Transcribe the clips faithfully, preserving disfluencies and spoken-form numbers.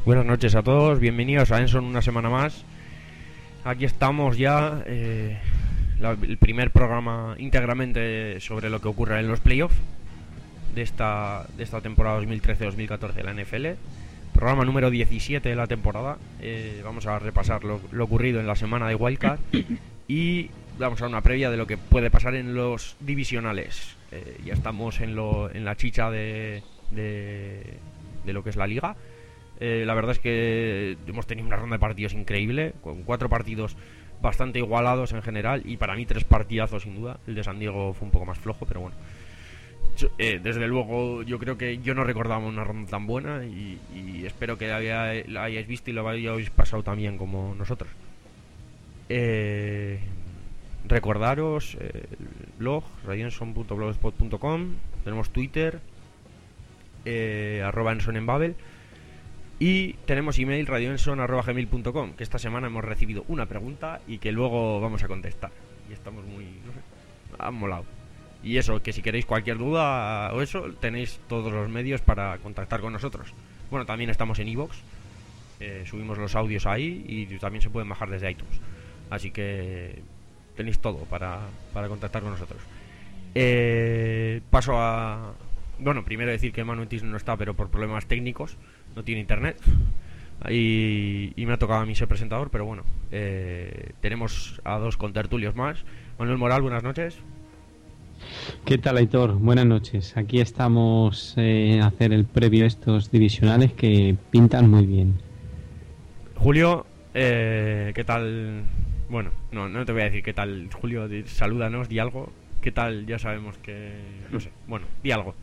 Buenas noches a todos, bienvenidos a Enson una semana más. Aquí estamos ya, eh, la, el primer programa íntegramente sobre lo que ocurre en los playoffs de esta, de esta temporada dos mil trece dos mil catorce de la N F L. Programa número diecisiete de la temporada. Eh, vamos a repasar lo, lo ocurrido en la semana de Wildcard y vamos a dar una previa de lo que puede pasar en los divisionales. Eh, ya estamos en, lo, en la chicha de, de, de lo que es la liga. Eh, la verdad es que hemos tenido una ronda de partidos increíble, con cuatro partidos bastante igualados en general y para mí tres partidazos sin duda. El de San Diego fue un poco más flojo, pero bueno. Eh, desde luego yo creo que yo no recordaba una ronda tan buena y, y espero que la, había, la hayáis visto y lo hayáis pasado también como nosotros. Eh, recordaros eh, el blog radioenson punto blogspot punto com, tenemos Twitter eh, arroba enson en Babel y tenemos email radioenson arroba gmail punto com, que esta semana hemos recibido una pregunta y que luego vamos a contestar y estamos muy, no sé, han molado. Y eso, que si queréis cualquier duda o eso, tenéis todos los medios para contactar con nosotros. Bueno, también estamos en iVoox, eh, subimos los audios ahí y también se pueden bajar desde iTunes. Así que tenéis todo para, para contactar con nosotros. Eh, paso a... Bueno, primero decir que Manu Entis no está, pero por problemas técnicos, no tiene internet. Y, y me ha tocado a mí ser presentador, pero bueno, eh, tenemos a dos contertulios más. Manuel Moral, buenas noches. ¿Qué tal, Aitor? Buenas noches. Aquí estamos eh, a hacer el previo a estos divisionales que pintan muy bien. Julio, eh, ¿qué tal? Bueno, no, no te voy a decir qué tal, Julio, di, salúdanos, di algo. ¿Qué tal? Ya sabemos que... No sé, bueno, di algo.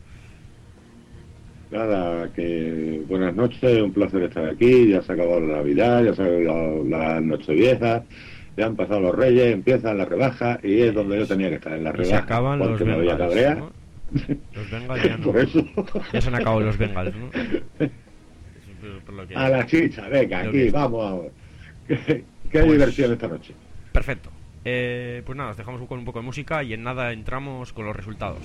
Nada, que buenas noches, un placer estar aquí. Ya se ha acabado la Navidad, ya se ha acabado la Nochevieja. Ya han pasado los Reyes, empiezan las rebajas y es donde yo tenía que estar, en las rebajas. Se acaban los me Bengals, cabrear. ¿no? Los Bengals ya no. Por eso. Ya se han acabado los Bengals, ¿no? Por lo que... A la chicha, venga, aquí, que... vamos a ver. Qué, qué pues... diversión esta noche. Perfecto. Eh, pues nada, os dejamos con un poco de música y en nada entramos con los resultados.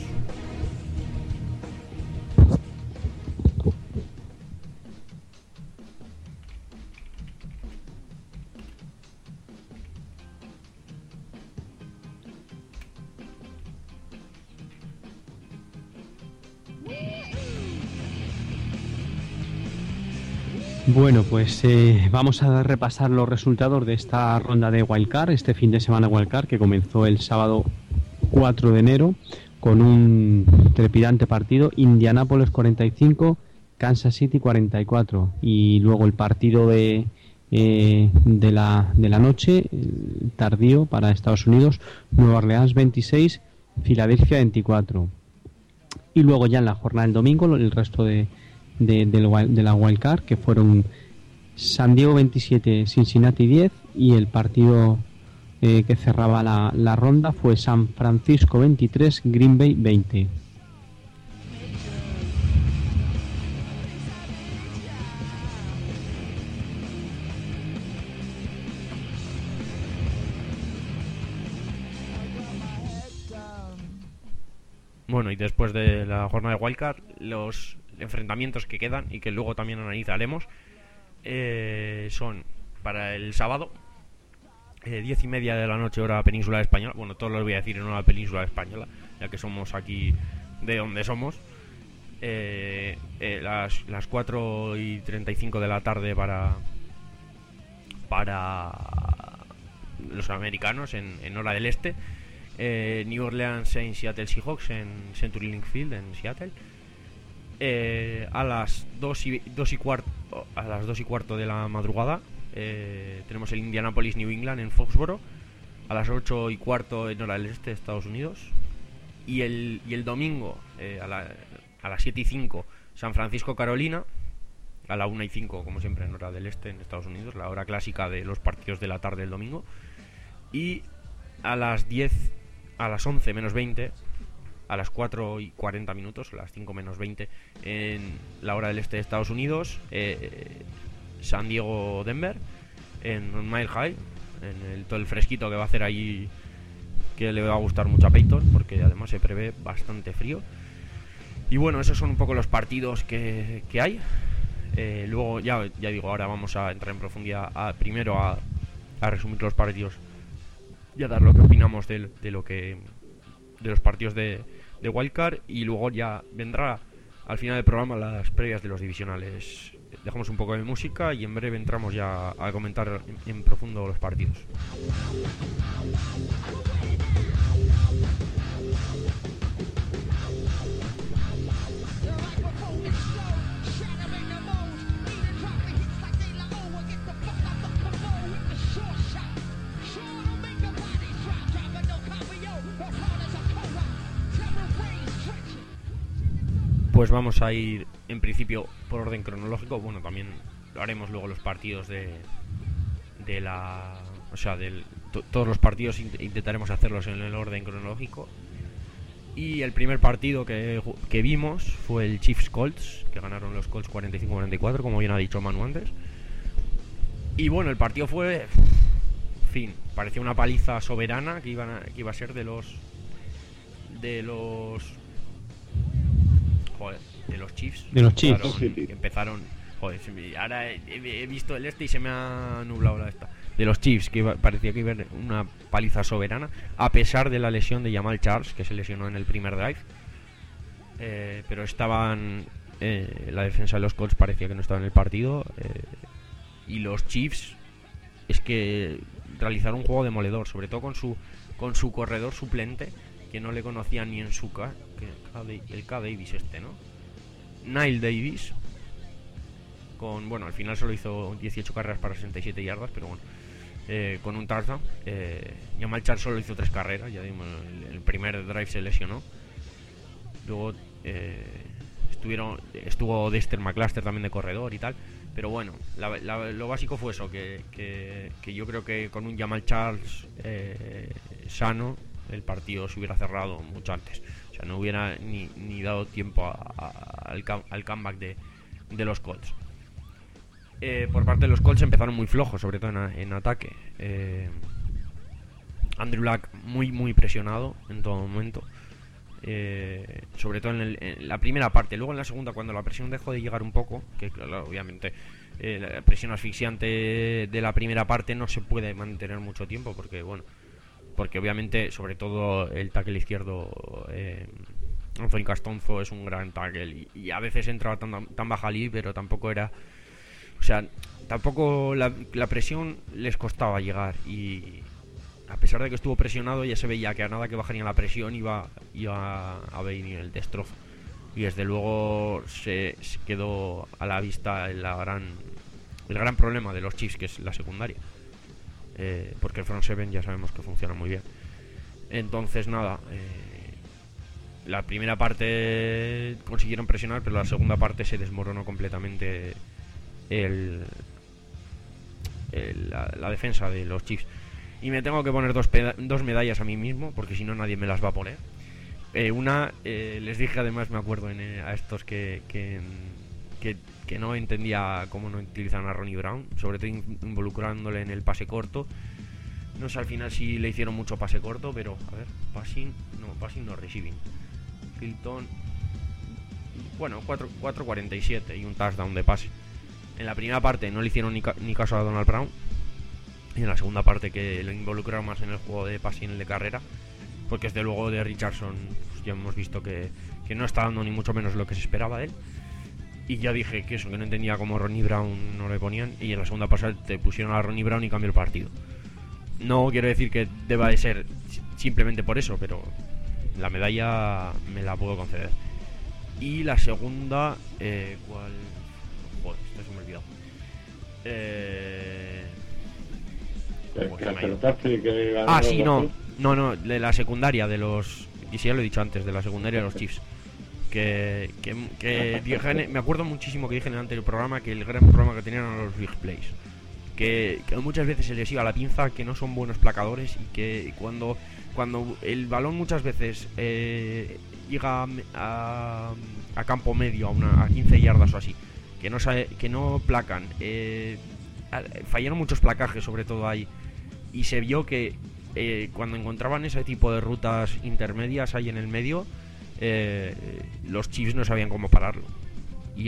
Bueno, pues eh, vamos a repasar los resultados de esta ronda de Wildcard, este fin de semana Wildcard que comenzó el sábado cuatro de enero con un trepidante partido, Indianapolis cuarenta y cinco, Kansas City cuarenta y cuatro, y luego el partido de, eh, de, la, de la noche, tardío para Estados Unidos, Nueva Orleans veintiséis, Filadelfia veinticuatro. Y luego ya en la jornada del domingo el resto de De, de, de la Wildcard, que fueron San Diego veintisiete, Cincinnati diez, y el partido eh, que cerraba la, la ronda fue San Francisco veintitrés, Green Bay veinte. Bueno, y después de la jornada de Wildcard, los enfrentamientos que quedan y que luego también analizaremos eh, son para el sábado, eh, diez y media de la noche hora península española. Bueno, todos los voy a decir en hora península española, ya que somos aquí de donde somos. eh, eh, las, las cuatro y treinta y cinco de la tarde para para los americanos en, en hora del este. eh, New Orleans en Seattle Seahawks en Century Link Field en Seattle. Eh, a las dos y, dos y cuarto a las dos y cuarto de la madrugada eh, tenemos el Indianapolis New England en Foxboro, a las ocho y cuarto en hora del este de Estados Unidos, y el, y el domingo eh, a, la, a las siete y cinco San Francisco Carolina, a la una y cinco como siempre en hora del este en Estados Unidos, la hora clásica de los partidos de la tarde del domingo, y a las diez a las once menos veinte, a las cuatro y cuarenta minutos, a las cinco menos veinte en la hora del este de Estados Unidos, eh, San Diego Denver en Mile High, en el, todo el fresquito que va a hacer ahí, que le va a gustar mucho a Peyton, porque además se prevé bastante frío. Y bueno, esos son un poco los partidos que, que hay. Eh, luego, ya, ya digo, ahora vamos a entrar en profundidad a, primero a, a resumir los partidos y a dar lo que opinamos de, de lo que de los partidos de, de Wildcard, y luego ya vendrá al final del programa las previas de los divisionales. Dejamos un poco de música y en breve entramos ya a comentar en, en profundo los partidos. Pues vamos a ir en principio por orden cronológico. Bueno, también lo haremos luego los partidos de de la, o sea, del, to, todos los partidos int intentaremos hacerlos en el orden cronológico. Y el primer partido que, que vimos fue el Chiefs Colts, que ganaron los Colts cuarenta y cinco a cuarenta y cuatro, como bien ha dicho Manu antes. Y bueno, el partido fue, en fin, parecía una paliza soberana que iban a, que iba a ser de los de los Joder, de los Chiefs. De los Chiefs. Empezaron, empezaron joder, ahora he, he visto el este y se me ha nublado la esta. De los Chiefs, que iba, parecía que iba a haber una paliza soberana, a pesar de la lesión de Jamal Charles, que se lesionó en el primer drive. Eh, pero estaban... Eh, la defensa de los Colts parecía que no estaba en el partido. Eh, y los Chiefs es que realizaron un juego demoledor, sobre todo con su, con su corredor suplente, que no le conocían ni en su K, que el K Davis este, ¿no? Nile Davis, con, bueno, al final solo hizo dieciocho carreras para sesenta y siete yardas, pero bueno, eh, con un touchdown. eh, Jamal Charles solo hizo tres carreras, ya dimos, el, el primer drive se lesionó. Luego eh, estuvieron estuvo Dexter McCluster también de corredor y tal, pero bueno, la, la, lo básico fue eso, que, que, que yo creo que con un Jamal Charles eh, sano, el partido se hubiera cerrado mucho antes. O sea, no hubiera ni, ni dado tiempo a, a, al, al comeback de, de los Colts. Eh, por parte de los Colts empezaron muy flojos, sobre todo en, en ataque. Eh, Andrew Luck muy muy presionado en todo momento. Eh, sobre todo en, el, en la primera parte. Luego en la segunda, cuando la presión dejó de llegar un poco, que claro, obviamente eh, la presión asfixiante de la primera parte no se puede mantener mucho tiempo, porque bueno, porque obviamente, sobre todo el tackle izquierdo, eh, Anthony Castonzo es un gran tackle y, y a veces entraba tan, tan baja allí, pero tampoco era, o sea, tampoco la, la presión les costaba llegar, y a pesar de que estuvo presionado, ya se veía que a nada que bajaría la presión iba, iba a venir el destrozo. Y desde luego se, se quedó a la vista la gran, el gran problema de los Chiefs, que es la secundaria. Eh, porque el front seven ya sabemos que funciona muy bien. Entonces nada, eh, la primera parte consiguieron presionar, pero la segunda parte se desmoronó completamente el, el, la, la defensa de los Chiefs. Y me tengo que poner dos, dos medallas a mí mismo, porque si no nadie me las va a poner. Eh, una, eh, les dije además, me acuerdo en, eh, a estos que, que, que, que no entendía cómo no utilizaron a Ronnie Brown, sobre todo involucrándole en el pase corto. No sé al final si le hicieron mucho pase corto, pero a ver, passing, no, passing no, receiving. Hilton, bueno, cuatro cuarenta y siete y un touchdown de pase. En la primera parte no le hicieron ni, ca ni caso a Donald Brown, y en la segunda parte que lo involucraron más en el juego de passing de carrera, porque desde luego de Richardson pues ya hemos visto que, que no está dando ni mucho menos lo que se esperaba de él. Y ya dije que eso, que no entendía cómo Ronnie Brown no le ponían, y en la segunda pasada te pusieron a Ronnie Brown y cambió el partido. No quiero decir que deba de ser simplemente por eso, pero la medalla me la puedo conceder. Y la segunda, eh, ¿cuál? Joder, esto se me ha olvidado. Eh... Que acertaste que ganó. Ah, sí, no, no, no, de la secundaria de los, y sí, ya lo he dicho antes, de la secundaria de los Chiefs. Que, que, que dije, me acuerdo muchísimo que dije en el anterior programa que el gran problema que tenían eran los big plays. Que, que muchas veces se les iba la pinza, que no son buenos placadores, y que cuando, cuando el balón muchas veces eh, llega a, a, a campo medio, a, una, a quince yardas o así, que no, sabe, que no placan, eh, fallaron muchos placajes sobre todo ahí, y se vio que eh, cuando encontraban ese tipo de rutas intermedias ahí en el medio, eh, los Chiefs no sabían cómo pararlo. Y es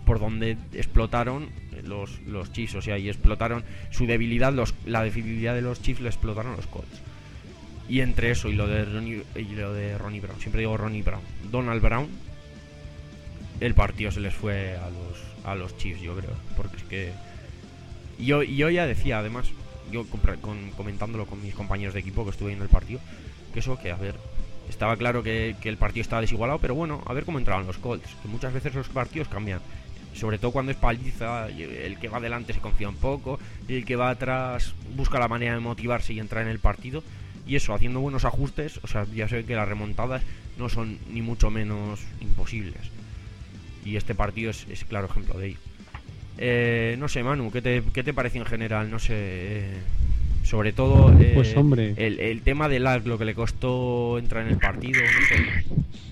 por donde explotaron los, los Chiefs, o sea, y explotaron su debilidad, los, la debilidad de los Chiefs le explotaron los Colts. Y entre eso y lo de Ronnie, y lo de Ronnie Brown, siempre digo Ronnie Brown, Donald Brown, el partido se les fue a los a los Chiefs, yo creo, porque es que yo, yo ya decía, además, yo con, comentándolo con mis compañeros de equipo que estuve en el partido, que eso, que a ver, estaba claro que, que el partido estaba desigualado, pero bueno, a ver cómo entraban los Colts, que muchas veces los partidos cambian, sobre todo cuando es paliza, el que va adelante se confía un poco, y el que va atrás busca la manera de motivarse y entrar en el partido, y eso, haciendo buenos ajustes, o sea, ya sé que las remontadas no son ni mucho menos imposibles, y este partido es, es claro ejemplo de ello. Eh, no sé, Manu, ¿qué te, qué te parece en general? No sé, eh, sobre todo eh, pues hombre, el, el tema del lag, lo que le costó entrar en el partido, no sé.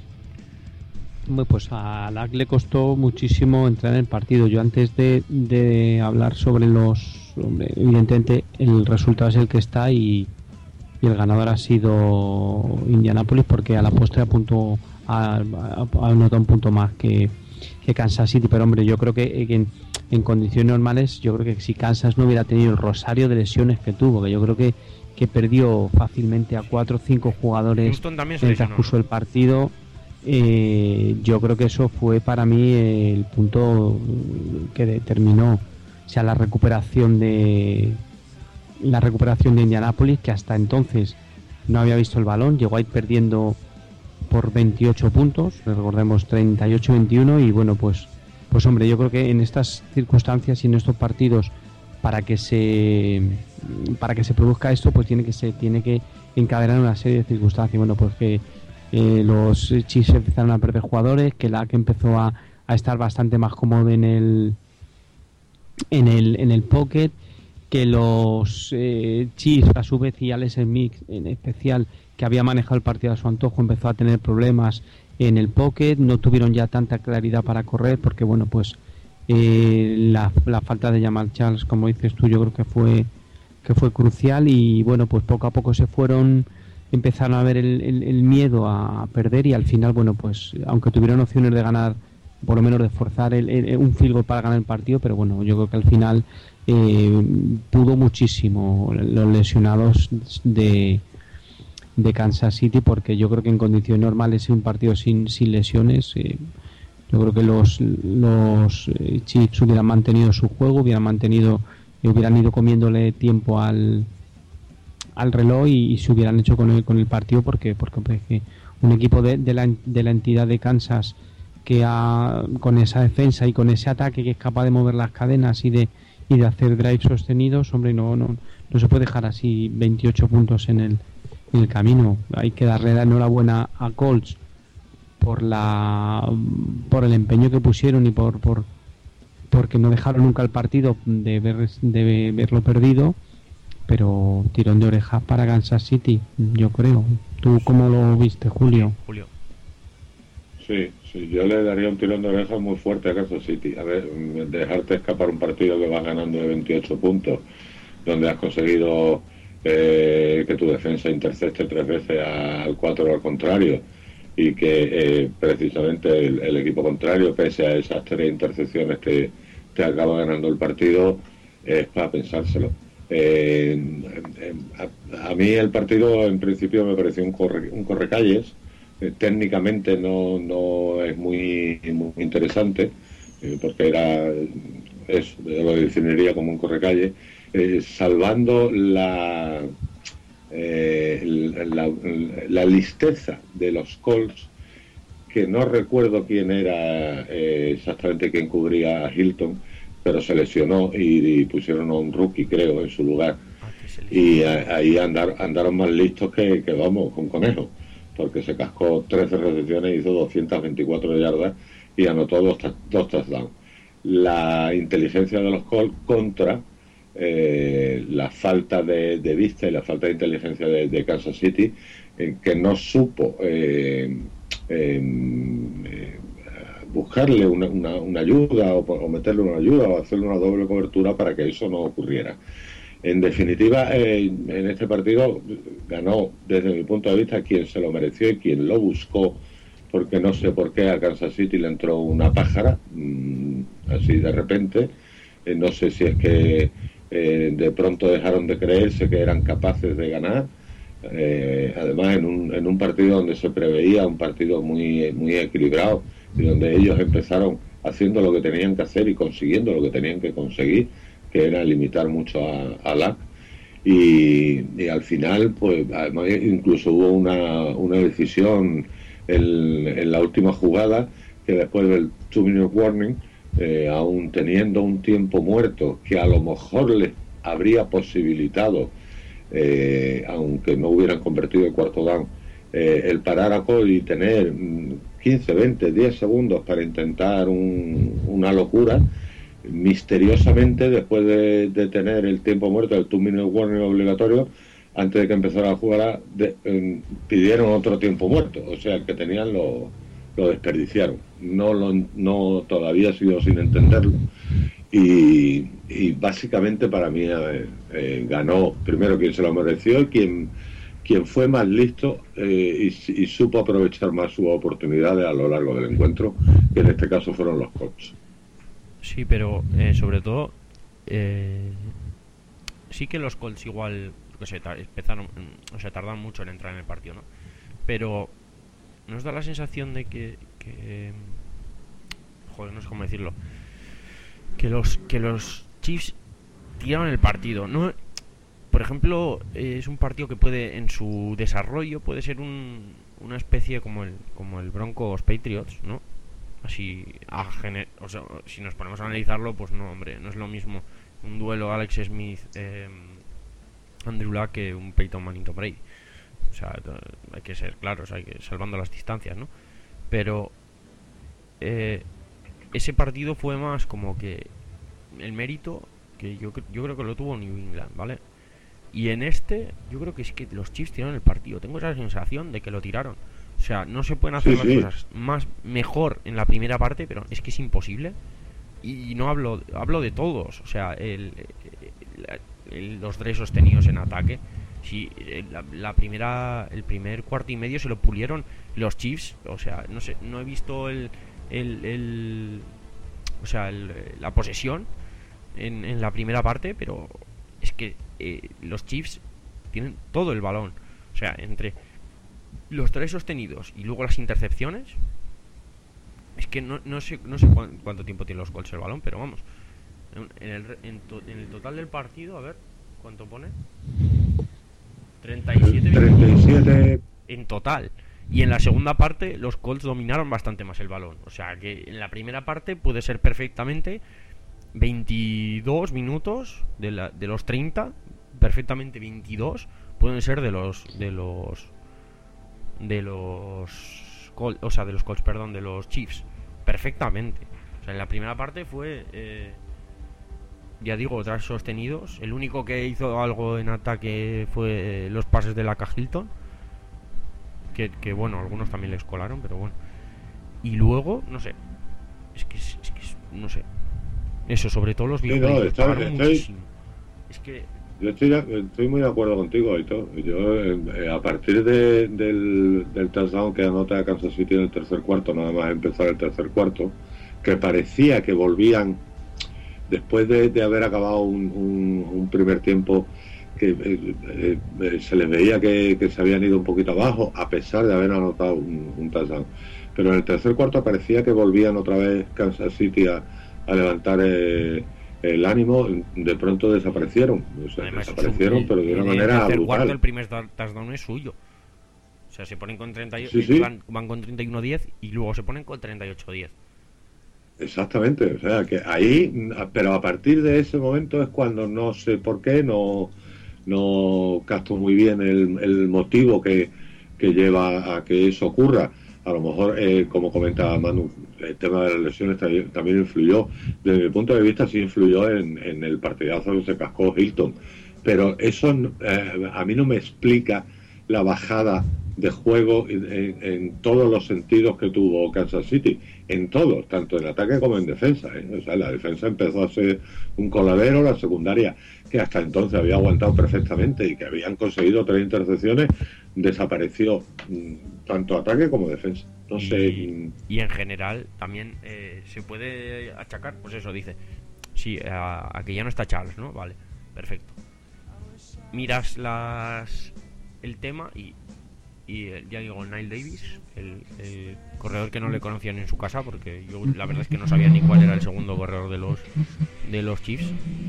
Pues a Lag le costó muchísimo entrar en el partido. Yo antes de, de hablar sobre los... Hombre, evidentemente el resultado es el que está y, y el ganador ha sido Indianapolis, porque a la postre apuntó a, a, a anotó un punto más que, que Kansas City. Pero hombre, yo creo que en, en condiciones normales, yo creo que si Kansas no hubiera tenido el rosario de lesiones que tuvo, que yo creo que, que perdió fácilmente a cuatro o cinco jugadores en el transcurso del partido, eh, yo creo que eso fue para mí el punto que determinó, o sea, la recuperación de la recuperación de Indianapolis, que hasta entonces no había visto el balón, llegó a ir perdiendo por veintiocho puntos, recordemos treinta y ocho a veintiuno, y bueno, pues pues hombre, yo creo que en estas circunstancias y en estos partidos, para que se para que se produzca esto, pues tiene que se tiene que encadenar una serie de circunstancias. Bueno, pues que eh, los Chiefs empezaron a perder jugadores, que la que empezó a, a estar bastante más cómodo en el en el en el pocket, que los eh, Chiefs a su vez y Alex Smith en especial, que había manejado el partido a su antojo, empezó a tener problemas en el pocket, no tuvieron ya tanta claridad para correr, porque bueno, pues eh, la, la falta de Jamal Charles, como dices tú, yo creo que fue que fue crucial, y bueno, pues poco a poco se fueron, empezaron a ver el, el, el miedo a perder, y al final, bueno, pues aunque tuvieron opciones de ganar, por lo menos de forzar el, el, un field goal para ganar el partido, pero bueno, yo creo que al final eh, pudo muchísimo los lesionados de de Kansas City, porque yo creo que en condiciones normales, un partido sin, sin lesiones, eh, yo creo que los los eh, Chiefs hubieran mantenido su juego, hubieran mantenido eh, hubieran ido comiéndole tiempo al al reloj y, y se hubieran hecho con el con el partido, porque porque pues, que un equipo de, de la de la entidad de Kansas, que ha, con esa defensa y con ese ataque, que es capaz de mover las cadenas y de y de hacer drives sostenidos, hombre, no no no se puede dejar así veintiocho puntos en el en el camino. Hay que darle la enhorabuena a Colts por la por el empeño que pusieron y por por porque no dejaron nunca el partido de ver de verlo perdido, pero tirón de orejas para Kansas City, yo creo. ¿Tú cómo lo viste, Julio? Julio. Sí, sí, yo le daría un tirón de orejas muy fuerte a Kansas City. A ver, dejarte escapar un partido que vas ganando de veintiocho puntos, donde has conseguido Eh, que tu defensa intercepte tres veces al cuatro al contrario, y que eh, precisamente el, el equipo contrario, pese a esas tres intercepciones, te, te acaba ganando el partido, es para pensárselo. Eh, eh, a, a mí el partido en principio me pareció un, corre, un correcalles. Eh, técnicamente no, no es muy, muy interesante, eh, porque era es, lo definiría como un correcalles. Eh, salvando la, eh, la, la listeza de los Colts, que no recuerdo quién era eh, exactamente quién cubría a Hilton, pero se lesionó y, y pusieron a un rookie, creo, en su lugar, y a, ahí andar, andaron más listos que, que vamos, con conejo, porque se cascó trece recepciones, hizo doscientas veinticuatro yardas y anotó dos, dos touchdowns. La inteligencia de los Colts contra Eh, la falta de, de vista y la falta de inteligencia de, de Kansas City, eh, que no supo eh, eh, eh, buscarle una, una, una ayuda o, o meterle una ayuda o hacerle una doble cobertura para que eso no ocurriera. En definitiva, eh, en este partido ganó, desde mi punto de vista, quien se lo mereció y quien lo buscó, porque no sé por qué a Kansas City le entró una pájara. Mm, así de repente. Eh, no sé si es que eh, de pronto dejaron de creerse que eran capaces de ganar. Eh, además, en un, en un partido donde se preveía un partido muy, muy equilibrado y donde ellos empezaron haciendo lo que tenían que hacer y consiguiendo lo que tenían que conseguir, que era limitar mucho a, a L A C. Y, y al final, pues además incluso hubo una, una decisión en, en la última jugada, que después del two minute warning, eh, aún teniendo un tiempo muerto que a lo mejor les habría posibilitado, eh, aunque no hubieran convertido el cuarto down, eh, el parar a Cole y tener quince, veinte, diez segundos para intentar un, una locura, misteriosamente, después de, de tener el tiempo muerto, el two minute warning obligatorio, antes de que empezara a jugar, de, eh, pidieron otro tiempo muerto. O sea, el que tenían lo, lo desperdiciaron. No, lo, no todavía sigo sin entenderlo. Y, y básicamente para mí eh, eh, ganó primero quien se lo mereció y quien, quien fue más listo eh, y, y supo aprovechar más sus oportunidades a lo largo del encuentro, que en este caso fueron los Colts. Sí, pero eh, sobre todo, eh, sí que los Colts igual, no sé, empezaron, o sea, tardan mucho en entrar en el partido, ¿no? Pero nos da la sensación de que, que joder, no sé cómo decirlo, que los que los Chiefs tiraron el partido, ¿no? Por ejemplo, eh, es un partido que puede, en su desarrollo, puede ser un, una especie como el como el Broncos Patriots, ¿no? Así, a gener- o sea, si nos ponemos a analizarlo, pues no, hombre, no es lo mismo un duelo Alex Smith, eh, Andrew Luck, que un Peyton Manning Tom Brady. O sea, hay que ser claros, hay que salvando las distancias, ¿no? Pero eh, ese partido fue más como que el mérito que yo, yo creo que lo tuvo New England, ¿vale? Y en este, yo creo que es que los Chiefs tiraron el partido. Tengo esa sensación de que lo tiraron. O sea, no se pueden hacer sí, las sí. cosas más mejor en la primera parte, pero es que es imposible. Y no hablo hablo de todos. O sea, el, el, el, los tres sostenidos en ataque. Si la, la primera, el primer cuarto y medio se lo pulieron los Chiefs. O sea, no sé, no he visto el, el, el o sea, el, la posesión en, en la primera parte, pero es que eh, los Chiefs tienen todo el balón. O sea, entre los tres sostenidos y luego las intercepciones, es que no, no sé no sé cuánto, cuánto tiempo tienen los Colts el balón, pero vamos, en el, en, to, en el total del partido, a ver, ¿cuánto pone? treinta y siete, treinta y siete en total. Y en la segunda parte los Colts dominaron bastante más el balón. O sea, que en la primera parte puede ser perfectamente veintidós minutos de, la, de los treinta, perfectamente veintidós pueden ser de los de los de los Colts, o sea, de los Colts, perdón, de los Chiefs, perfectamente. O sea, en la primera parte fue eh, ya digo, tras sostenidos. El único que hizo algo en ataque fue eh, los pases de Laca Hilton, que, que bueno, algunos también les colaron, pero bueno. Y luego, no sé, es que, es que no sé, eso, sobre todo los videojuegos, sí, no, está, muchísimo. Es que yo estoy, estoy muy de acuerdo contigo, Aitor. Yo, eh, a partir de, del, del touchdown que anota Kansas City en el tercer cuarto, nada más empezar el tercer cuarto, que parecía que volvían después de, de haber acabado un, un, un primer tiempo que eh, eh, se les veía que, que se habían ido un poquito abajo, a pesar de haber anotado un, un touchdown. Pero en el tercer cuarto parecía que volvían otra vez Kansas City a, a levantar eh, el ánimo. De pronto desaparecieron. O sea, Además, desaparecieron, un, pero de una manera el tercer brutal. Cuarto, el primer touchdown es suyo. O sea, se ponen con treinta y ocho, sí, sí. Van, van con treinta y uno diez y luego se ponen con treinta y ocho diez. Exactamente, o sea que ahí, pero a partir de ese momento es cuando no sé por qué, no, no capto muy bien el, el motivo que, que lleva a que eso ocurra. A lo mejor, eh, como comentaba Manu, el tema de las lesiones también, también influyó. Desde mi punto de vista sí influyó en, en el partidazo que se cascó Hilton, pero eso eh, a mí no me explica la bajada de juego en, en todos los sentidos que tuvo Kansas City, en todos, tanto en ataque como en defensa, ¿eh? O sea, la defensa empezó a ser un coladero, la secundaria, que hasta entonces había aguantado perfectamente y que habían conseguido tres intercepciones, desapareció, tanto ataque como defensa. no y, sé. Y en general también eh, se puede achacar, pues eso, dice, sí, a, a que ya no está Charles, ¿no? Vale, perfecto. Miras las el tema y, y eh, ya digo, Nile Davis, el, el corredor que no le conocían en su casa, porque yo la verdad es que no sabía ni cuál era el segundo corredor de los de los Chiefs.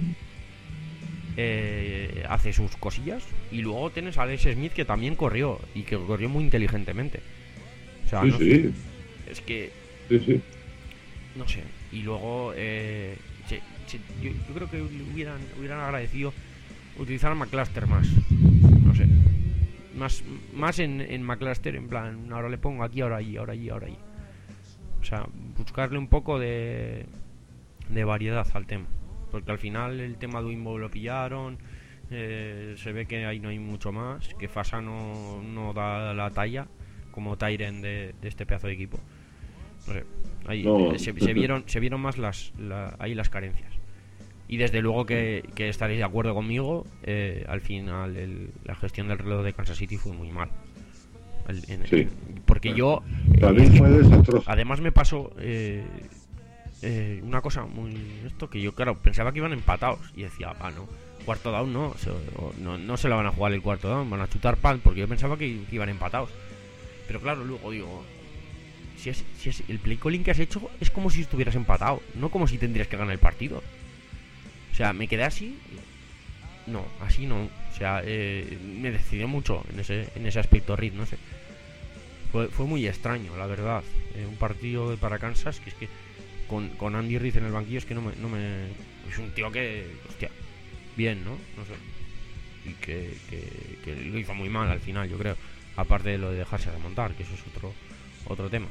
Eh, hace sus cosillas y luego tienes a Alex Smith, que también corrió y que corrió muy inteligentemente. O sea, sí, no sí. sé, es que sí, sí. no sé. Y luego eh, se, se, yo, yo creo que hubieran hubieran agradecido utilizar McCluster más, no sé, más más en, en McCluster, en plan, ahora le pongo aquí, ahora allí, ahora allí, ahora allí. O sea, buscarle un poco de de variedad al tema, porque al final el tema de Wimbo lo pillaron, eh, se ve que ahí no hay mucho más, que Fasa no, no da la talla como Tyren de, de este pedazo de equipo. No sé, ahí no. eh, se, se vieron se vieron más las la, ahí las carencias. Y desde luego que, que estaréis de acuerdo conmigo, eh, al final el, la gestión del reloj de Kansas City fue muy mal. El, en, sí. Porque yo también eh, fue desastroso. Además me pasó eh, Eh, una cosa muy esto, que yo claro pensaba que iban empatados y decía, ah no, cuarto down no se, no, no se la van a jugar el cuarto down, van a chutar pan, porque yo pensaba que, que iban empatados. Pero claro, luego digo, si es, si es el play calling que has hecho es como si estuvieras empatado, no como si tendrías que ganar el partido. O sea, me quedé así, no, así no, o sea, eh, me decidió mucho en ese en ese aspecto Reed, no sé, fue, fue muy extraño, la verdad. Eh, un partido para Kansas que es que Con, con Andy Reid en el banquillo es que no me, no me... Es un tío que... Hostia, bien, ¿no? No sé. Y que, que, que lo hizo muy mal al final, yo creo. Aparte de lo de dejarse remontar, que eso es otro otro tema.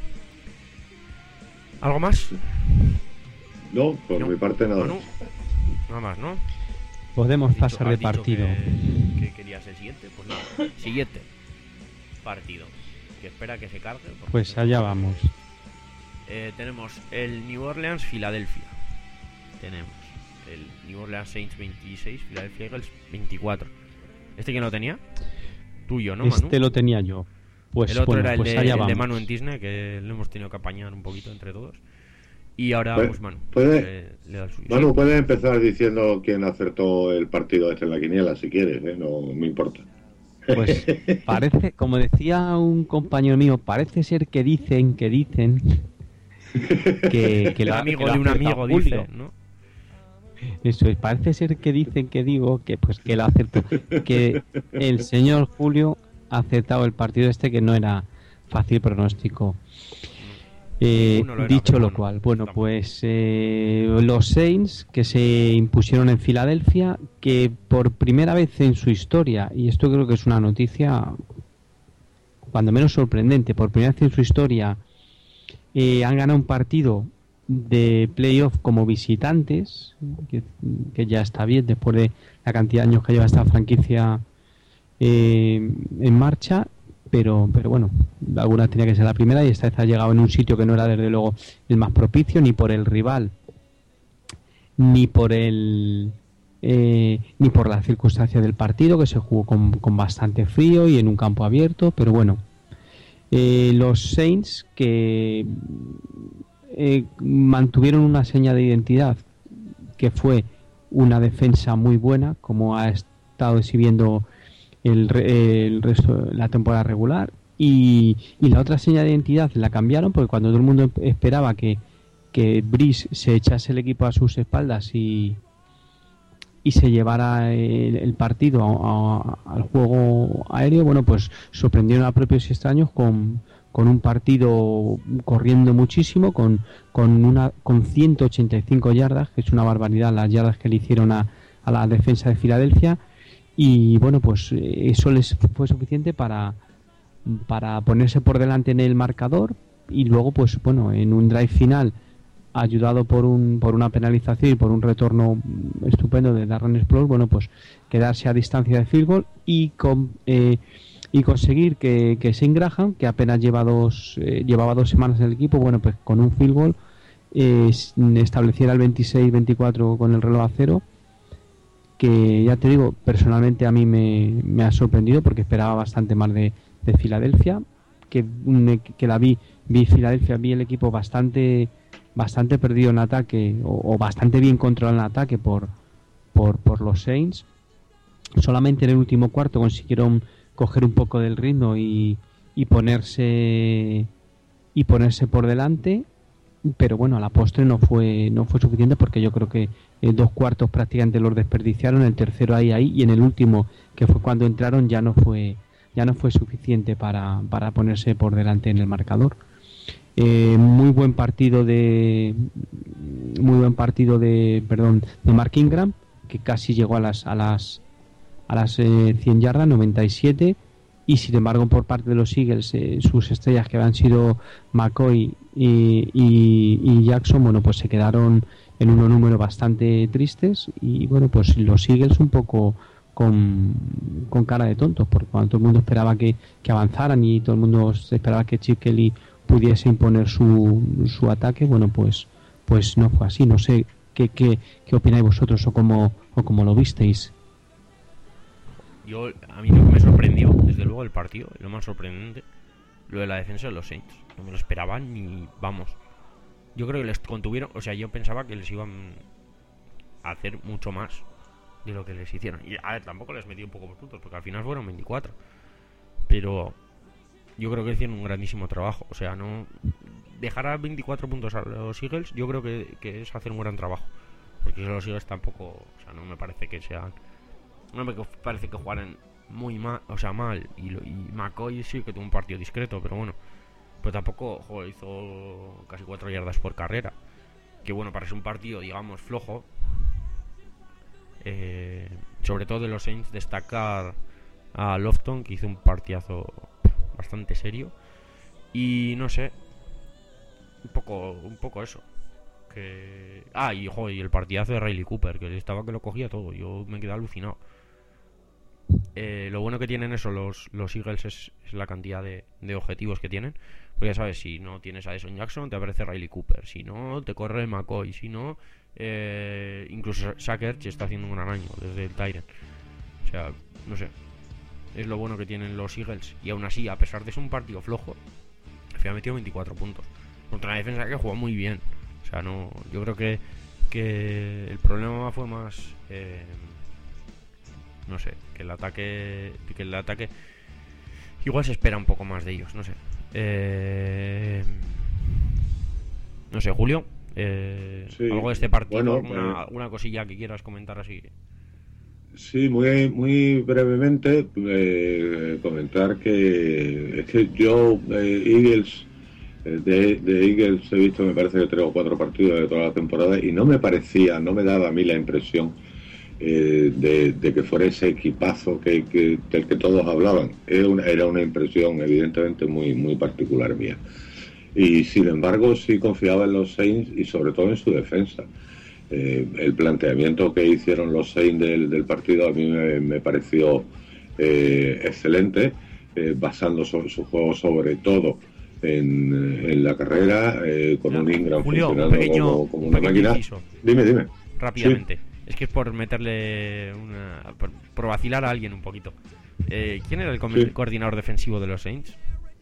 ¿Algo más? No, por no. mi parte nada. No, no. Nada más, ¿no? Podemos dicho, pasar de partido. Que, que querías el siguiente, pues nada. Siguiente partido. Que espera que se cargue. Pues allá vamos. Eh, tenemos el New Orleans Filadelfia. Tenemos el New Orleans Saints veintiséis, Philadelphia Eagles veinticuatro. ¿Este quién lo tenía? Tuyo, ¿no, Manu? Este lo tenía yo. Pues el otro bueno, era el, pues de, allá el vamos. de Manu en Disney, que lo hemos tenido que apañar un poquito entre todos. Y ahora, pues, pues Manu. Puede, le, le da el suyo. Manu, puedes empezar diciendo quién acertó el partido este en la quiniela, si quieres, ¿eh? No me importa. Pues parece, como decía un compañero mío, parece ser que dicen, que dicen... que, que el lo, amigo que lo de un amigo Julio. dice, ¿no? Eso es, parece ser que dicen que digo que pues que lo acertó, que el señor Julio ha acertado el partido este, que no era fácil pronóstico. Eh, lo era, dicho lo bueno, cual, bueno, pues eh, los Saints que se impusieron en Filadelfia, que por primera vez en su historia, y esto creo que es una noticia cuando menos sorprendente, por primera vez en su historia Eh, han ganado un partido de playoff como visitantes, que, que ya está bien después de la cantidad de años que lleva esta franquicia eh, en marcha, pero pero bueno, alguna tenía que ser la primera y esta vez ha llegado en un sitio que no era desde luego el más propicio, ni por el rival, ni por el eh, ni por la circunstancia del partido, que se jugó con, con bastante frío y en un campo abierto, pero bueno. Eh, los Saints que eh, mantuvieron una seña de identidad, que fue una defensa muy buena, como ha estado exhibiendo el, el resto de la temporada regular, y, y la otra seña de identidad la cambiaron porque cuando todo el mundo esperaba que, que Breeze se echase el equipo a sus espaldas y y se llevara el, el partido a, a, al juego aéreo, bueno, pues sorprendieron a propios y extraños con, con un partido corriendo muchísimo, con, con una con ciento ochenta y cinco yardas, que es una barbaridad las yardas que le hicieron a, a la defensa de Filadelfia, y bueno, pues eso les fue suficiente para, para ponerse por delante en el marcador, y luego pues bueno, en un drive final ayudado por un por una penalización y por un retorno estupendo de Darren Sproles, bueno, pues quedarse a distancia de field goal y con, eh, y conseguir que, que Shane Graham, que apenas lleva dos eh, llevaba dos semanas en el equipo, bueno, pues con un field goal eh, estableciera el veintiséis veinticuatro con el reloj a cero, que ya te digo, personalmente a mí me, me ha sorprendido porque esperaba bastante más de, de Filadelfia, que, que la vi vi Filadelfia, vi el equipo bastante bastante perdido en ataque o, o bastante bien controlado en ataque por, por, por los Saints. Solamente en el último cuarto consiguieron coger un poco del ritmo y, y ponerse y ponerse por delante, pero bueno, a la postre no fue no fue suficiente, porque yo creo que eh, dos cuartos prácticamente los desperdiciaron, el tercero ahí ahí y en el último, que fue cuando entraron, ya no fue ya no fue suficiente para, para ponerse por delante en el marcador. Eh, muy buen partido de muy buen partido de perdón de Mark Ingram, que casi llegó a las a las a las eh, cien yardas, noventa y siete, y sin embargo por parte de los Eagles, eh, sus estrellas, que habían sido McCoy y, y, y Jackson, bueno, pues se quedaron en unos números bastante tristes, y bueno, pues los Eagles un poco con, con cara de tontos, porque cuando todo el mundo esperaba que, que avanzaran y todo el mundo esperaba que Chip Kelly pudiese imponer su, su ataque, bueno, pues pues no fue así. No sé qué, qué, qué opináis vosotros o cómo, o cómo lo visteis. Yo, a mí lo que me sorprendió, desde luego, el partido, lo más sorprendente, lo de la defensa de los Saints. No me lo esperaban ni, vamos. Yo creo que les contuvieron, o sea, yo pensaba que les iban a hacer mucho más de lo que les hicieron. Y a ver, tampoco les metí un poco por puntos, porque al final fueron veinticuatro. Pero yo creo que hicieron un grandísimo trabajo. O sea, no dejar a veinticuatro puntos a los Eagles, yo creo que, que es hacer un gran trabajo. Porque los Eagles tampoco, o sea, no me parece que sean... No me parece que jugaran muy mal, o sea, mal. Y, y McCoy sí que tuvo un partido discreto, pero bueno. Pues tampoco, joder, hizo casi cuatro yardas por carrera. Que bueno, para ser un partido, digamos, flojo. Eh, sobre todo de los Saints, destacar a Lofton, que hizo un partidazo bastante serio. Y no sé, un poco, un poco eso. Que... Ah, y, joder, y el partidazo de Riley Cooper, que estaba que lo cogía todo. Yo me quedé alucinado. Eh, lo bueno que tienen eso los, los Eagles es, es la cantidad de, de objetivos que tienen. Porque ya sabes, si no tienes a Deshaun Jackson, te aparece Riley Cooper. Si no, te corre McCoy. Si no, eh, incluso Sackers está haciendo un gran año desde el Tyrant. O sea, no sé. Es lo bueno que tienen los Eagles. Y aún así, a pesar de ser un partido flojo, se ha metido veinticuatro puntos contra una defensa que jugó muy bien. O sea, no, yo creo que, que el problema fue más... Eh, no sé, que el ataque que el ataque igual se espera un poco más de ellos, no sé. Eh, no sé, Julio, eh, sí, algo de este partido, bueno, alguna, eh, alguna cosilla que quieras comentar así. Sí, muy muy brevemente, eh, comentar que es que yo eh, Eagles de, de Eagles he visto, me parece que tres o cuatro partidos de toda la temporada, y no me parecía, no me daba a mí la impresión Eh, de, de que fuera ese equipazo que, que, del que todos hablaban. Era una, era una impresión evidentemente muy, muy particular mía, y sin embargo sí confiaba en los Saints y sobre todo en su defensa. Eh, el planteamiento que hicieron los Saints del, del partido a mí me, me pareció eh, excelente, eh, basando so, su juego sobre todo en, en la carrera, eh, con no, un Ingram Julio, funcionando un pequeño, como, como un una máquina. Inciso. Dime, dime. Rápidamente. Sí. Es que es por meterle una... Por, por vacilar a alguien un poquito. Eh, ¿Quién era el co- sí. coordinador defensivo de los Saints?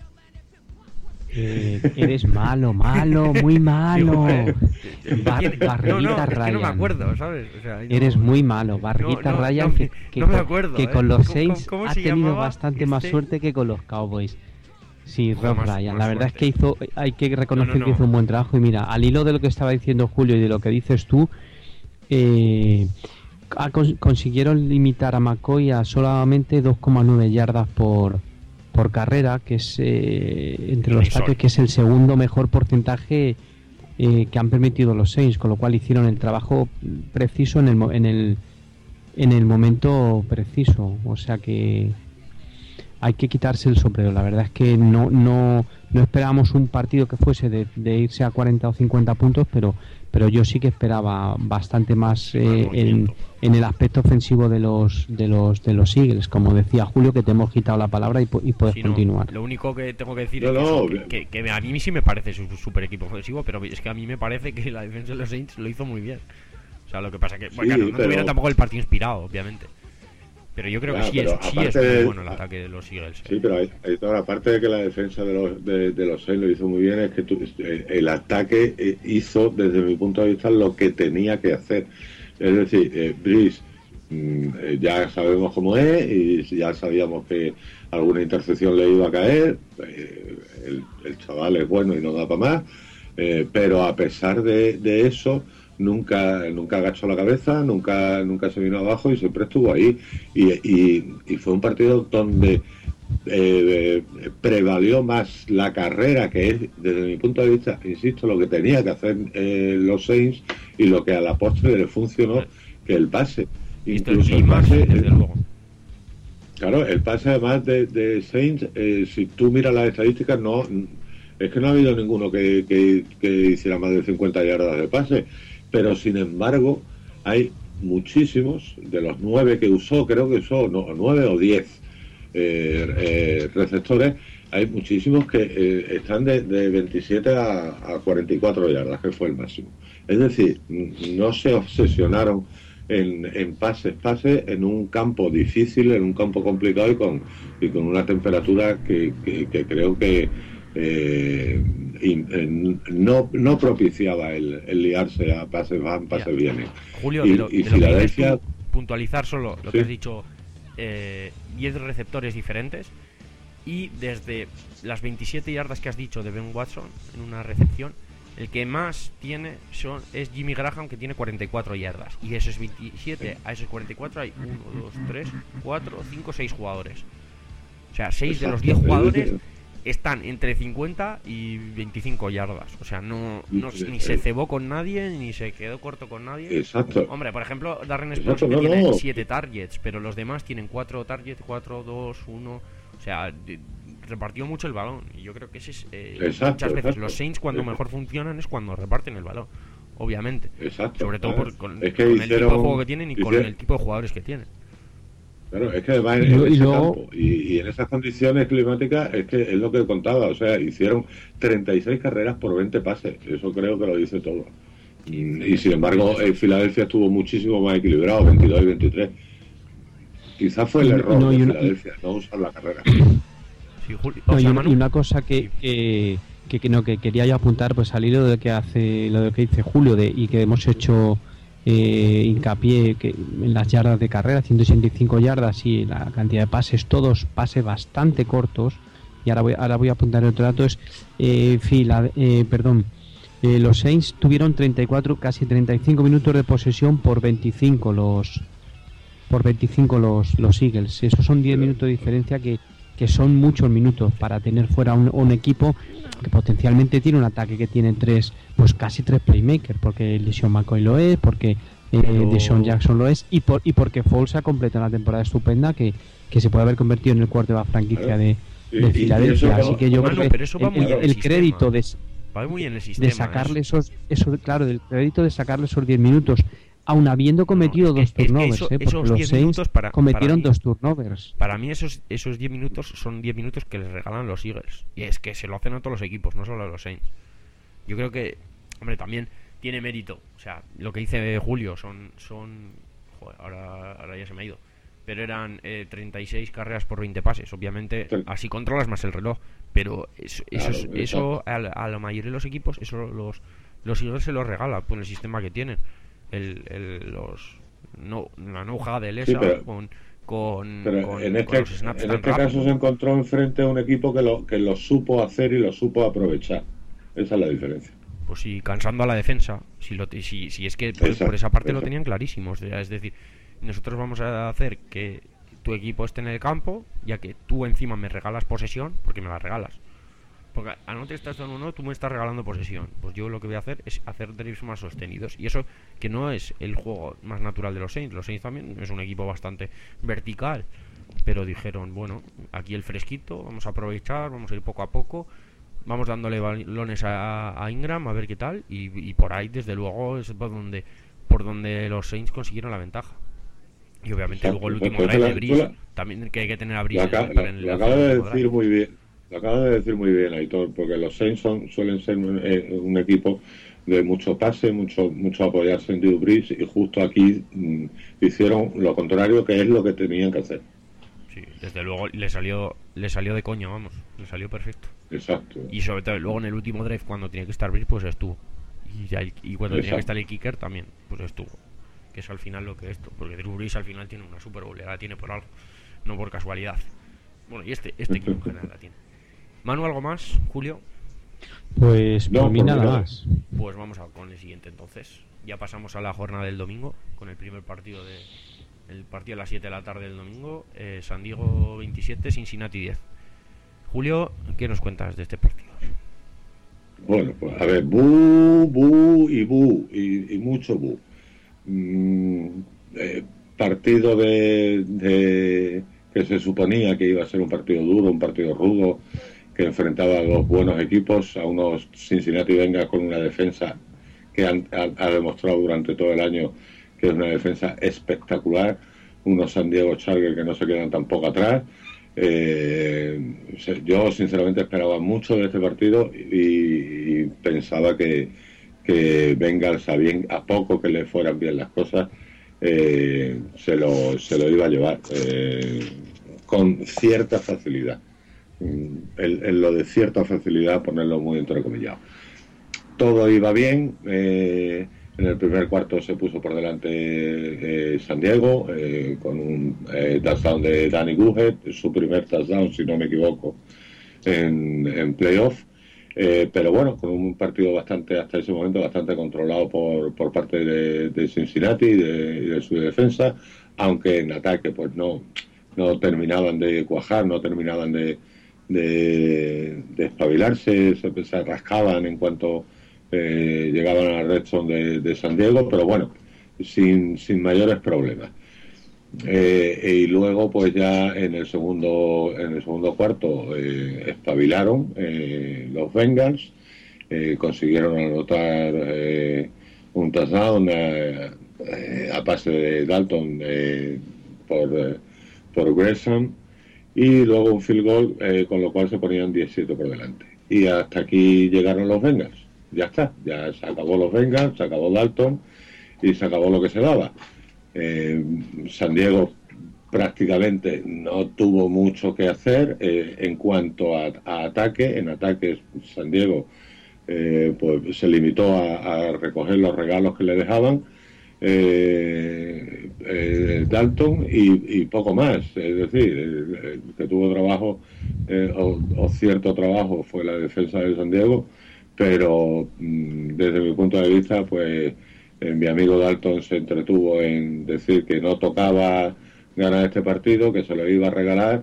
Eh, eres malo, malo, muy malo. Bar- Barriguita no, no, Ryan. Es que no me acuerdo, ¿sabes? O sea, no, eres muy malo, Barriguita no, no, Ryan, no, que, que, no me con, acuerdo, que ¿eh? con los ¿Cómo, Saints cómo, cómo ha tenido bastante este? más suerte que con los Cowboys. Sí, Rob más, Ryan. más La verdad suerte. es que hizo, hay que reconocer no, no, no. que hizo un buen trabajo. Y mira, al hilo de lo que estaba diciendo Julio y de lo que dices tú, eh, consiguieron limitar a McCoy a solamente dos coma nueve yardas por, por carrera, que es eh, entre los ataques, que es el segundo mejor porcentaje eh, que han permitido los Saints, con lo cual hicieron el trabajo preciso en el, en el en el momento preciso. O sea que hay que quitarse el sombrero. La verdad es que no no no esperábamos un partido que fuese de, de irse a cuarenta o cincuenta puntos, pero pero yo sí que esperaba bastante más eh, en, en el aspecto ofensivo de los de los de los Eagles. Como decía Julio, que te hemos quitado la palabra y, y puedes sí, continuar. No, lo único que tengo que decir no, es que, no, eso, que, que, que a mí sí me parece su super equipo ofensivo, pero es que a mí me parece que la defensa de los Saints lo hizo muy bien. O sea, lo que pasa que, bueno, sí, claro, no pero... tuvieron tampoco el partido inspirado, obviamente. Pero yo creo Claro, que sí es, pero sí es aparte muy de- bueno el ataque de los Eagles. Sí, pero hay, hay toda la parte de que la defensa de los, de, de los Saints lo hizo muy bien, es que tú- eh, el ataque eh, hizo, desde mi punto de vista, lo que tenía que hacer. Es decir, eh, Breeze, mm, eh, ya sabemos cómo es y ya sabíamos que alguna intercepción le iba a caer. eh, el, el chaval es bueno y no da para más, eh, pero a pesar de, de eso, nunca nunca agachó la cabeza, nunca nunca se vino abajo y siempre estuvo ahí. Y, y, y fue un partido donde eh, prevalió más la carrera, que es, desde mi punto de vista, insisto, lo que tenía que hacer eh, los Saints y lo que a la postre le funcionó, que el pase. Y esto es Incluso el clima, pase, desde luego. claro, el pase además de, de Saints, eh, si tú miras las estadísticas, no es que no ha habido ninguno que, que, que hiciera más de cincuenta yardas de pase, pero sin embargo hay muchísimos, de los nueve que usó, creo que usó no, nueve o diez eh, eh, receptores, hay muchísimos que eh, están de, de veintisiete a, a cuarenta y cuatro yardas, que fue el máximo. Es decir, no se obsesionaron en, en pases, pases en un campo difícil, en un campo complicado y con, y con una temperatura que, que, que creo que eh, in, en, no, no propiciaba el, el liarse a pases van, pases vienen. Julio, y, de lo, y de lo que dices Filadelfia, tú, puntualizar solo lo Sí. que has dicho, eh, diez receptores diferentes y desde las veintisiete yardas que has dicho de Ben Watson en una recepción, el que más tiene son, es Jimmy Graham, que tiene cuarenta y cuatro yardas, y de esos veintisiete a esos cuarenta y cuatro hay uno, dos, tres, cuatro, cinco, seis jugadores. O sea, seis de los diez jugadores están entre cincuenta y veinticinco yardas. O sea, no, no ni se cebó con nadie, ni se quedó corto con nadie. Exacto. Hombre, por ejemplo, Darren Exacto, Sproles, que no, tiene no. siete targets, pero los demás tienen cuatro targets, cuatro, dos, uno. O sea, de- repartió mucho el balón. Y yo creo que ese es eh, Exacto, muchas veces exacto. los Saints cuando Exacto. mejor funcionan es cuando reparten el balón. Obviamente. Exacto, Sobre todo claro. por, con, Es que con el tipo hicieron- de juego que tienen y con hicieron- el tipo de jugadores que tienen. Claro, es que además en, Y lo- en y ese luego- campo y, y en esas condiciones climáticas es que es lo que contaba, o sea, hicieron treinta y seis carreras por veinte pases, eso creo que lo dice todo. Y, y sin embargo, en Filadelfia estuvo muchísimo más equilibrado, veintidós y veintitrés. Quizás fue el Y- error no, y de una- Filadelfia, no usar la carrera. Sí, Julio. O No, y, sea, una, Manu, y una cosa que, que, que, que no que quería yo apuntar, pues al hilo de lo que hace lo de que dice Julio de, y que hemos hecho eh, hincapié que en las yardas de carrera, ciento sesenta y cinco yardas y la cantidad de pases, todos pases bastante cortos. Y ahora voy, ahora voy a apuntar el otro dato, es eh, fila, eh, perdón, eh, los Saints tuvieron treinta y cuatro, casi treinta y cinco minutos de posesión por veinticinco los por veinticinco los, los Eagles. Esos son diez minutos de diferencia que, que son muchos minutos para tener fuera un, un equipo que potencialmente tiene un ataque que tiene tres, pues casi tres playmakers, porque el Deshaun McCoy lo es, porque eh, Pero- Deshaun Jackson lo es, y por y porque Foles ha completado una temporada estupenda que, que se puede haber convertido en el quarterback franquicia Claro. de, Y- de y- y Filadelfia. eso- Así que yo Manu, creo pero que eso va el, muy el- en el el sistema. crédito de, va muy en el sistema. de sacarle eso. esos, esos, claro, del crédito de sacarle esos diez minutos, aun habiendo cometido No, es dos que- es que turnovers, eso- ¿eh? Porque esos los diez Saints minutos para- cometieron para mí- dos turnovers. Para mí esos esos diez minutos son diez minutos que les regalan los Eagles. Y es que se lo hacen a todos los equipos, no solo a los Saints. Yo creo que, hombre, también tiene mérito. O sea, lo que dice Julio son... son joder, ahora, ahora ya se me ha ido. Pero eran eh, treinta y seis carreras por veinte pases. Obviamente, Sí. así controlas más el reloj. Pero eso, eso, Claro, eso a, la- a la mayoría de los equipos, eso los, los Eagles se los regala por el sistema que tienen. El, el, los no, la no-jugada de Lesa Sí, pero- con... Con, Pero con- en con este, los snaps en tan este rápidos. caso se encontró enfrente a un equipo que lo, que lo supo hacer y lo supo aprovechar. Esa es la diferencia. Pues sí, cansando a la defensa. Si, lo, si, si es que por, Exacto, por esa parte lo exacto. tenían clarísimo. O sea, es decir, nosotros vamos a hacer que tu equipo esté en el campo, ya que tú encima me regalas posesión, porque me la regalas. Porque a no te estás dando uno, tú me estás regalando posesión. Pues yo lo que voy a hacer es hacer drives más sostenidos. Y eso que no es el juego más natural de los Saints. Los Saints también es un equipo bastante vertical. Pero dijeron, bueno, aquí el fresquito, vamos a aprovechar, vamos a ir poco a poco. Vamos dándole balones a, a Ingram a ver qué tal. Y, y por ahí, desde luego, es por donde, por donde los Saints consiguieron la ventaja. Y obviamente Exacto, luego el último exacto. drive de Tú Breeze, la- también que hay que tener a Lo, Breeze aca- para lo- en lo el acaba de último decir drive. muy bien. Lo acaba de decir muy bien, Aitor, porque los Saints son, suelen ser un, eh, un equipo de mucho pase, mucho mucho apoyarse en Drew Brees, y justo aquí mm, hicieron lo contrario, que es lo que tenían que hacer. Sí, desde luego le salió le salió de coña, vamos, le salió perfecto. Exacto. Y sobre todo luego en el último drive, cuando tenía que estar Brees, pues estuvo. Y, ya el- y cuando tenía que Exacto. estar el kicker también, pues estuvo. Que es al final lo que es esto, porque Drew Brees al final tiene una Super Bowl, la tiene por algo, no por casualidad. Bueno, y este este equipo en general la tiene. Manu, ¿algo más, Julio? Pues No, por mí por mí nada nada. más. Pues vamos a con el siguiente entonces. Ya pasamos a la jornada del domingo con el primer partido de el partido a las siete de la tarde del domingo, eh, San Diego veintisiete, Cincinnati diez. Julio, ¿qué nos cuentas de este partido? Bueno, pues a ver, bu, bu y bu, y, y mucho bu. Mm, eh, partido de, de que se suponía que iba a ser un partido duro, un partido rudo, que enfrentaba a dos buenos equipos, a unos Cincinnati Bengals con una defensa que han- ha, ha demostrado durante todo el año que es una defensa espectacular, unos San Diego Chargers que no se quedan tampoco atrás. Eh, se- yo sinceramente esperaba mucho de este partido y, y pensaba que, que Bengals, a, bien, a poco que le fueran bien las cosas, eh, se, lo, se lo iba a llevar eh, con cierta facilidad. Mm, En, en lo de cierta facilidad, ponerlo muy entrecomillado. Todo iba bien. Eh, en el primer cuarto se puso por delante eh, San Diego eh, con un eh, touchdown de Danny Woodhead, su primer touchdown, si no me equivoco, en, en playoff. Eh, pero bueno, con un partido bastante, hasta ese momento, bastante controlado por, por parte de, de Cincinnati y de, y de su defensa, aunque en ataque pues no, no terminaban de cuajar, no terminaban de, de, de espabilarse, se, se rascaban en cuanto eh, llegaban a la red zone de, de San Diego, pero bueno, sin, sin mayores problemas. Eh, y luego pues ya en el segundo en el segundo cuarto eh, espabilaron eh, los Bengals, eh, consiguieron anotar eh, un touchdown eh, eh, a pase de Dalton eh, por, eh, por Gresham, y luego un field goal, eh, con lo cual se ponían diecisiete por delante. Y hasta aquí llegaron los Bengals. Ya está, ya se acabó los Bengals, se acabó Dalton y se acabó lo que se daba. Eh, San Diego prácticamente no tuvo mucho que hacer eh, en cuanto a, a ataque. En ataque San Diego eh, pues se limitó a, a recoger los regalos que le dejaban eh, eh, Dalton y, y poco más. Es decir, el, el que tuvo trabajo eh, o, o cierto trabajo fue la defensa de San Diego, pero mm, desde mi punto de vista pues eh, mi amigo Dalton se entretuvo en decir que no tocaba ganar este partido, que se lo iba a regalar,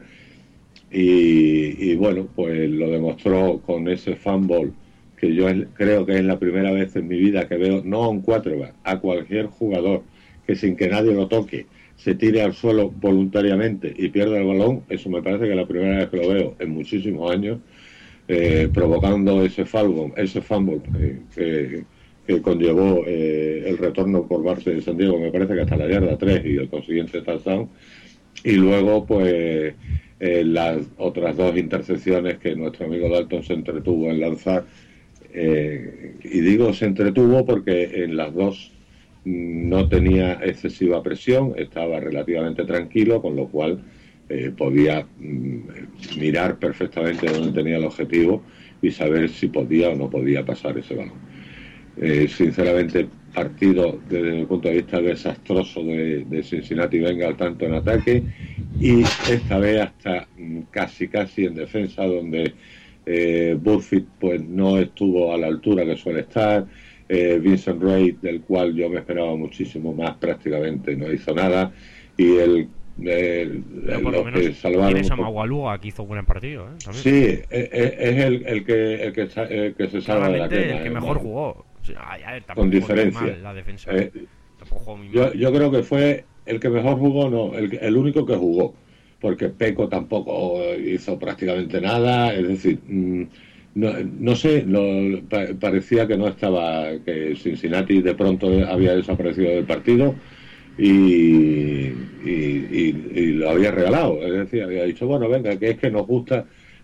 y, y bueno, pues lo demostró con ese fumble, que yo es- creo que es la primera vez en mi vida que veo, no a un quarterback, a cualquier jugador que sin que nadie lo toque se tire al suelo voluntariamente y pierda el balón. Eso me parece que es la primera vez que lo veo en muchísimos años, eh, provocando ese fumble, ese fumble eh, que, que conllevó eh, el retorno por parte de San Diego, me parece que hasta la yarda tres y el consiguiente touchdown. Y luego pues eh, las otras dos intercepciones que nuestro amigo Dalton se entretuvo en lanzar, eh, y digo se entretuvo porque en las dos mm, no tenía excesiva presión, estaba relativamente tranquilo, con lo cual eh, podía mm, mirar perfectamente dónde tenía el objetivo y saber si podía o no podía pasar ese balón. Eh, sinceramente, partido desde mi punto de vista desastroso de, de Cincinnati Bengals, tanto en ataque y esta vez hasta mm, casi casi en defensa, donde eh, Burfict pues no estuvo a la altura que suele estar. eh, Vincent Ray, del cual yo me esperaba muchísimo más, prácticamente no hizo nada, y el, el, Pero el- por lo los menos que salvaron tienes a un poco- Magualúa, que hizo un buen partido, ¿eh? También. sí, es, es el, el que el que, sa- el que se salva de la Claramente crema, el que eh, mejor bueno. jugó. O sea, a ver, tampoco Con jugó muy diferencia. mal la defensa. Eh, Tampoco jugó muy Yo, mal. yo creo que fue el que mejor jugó, no, el, el único que jugó, porque Peco tampoco hizo prácticamente nada, es decir, mmm, no, no sé, lo, pa, parecía que no estaba, que Cincinnati de pronto había desaparecido del partido y, y, y, y lo había regalado, es decir, había dicho, bueno, venga, que es que nos gusta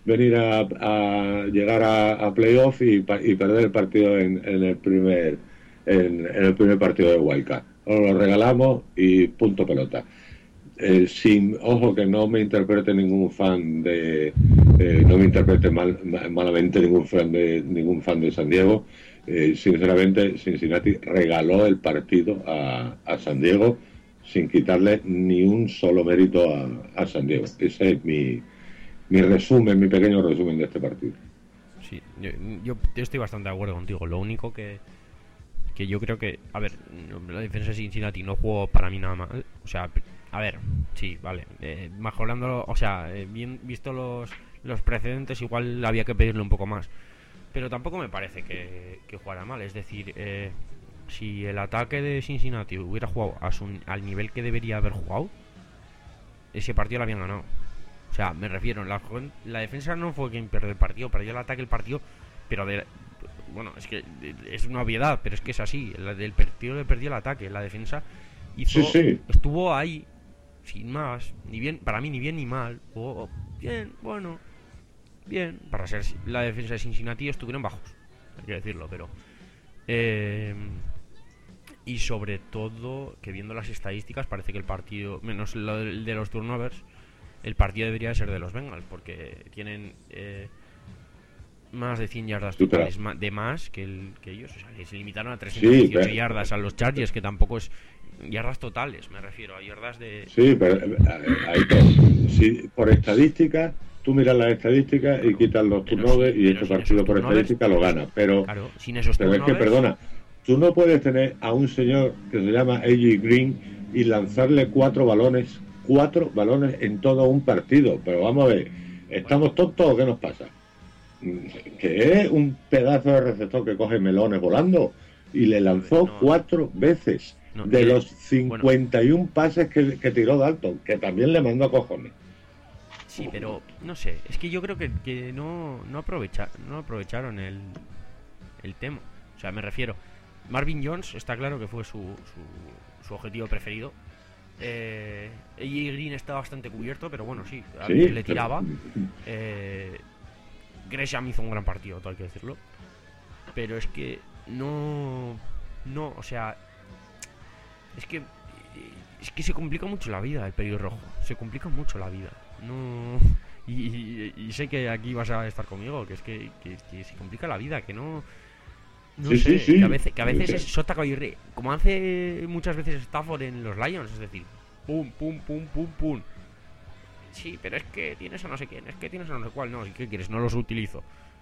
venir a, a llegar a, a playoff y, y perder el partido en, en el primer en, en el primer partido de Wildcard. Os lo regalamos y punto pelota. Eh, sin, ojo, que no me interprete ningún fan de eh, no me interprete mal, malamente ningún fan de ningún fan de San Diego. Eh, sinceramente, Cincinnati regaló el partido a, a San Diego sin quitarle ni un solo mérito a, a San Diego. Ese es mi, mi resumen, mi pequeño resumen de este partido. Sí, yo, yo estoy bastante de acuerdo contigo. Lo único que que yo creo que, a ver, la defensa de Cincinnati no jugó para mí nada mal. O sea, a ver, sí, vale, eh, mejorando, o sea, eh, bien visto los, los precedentes, igual había que pedirle un poco más. Pero tampoco me parece que, que jugara mal. Es decir, eh, si el ataque de Cincinnati hubiera jugado a su, al nivel que debería haber jugado, ese partido lo habían ganado. O sea, me refiero, la, la defensa no fue quien perdió el partido, perdió el ataque el partido, pero de... Bueno, es que es una obviedad, pero es que es así. El, el partido le perdió el ataque. La defensa hizo, sí, sí. estuvo ahí, sin más. Ni bien, para mí, ni bien ni mal. O, bien, bueno, bien. Para ser la defensa de Cincinnati estuvieron bajos, hay que decirlo, pero. Eh, y sobre todo, que viendo las estadísticas, parece que el partido, menos el de los turnovers, el partido debería ser de los Bengals, porque tienen. Eh, más de cien yardas totales de más que, el, que ellos, o sea, que se limitaron a trescientas dieciocho sí, yardas a los Chargers, que tampoco es yardas totales, me refiero a yardas de... Sí, pero ahí sí, por estadística, tú miras las estadísticas y quitas los turnovers y este partido por estadística lo gana, pero, claro, sin esos pero es que, perdona, tú no puedes tener a un señor que se llama A J Green y lanzarle cuatro balones, cuatro balones en todo un partido, pero vamos a ver, ¿estamos tontos o qué nos pasa? Que es un pedazo de receptor que coge melones volando y le lanzó no, cuatro veces no, de los cincuenta y uno bueno, pases que, que tiró Dalton, que también le mandó a cojones. Sí, pero no sé, es que yo creo que, que no, no, aprovecha, no aprovecharon el, el tema. O sea, me refiero, Marvin Jones está claro que fue su, su, su objetivo preferido. Eh, A J Green está bastante cubierto, pero bueno, sí, a sí le tiraba. Eh, Gresham hizo un gran partido, todo hay que decirlo. Pero es que no... No, o sea... Es que... Es que se complica mucho la vida el pelirrojo. Se complica mucho la vida. No... Y, y, y sé que aquí vas a estar conmigo, que es que, que, que se complica la vida, que no... No sí, sé, sí, sí. Que a veces, que a veces es sota caballo y rey. Como hace muchas veces Stafford en los Lions, es decir... Pum, pum, pum, pum, pum. Sí, pero es que tienes a no sé quién, es que tienes a no sé cuál, no, ¿qué quieres? No los utilizo.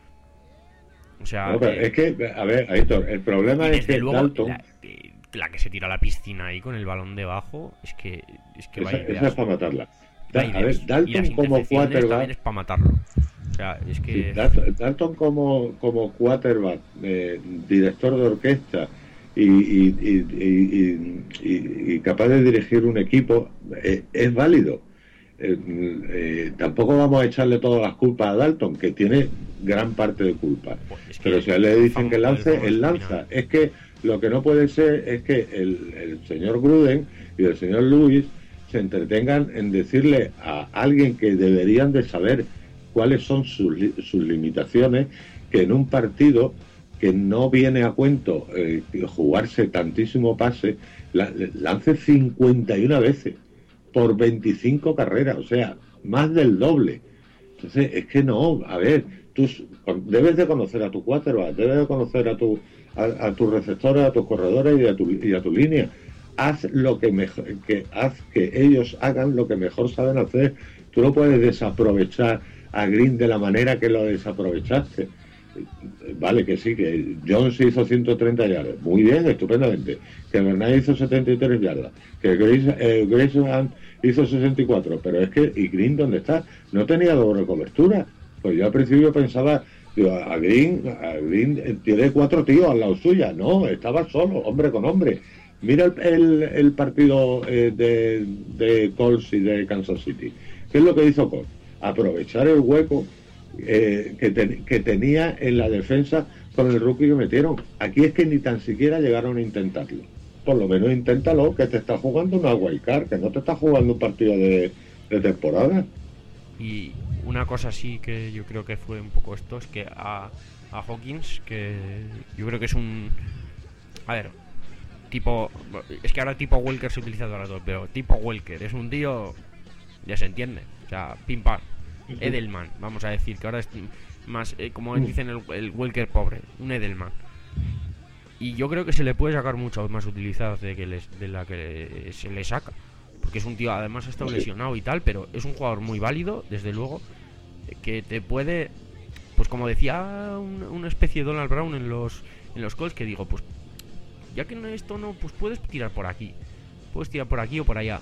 O sea... No, pero eh, es que, a ver, Aitor, el problema es que luego, Dalton... La, la que se tira a la piscina ahí con el balón debajo, es que... Es que esa, esa es para matarla. Da, a ver, Dalton como quarterback... es para matarlo. O sea, es que... Sí, Dalton, Dalton como, como quarterback, eh, director de orquesta y, y, y, y, y, y capaz de dirigir un equipo, eh, es válido. Eh, eh, tampoco vamos a echarle todas las culpas a Dalton, que tiene gran parte de culpa, pues es que pero si a él le dicen que lance, él lanza. Es que lo que no puede ser es que el, el señor Gruden y el señor Lewis se entretengan en decirle a alguien que deberían de saber cuáles son sus, sus limitaciones, que en un partido que no viene a cuento eh, jugarse tantísimo pase, la, lance cincuenta y una veces por veinticinco carreras, o sea, más del doble. Entonces, es que no, a ver, tú debes de conocer a tu quarterback, debes de conocer a tu a, a tus receptores, a tus corredores y a tu, y a tu línea. Haz lo que mejor, que haz que ellos hagan lo que mejor saben hacer. Tú no puedes desaprovechar a Green de la manera que lo desaprovechaste. Vale, que sí, que Jones hizo ciento treinta yardas, muy bien, estupendamente, que Bernard hizo setenta y tres yardas, que Grace, eh, Grayson hizo sesenta y cuatro, pero es que, ¿y Green dónde está? No tenía doble cobertura. Pues yo al principio pensaba, digo, a Green, a Green tiene cuatro tíos al lado suya, no, estaba solo, hombre con hombre. Mira el, el, el partido eh, de, de Colts y de Kansas City. ¿Qué es lo que hizo Colts? Aprovechar el hueco Eh, que, ten, que tenía en la defensa con el rookie que metieron. Aquí es que ni tan siquiera llegaron a intentarlo. Por lo menos inténtalo, que te está jugando una wild card, que no te está jugando un partido de, de temporada. Y una cosa sí que yo creo que fue un poco esto, es que a, a Hawkins, que yo creo que es un... A ver, tipo... Es que ahora tipo Welker se utiliza todo el rato, pero tipo Welker es un tío... Ya se entiende, o sea, pim pam. Edelman, vamos a decir, que ahora es más, eh, como dicen, el, el Welker pobre, un Edelman. Y yo creo que se le puede sacar mucho más utilidad de, que les, de la que se le saca. Porque es un tío, además ha estado lesionado y tal, pero es un jugador muy válido, desde luego, que te puede, pues como decía una, una especie de Donald Brown en los en los Colts, que digo, pues ya que esto no, pues puedes tirar por aquí, puedes tirar por aquí o por allá.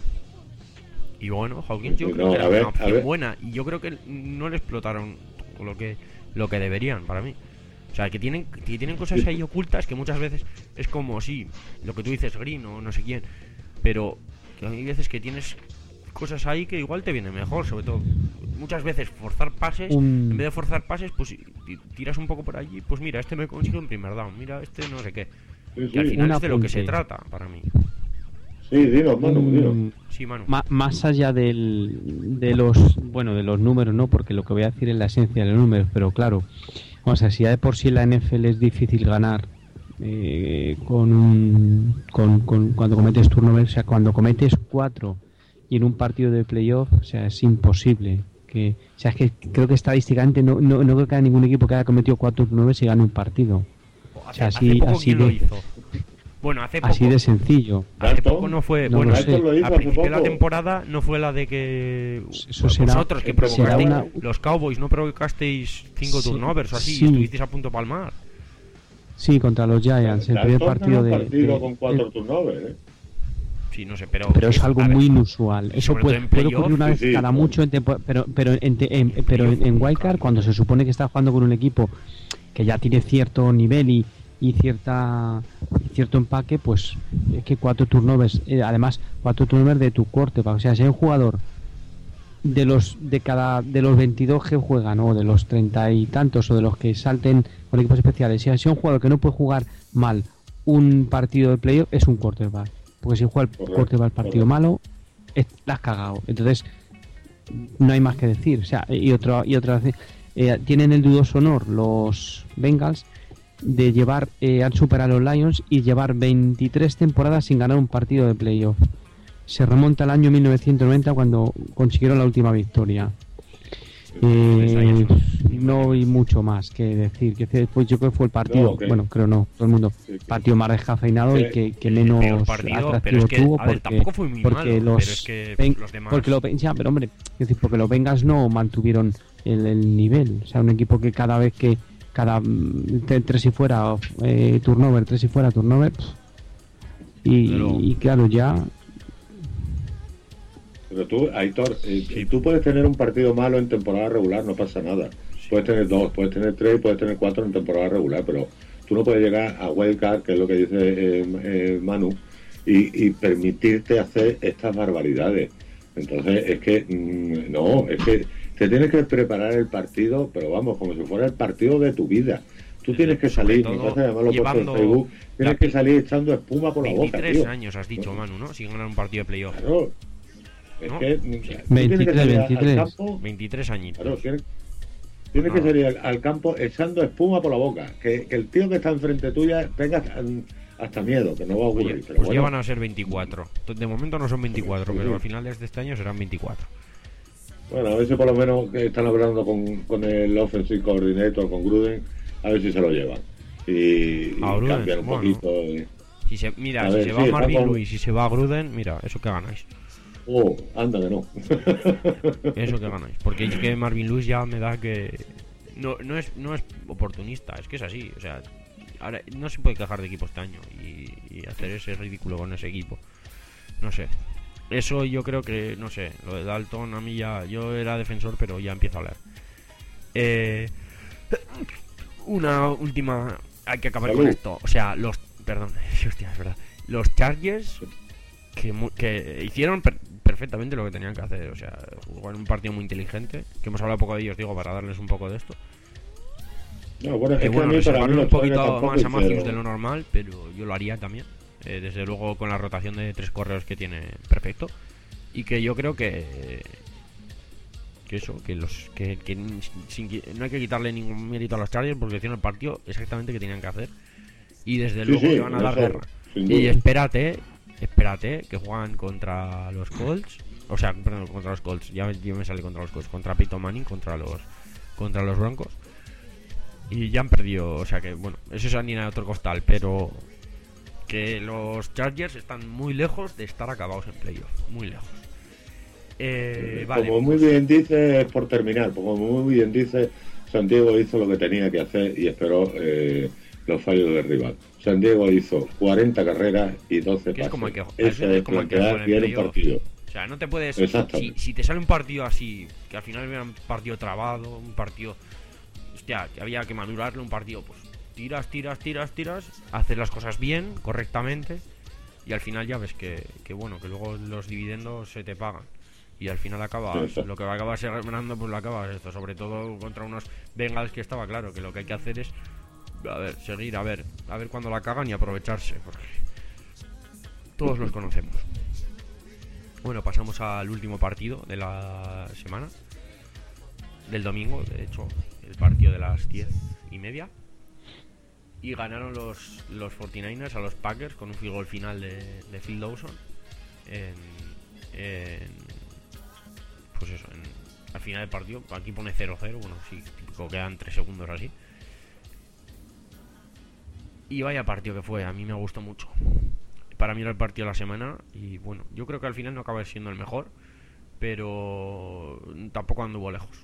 Y bueno, Hawkins yo creo no, que era ver, una opción buena, y yo creo que no le explotaron lo que lo que deberían, para mí. O sea, que tienen que tienen cosas ahí ocultas que muchas veces es como, sí, lo que tú dices, Green o no sé quién, pero que hay veces que tienes cosas ahí que igual te viene mejor, sobre todo muchas veces forzar pases, un... en vez de forzar pases, pues tiras un poco por allí, pues mira, este me consigue un primer down, mira, este no sé qué, sí, sí, que al final es de apunte. Lo que se trata para mí. Sí, dilo, Manu, un... dilo. Sí, Manu. M- más allá del, de los, bueno, de los números, no, porque lo que voy a decir es la esencia de los números, pero claro, o sea, si ya de por sí la N F L es difícil ganar eh, con un con, con cuando cometes turnover, o sea, cuando cometes cuatro y en un partido de playoff, o sea, es imposible que, o sea, es que creo que estadísticamente no, no, no creo que haya ningún equipo que haya cometido cuatro turnovers y gane un partido. O sea, así, así de, lo hizo. Bueno, hace poco, así de sencillo. Hace poco no fue, no bueno, sé. Lo hizo al hace principio de la poco. temporada no fue la de que eso será, vosotros que provocasteis, una... los Cowboys no provocasteis cinco sí, turnovers o así, sí. y estuvisteis a punto de palmar. Sí, contra los Giants, el Dalton primer partido de, partido de, con cuatro de turnovers, ¿eh? Sí, no sé, pero pero es algo ver, muy inusual. Eso sobre puede, todo en puede playoff, ocurrir una vez sí, sí, cada claro. mucho, en tempo, pero pero en, en, en, pero en, en Wildcard, cuando se supone que está jugando con un equipo que ya tiene cierto nivel y, y cierta y cierto empaque, pues es que cuatro turnovers, eh, además cuatro turnovers de tu quarterback, o sea, si hay un jugador de los de cada de los veintidós que juegan o de los treinta y tantos o de los que salten con equipos especiales, si hay un jugador que no puede jugar mal un partido de playoff, es un quarterback, porque si juega el Correcto, quarterback el partido correcto. malo, es, la has cagado. Entonces no hay más que decir. O sea, y otra y otra vez eh, tienen el dudoso honor los Bengals de llevar eh, han superado a los Lions y llevar veintitrés temporadas sin ganar un partido de playoff. Se remonta al año mil novecientos noventa cuando consiguieron la última victoria. Eh, no hay mucho más que decir. Que después yo creo que fue el partido, No, okay. bueno, creo no, todo el mundo, Sí, sí. partido más descafeinado Sí. y que, que menos Peor partido, atractivo pero es que, tuvo a ver, porque, tampoco fue muy porque malo, los pero es que Ven- los demás... porque lo, ya, pero hombre, es decir, porque los Bengals no mantuvieron el, el nivel. O sea, un equipo que cada vez que cada mm, te- tres y fuera eh, turnover, tres y fuera turnover pff, y, Pero- y claro ya Pero tú, Aitor, eh, si tú puedes tener un partido malo en temporada regular, no pasa nada. Puedes tener dos, puedes tener tres, puedes tener cuatro en temporada regular, pero tú no puedes llegar a wildcard, que es lo que dice eh, eh, Manu, y, y permitirte hacer estas barbaridades. Entonces, es que, mmm, no, es que te tienes que preparar el partido, pero vamos, como si fuera el partido de tu vida. Tú tienes que salir, todo me parece además lo he puesto en llevando Facebook, tienes la- que salir echando espuma por la boca, veintitrés tío. años has dicho, Manu, ¿no? Sin ganar un partido de playoff. Claro. Es ¿No? que tú tienes que veintitrés, salir al veintitrés. campo, veintitrés añitos. claro, tienes, tienes No. que salir al, al campo echando espuma por la boca. Que, que el tío que está enfrente tuya tenga hasta, hasta miedo, que no va a ocurrir. Oye, pero pues bueno, ya van a ser veinticuatro. De momento no son veinticuatro, pero al final de este año serán veinticuatro. bueno, a ver si por lo menos que están hablando con, con el offensive coordinator, con Gruden, a ver si se lo llevan. Y, y A Gruden, cambian un bueno. poquito. Y, Si se, mira, A si ver, se sí, va está Marvin con- Lewis y se va Gruden, mira, eso que ganáis. oh, anda que no. Eso que ganáis. Porque es que Marvin Lewis ya me da que... No, no, es, no es oportunista, es que es así. O sea, ahora no se puede quejar de equipo este año y, y hacer ese ridículo con ese equipo. No sé. Eso yo creo que, no sé, lo de Dalton a mí ya... Yo era defensor, pero ya empiezo a hablar. Eh, una última... Hay que acabar Salud. con esto. O sea, los... Perdón, hostia, es verdad. Los Chargers que, mu- que hicieron per- perfectamente lo que tenían que hacer. O sea, jugaron un partido muy inteligente. Que hemos hablado poco de ellos, digo, para darles un poco de esto. No, bueno, es Que que bueno, a mí, para mí reservarle un los Chargers poquito tampoco más a Matthews hicieron- de lo normal, pero yo lo haría también. Eh, desde luego con la rotación de tres correos que tiene, perfecto. Y que yo creo que que eso, que los que, que sin, no hay que quitarle ningún mérito a los Chargers porque hicieron el partido exactamente que tenían que hacer. Y desde sí, luego sí, que van a dar guerra. Y espérate, espérate, que juegan contra los Colts. O sea, perdón, contra los Colts. Ya, ya me sale contra los Colts. Contra Peyton Manning, contra los contra los Broncos. Y ya han perdido. O sea que, bueno, eso es harina de otro costal. Pero que los Chargers están muy lejos de estar acabados en playoff. Muy lejos. Eh, como vale, muy pues, bien dice, por terminar, como muy bien dice, San Diego hizo lo que tenía que hacer y esperó eh, los fallos del rival. San Diego hizo cuarenta carreras y doce pases. Es como el que, Eso es, es como el que plantear bien un partido. O sea, no te puedes... Si, si te sale un partido así, que al final era un partido trabado, un partido... Hostia, que había que madurarle un partido, pues tiras, tiras, tiras, tiras, haces las cosas bien, correctamente, y al final ya ves que, que bueno, que luego los dividendos se te pagan. Y al final acabas, lo que acabas ganando, pues lo acabas esto, sobre todo contra unos Bengals que estaba claro que lo que hay que hacer es, a ver, seguir, a ver, a ver cuándo la cagan y aprovecharse, porque todos los conocemos. Bueno, pasamos al último partido de la semana, del domingo, de hecho, el partido de las diez y media. Y ganaron los, los cuarenta y nueve ers a los Packers con un field goal final de, de Phil Dawson en, en pues eso, en, al final del partido. Aquí pone cero cero, bueno, sí, típico, quedan tres segundos así. Y vaya partido que fue, a mí me gustó mucho. Para mí era el partido de la semana. Y bueno, yo creo que al final no acaba siendo el mejor, pero tampoco anduvo lejos.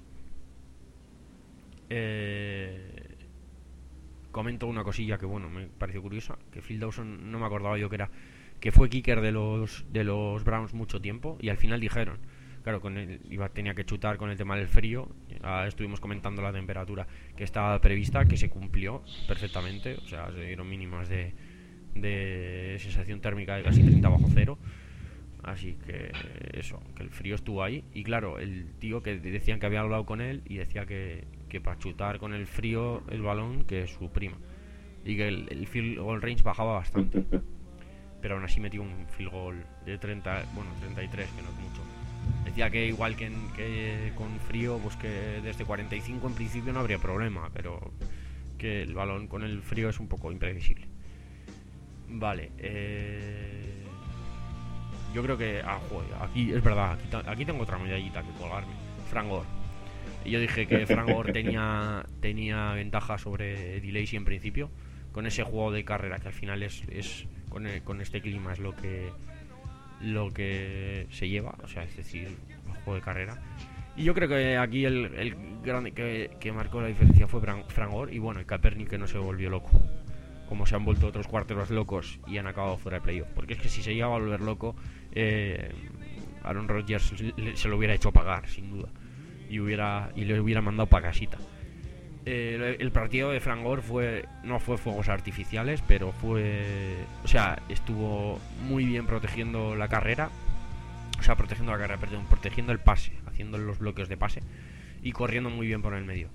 Eh, comento una cosilla que bueno, me pareció curiosa, que Phil Dawson, no me acordaba yo que era, que fue kicker de los de los Browns mucho tiempo, y al final dijeron, claro, con el, iba, tenía que chutar con el tema del frío. Ah, estuvimos comentando la temperatura que estaba prevista, que se cumplió perfectamente. O sea, se dieron mínimas de, de sensación térmica de casi treinta bajo cero. Así que eso, que el frío estuvo ahí. Y claro, el tío que decían que había hablado con él y decía que, que para chutar con el frío el balón, que su prima. Y que el, el field goal range bajaba bastante. Pero aún así metió un field goal de treinta, bueno, treinta y tres, que no es mucho. Decía que igual que, en, que con frío, pues que desde cuarenta y cinco en principio no habría problema, pero que el balón con el frío es un poco imprevisible. Vale, eh... yo creo que ah, joder, aquí es verdad, aquí, aquí tengo otra medallita que colgarme. Frank Gore. Y yo dije que Frank Gore tenía, tenía ventaja sobre Eddie Lacy en principio, con ese juego de carrera que al final es, es con, el, con este clima es lo que lo que se lleva, o sea, es decir, el juego de carrera. Y yo creo que aquí el, el grande que, que marcó la diferencia fue Frank Gore. Y bueno, y Kaepernick, que no se volvió loco, como se han vuelto otros quarterbacks locos y han acabado fuera de playoff. Porque es que si se llegaba a volver loco, eh, Aaron Rodgers se lo hubiera hecho pagar, sin duda, y hubiera y le hubiera mandado para casita. Eh, el partido de Frank Gore fue, no fue fuegos artificiales, pero fue, o sea, estuvo muy bien protegiendo la carrera, o sea, protegiendo la carrera, perdón, protegiendo el pase, haciendo los bloqueos de pase y corriendo muy bien por el medio.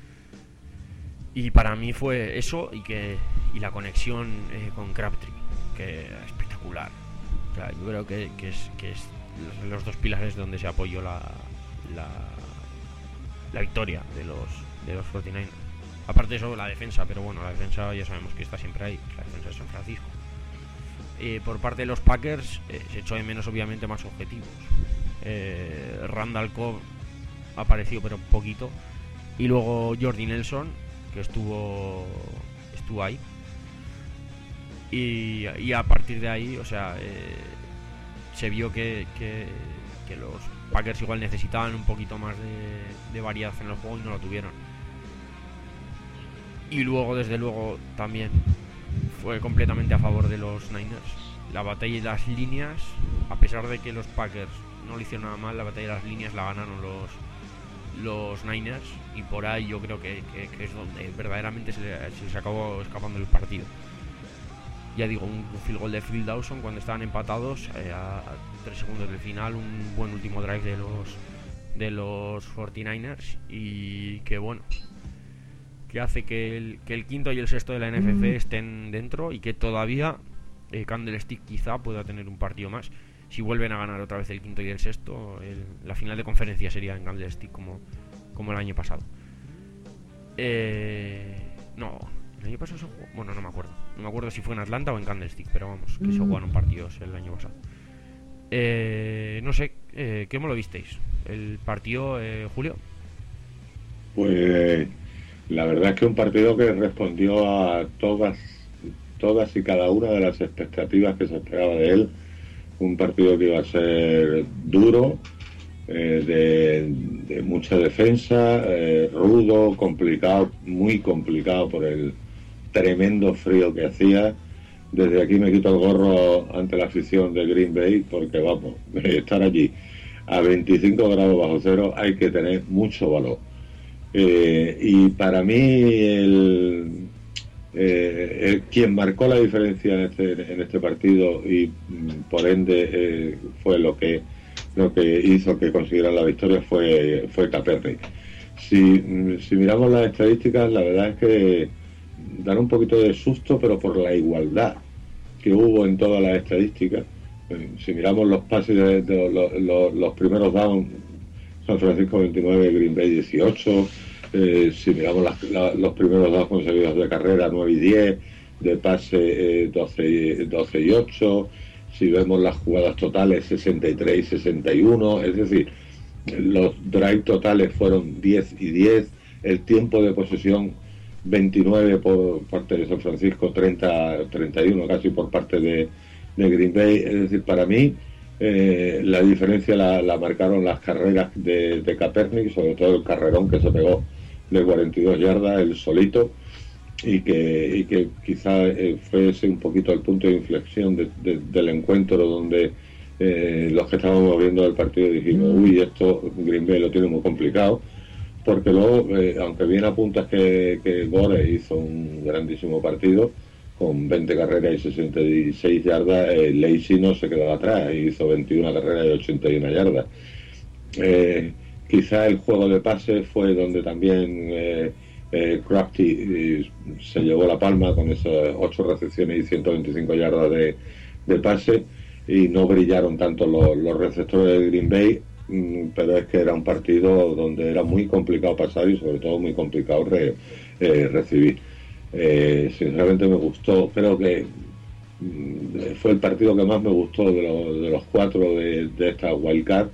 Y para mí fue eso, y que y la conexión eh, con Crabtree, que era espectacular. O sea, yo creo que, que es que es los, los dos pilares donde se apoyó la la, la victoria de los de los cuarenta y nueve ers. Aparte de eso, la defensa, pero bueno, la defensa ya sabemos que está siempre ahí, la defensa de San Francisco. Eh, por parte de los Packers eh, se echó de menos obviamente más objetivos. eh, Randall Cobb apareció pero poquito, y luego Jordi Nelson, que estuvo estuvo ahí, y, y a partir de ahí, o sea, eh, se vio que, que, que los Packers igual necesitaban un poquito más de, de variedad en el juego y no lo tuvieron. Y luego, desde luego, también fue completamente a favor de los Niners. La batalla y las líneas, a pesar de que los Packers no le hicieron nada mal, la batalla de las líneas la ganaron los los Niners, y por ahí yo creo que, que, que es donde verdaderamente se, le, se les acabó escapando el partido. Ya digo, un field goal de Phil Dawson cuando estaban empatados eh, a, a tres segundos del final, un buen último drive de los de los cuarenta y nueve ers, y que bueno, que hace que el, que el quinto y el sexto de la N F F estén dentro, y que todavía eh, Candlestick quizá pueda tener un partido más. si vuelven a ganar otra vez el quinto y el sexto, el, la final de conferencia sería en Candlestick como, como el año pasado. Eh, no, el año pasado se jugó, bueno, no me acuerdo. No me acuerdo si fue en Atlanta o en Candlestick, pero vamos, que mm. se jugaron partidos el año pasado. Eh, no sé, eh, ¿cómo lo visteis? ¿El partido, eh, Julio? Pues la verdad es que un partido que respondió a todas, todas y cada una de las expectativas que se esperaba de él. Un partido que iba a ser duro, eh, de, de mucha defensa, eh, rudo, complicado, muy complicado por el tremendo frío que hacía. Desde aquí me quito el gorro ante la afición de Green Bay, porque vamos, estar allí a veinticinco grados bajo cero hay que tener mucho valor. Eh, y para mí el, eh, el quien marcó la diferencia en este, en este partido y por ende eh, fue lo que lo que hizo que consiguieran la victoria fue fue Kaepernick. Si, si miramos las estadísticas, la verdad es que dan un poquito de susto, pero por la igualdad que hubo en todas las estadísticas. Si miramos los pases de, de los, los, los primeros downs, San Francisco veintinueve, Green Bay dieciocho. Eh, si miramos las, la, los primeros downs conseguidos de carrera, nueve y diez, de pase eh, doce y ocho. Si vemos las jugadas totales, sesenta y tres y sesenta y uno. Es decir, los drive totales fueron diez y diez. El tiempo de posesión, veintinueve por parte de San Francisco, treinta, treinta y uno casi por parte de, de Green Bay. Es decir, para mí eh, la diferencia la, la marcaron las carreras de, de Kaepernick, sobre todo el carrerón que se pegó de cuarenta y dos yardas, el solito, y que, y que quizá eh, fuese un poquito el punto de inflexión de, de, del encuentro, donde eh, los que estábamos viendo el partido dijimos, uy, esto Green Bay lo tiene muy complicado. Porque luego, eh, aunque bien apuntas que, que Gore hizo un grandísimo partido, con veinte carreras y sesenta y seis yardas, eh, Lacy no se quedó atrás, hizo veintiuna carreras y ochenta y una yardas. Eh, quizá el juego de pases fue donde también eh, eh, Crafty eh, se llevó la palma con esas ocho recepciones y ciento veinticinco yardas de, de pase, y no brillaron tanto los, los receptores de Green Bay. Pero es que era un partido donde era muy complicado pasar y sobre todo muy complicado re, eh, recibir. Eh, sinceramente me gustó, creo que mm, fue el partido que más me gustó de, lo, de los cuatro de, de esta wildcard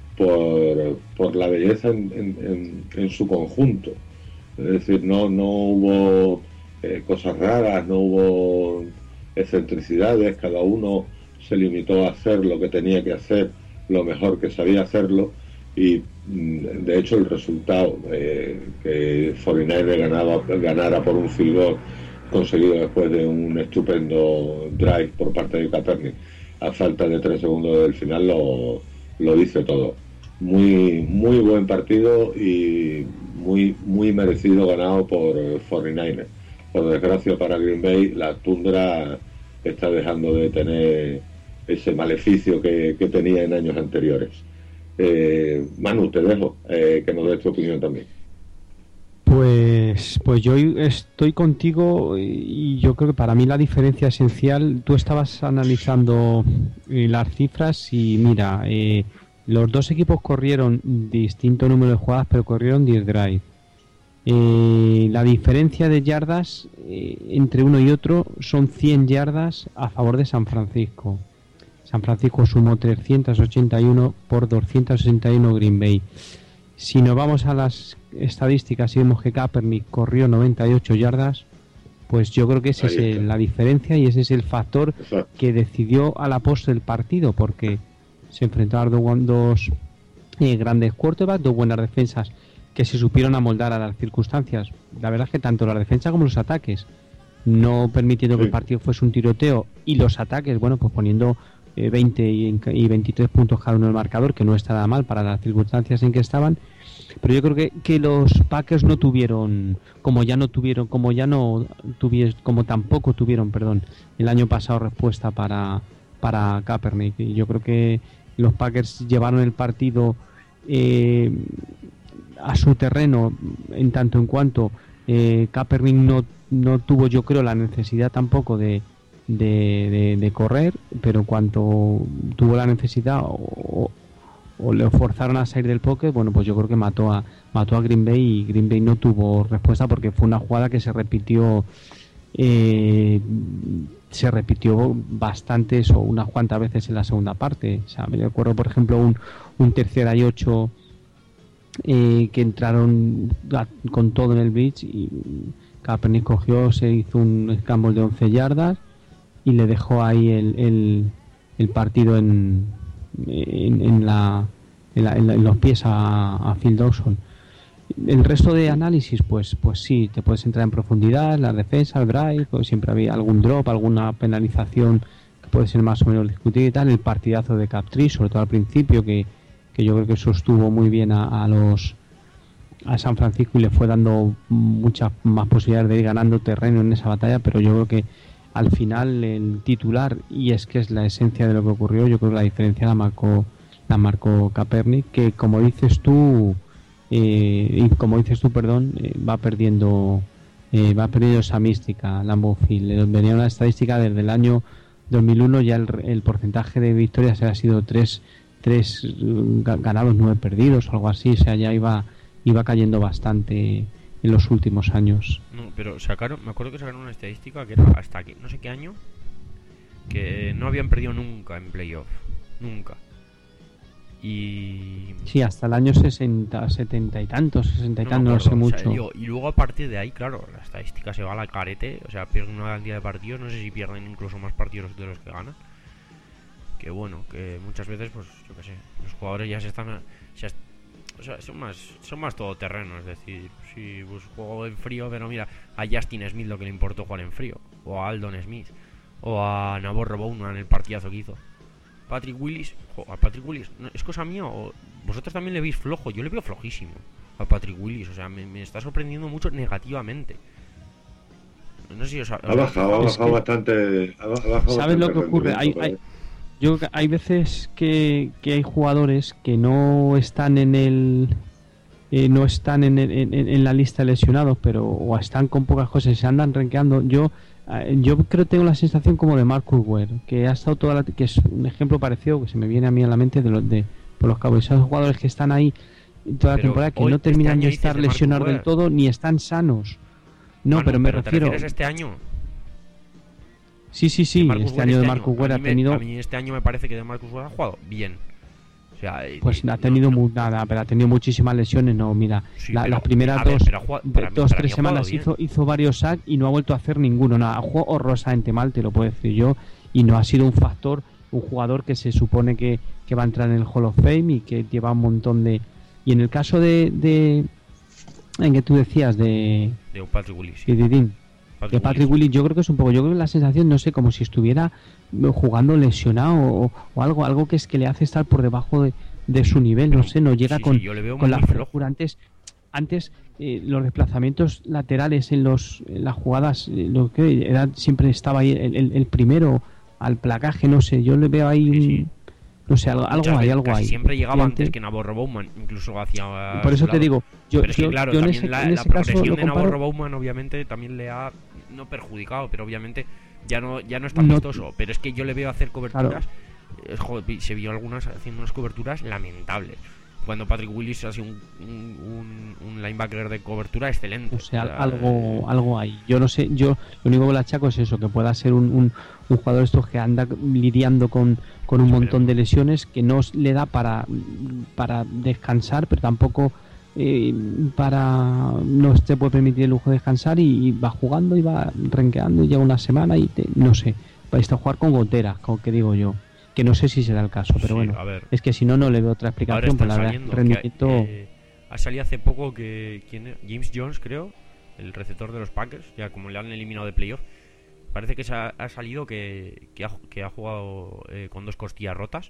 por, por la belleza en, en, en, en su conjunto. Es decir, no, no hubo eh, cosas raras, no hubo excentricidades, cada uno se limitó a hacer lo que tenía que hacer, lo mejor que sabía hacerlo, y de hecho el resultado eh, que cuarenta y nueve ganaba, ganara por un field goal conseguido después de un estupendo drive por parte de Kaepernick a falta de tres segundos del final lo, lo dice todo. Muy muy buen partido y muy muy merecido ganado por cuarenta y nueve. Por desgracia para Green Bay, la tundra está dejando de tener ese maleficio que, que tenía en años anteriores. Eh, Manu, te dejo eh, que nos des tu opinión también. Pues, pues yo estoy contigo y yo creo que para mí la diferencia esencial, tú estabas analizando eh, las cifras y mira, eh, los dos equipos corrieron distinto número de jugadas, pero corrieron diez drives. Eh, la diferencia de yardas eh, entre uno y otro son cien yardas a favor de San Francisco. San Francisco sumó trescientos ochenta y uno por doscientos sesenta y uno Green Bay. Si nos vamos a las estadísticas y vemos que Kaepernick corrió noventa y ocho yardas, pues yo creo que esa es el, la diferencia y ese es el factor Exacto. que decidió a la postre el partido, porque se enfrentaron dos eh, grandes quarterbacks, dos buenas defensas que se supieron amoldar a las circunstancias. La verdad es que tanto la defensa como los ataques, no permitiendo sí. que el partido fuese un tiroteo, y los ataques, bueno, pues poniendo veinte y veintitrés puntos cada uno en el marcador, que no está nada mal para las circunstancias en que estaban. Pero yo creo que, que los Packers no tuvieron, como ya no tuvieron, como ya no tuvieron, como tampoco tuvieron, perdón, el año pasado respuesta para, para Kaepernick. Y yo creo que los Packers llevaron el partido eh, a su terreno, en tanto en cuanto eh, Kaepernick no, no tuvo, yo creo, la necesidad tampoco de de, de, de correr, pero cuando tuvo la necesidad o, o le forzaron a salir del pocket, bueno, pues yo creo que mató a mató a Green Bay y Green Bay no tuvo respuesta porque fue una jugada que se repitió eh, se repitió bastantes o unas cuantas veces en la segunda parte. O sea, me acuerdo, por ejemplo, un, un tercera y ocho eh, que entraron a, con todo en el blitz y Kaepernick cogió, se hizo un scramble de once yardas y le dejó ahí el, el, el partido en, en, en, la, en, la, en, la, en los pies a, a Phil Dawson. El resto de análisis, pues pues sí, te puedes entrar en profundidad, la defensa, el drive, pues siempre había algún drop, alguna penalización que puede ser más o menos discutida y tal. El partidazo de Crabtree, sobre todo al principio, que, que yo creo que sostuvo muy bien a, a los a San Francisco y le fue dando muchas más posibilidades de ir ganando terreno en esa batalla, pero yo creo que al final el titular, y es que es la esencia de lo que ocurrió, yo creo que la diferencia la marcó la marcó Kaepernick, que como dices tú eh, y como dices tú, perdón, eh, va perdiendo eh, va perdiendo esa mística Lambeau Field. Venía una estadística desde el año dos mil uno, ya el, el porcentaje de victorias ha sido tres tres ganados, nueve perdidos o algo así, o sea, ya iba iba cayendo bastante en los últimos años. No, pero sacaron, me acuerdo que sacaron una estadística que era hasta aquí, no sé qué año, que no habían perdido nunca en playoff, nunca. Y sí, hasta el año sesenta, setenta y tantos, sesenta y no, tantos, no, no sé mucho. O sea, digo, y luego a partir de ahí, claro, la estadística se va a la carete, o sea, pierden una cantidad de partidos, no sé si pierden incluso más partidos de los que ganan. Que bueno, que muchas veces, pues, yo qué sé, los jugadores ya se están, se, o sea, son más, son más todoterreno, es decir, si pues juego en frío, pero mira, a Justin Smith lo que le importó jugar en frío, o a Aldon Smith, o a Navarro Bowman en el partidazo que hizo. Patrick Willis, jo, a Patrick Willis, ¿no, es cosa mía o vosotros también le veis flojo? Yo le veo flojísimo a Patrick Willis, o sea, me, me está sorprendiendo mucho negativamente. No sé si os ha, ha bajado, ha bajado que, bastante. Ha bajado ¿sabes lo que ocurre? Hay, hay, yo hay veces que, que hay jugadores que no están en el eh, no están en, el, en, en la lista de lesionados, pero o están con pocas cosas y se andan renqueando. Yo Yo creo que tengo la sensación como de Marcus Ware, que ha estado toda la, que es un ejemplo parecido que se me viene a mí a la mente de los de por los Cowboys, esos jugadores que están ahí toda la pero temporada que hoy, no terminan este de estar lesionados del todo ni están sanos. No, ah, no pero me pero refiero. ¿Te refieres a este año? Sí, sí, sí. Este año de Marcus Ware ha tenido. A mí este año me parece que de Marcus Ware ha jugado bien. O sea, pues y, ha tenido no, mu- nada, pero ha tenido muchísimas lesiones. No, mira, sí, la, pero, las primeras ver, dos, jugado, para dos mí, tres semanas hizo, hizo varios sacks y no ha vuelto a hacer ninguno. Nada, jugó horrorosamente mal, te lo puedo decir yo, y no ha sido un factor, un jugador que se supone que, que va a entrar en el Hall of Fame y que lleva un montón de. Y en el caso de, de en que tú decías de de Patrick Willis, sí. de, de, Patrick de Patrick Willis, yo creo que es un poco, yo creo que la sensación, no sé, como si estuviera jugando lesionado o, o algo, algo que es que le hace estar por debajo de de su nivel, no sé, no llega sí, con, sí, yo le veo con la flojo. frescura. Antes, antes eh, los desplazamientos laterales en los en las jugadas, eh, lo que era siempre estaba ahí el, el, el primero al placaje, no sé, yo le veo ahí, sí, sí. no sé, algo, algo hay, algo hay. Siempre llegaba antes que Navarro Bowman, incluso hacia. Por eso te digo, yo, pero es que, yo, claro, yo en también ese, la, en la ese caso progresión de comparo... Navarro Bowman obviamente también le ha no perjudicado, pero obviamente ya no ya no es tan no, vistoso. Pero es que yo le veo hacer coberturas. Claro. Joder, se vio algunas haciendo unas coberturas lamentables. Cuando Patrick Willis ha sido un, un, un linebacker de cobertura excelente. O sea, algo algo hay. Yo no sé, yo lo único que le achaco es eso, que pueda ser un, un, un jugador estos que anda lidiando con, con un montón de lesiones, que no le da para, para descansar, pero tampoco eh, para no se puede permitir el lujo de descansar y, y va jugando y va renqueando y lleva una semana y te, no sé, va a jugar con goteras, como que digo yo. Que no sé si será el caso, pero sí, bueno, es que si no, no le veo otra explicación. Por la verdad, rendimiento... que, eh, ha salido hace poco que ¿quién es? James Jones, creo, el receptor de los Packers, ya como le han eliminado de playoff, parece que se ha, ha salido que, que, ha, que ha jugado eh, con dos costillas rotas.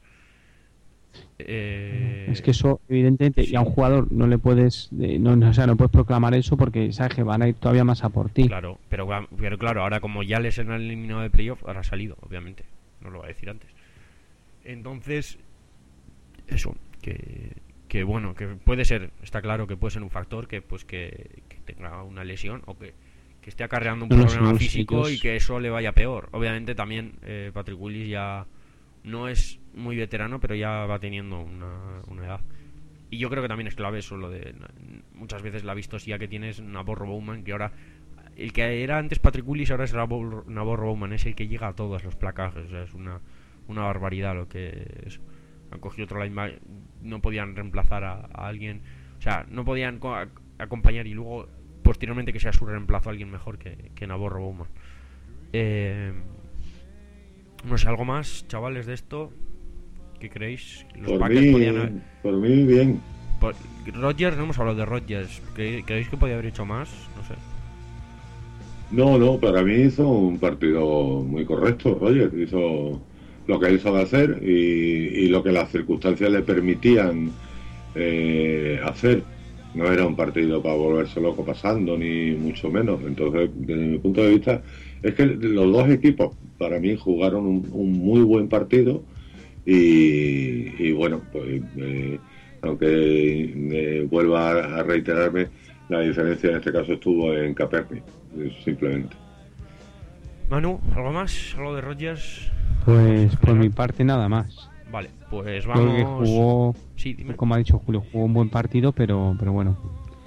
Eh, es que eso, evidentemente, sí. Y a un jugador no le puedes, eh, no, no, o sea, no puedes proclamar eso porque sabes que van a ir todavía más a por ti. Claro, pero, pero claro, ahora como ya les han eliminado de playoff, ahora ha salido, obviamente, no lo voy a decir antes. Entonces, eso, que, que bueno, que puede ser, está claro que puede ser un factor que pues que, que tenga una lesión o que, que esté acarreando un No, no, problema sí, físico ellos- y que eso le vaya peor. Obviamente también eh, Patrick Willis ya no es muy veterano, pero ya va teniendo una, una edad. Y yo creo que también es clave eso, lo de... Muchas veces la vistosidad que tienes Navarro Bowman, que ahora... El que era antes Patrick Willis ahora es Navarro Navarro Bowman, es el que llega a todos los placajes. O sea, es una, una barbaridad lo que es. Han cogido otro linebacker, no podían reemplazar a, a alguien, o sea, no podían co- a- acompañar y luego posteriormente que sea su reemplazo a alguien mejor que, que Navarro Bowman. Eh, no sé, algo más, chavales, de esto. ¿Qué creéis? Los Por Packers mí, podían haber- por mí bien. por- Rodgers, no hemos hablado de Rodgers. ¿Cre- ¿Creéis que podía haber hecho más? No sé. No, no, para mí hizo un partido muy correcto, Roger. Hizo lo que él sabe hacer y, y lo que las circunstancias le permitían eh, hacer. No era un partido para volverse loco pasando, ni mucho menos. Entonces, desde mi punto de vista, es que los dos equipos, para mí, jugaron un, un muy buen partido y, y bueno, pues eh, aunque eh, vuelva a, a reiterarme, la diferencia en este caso estuvo en Kaepernick, eh, simplemente. Manu, ¿algo más? ¿Algo de Rodgers? Pues por mi parte nada más. Vale, pues Creo que vamos... jugó, Sí, dime. como ha dicho Julio, jugó un buen partido, pero, pero bueno,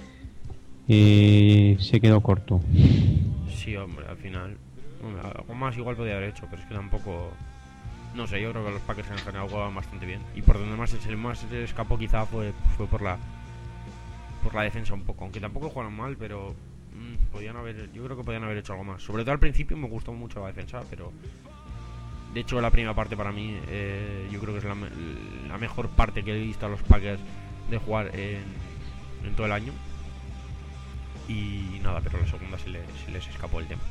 eh, se quedó corto. Sí, hombre, al final. Hombre, algo más igual podía haber hecho, pero es que tampoco. No sé, yo creo que los Packers en general jugaban bastante bien. Y por donde más el más se escapó quizá fue, fue por la por la defensa un poco. Aunque tampoco jugaron mal, pero mm, podían haber, yo creo que podían haber hecho algo más. Sobre todo al principio me gustó mucho la defensa, pero de hecho la primera parte para mí eh, yo creo que es la, me- la mejor parte que he visto a los Packers de jugar en, en todo el año. Y nada, pero la segunda se, le- se les escapó el tema.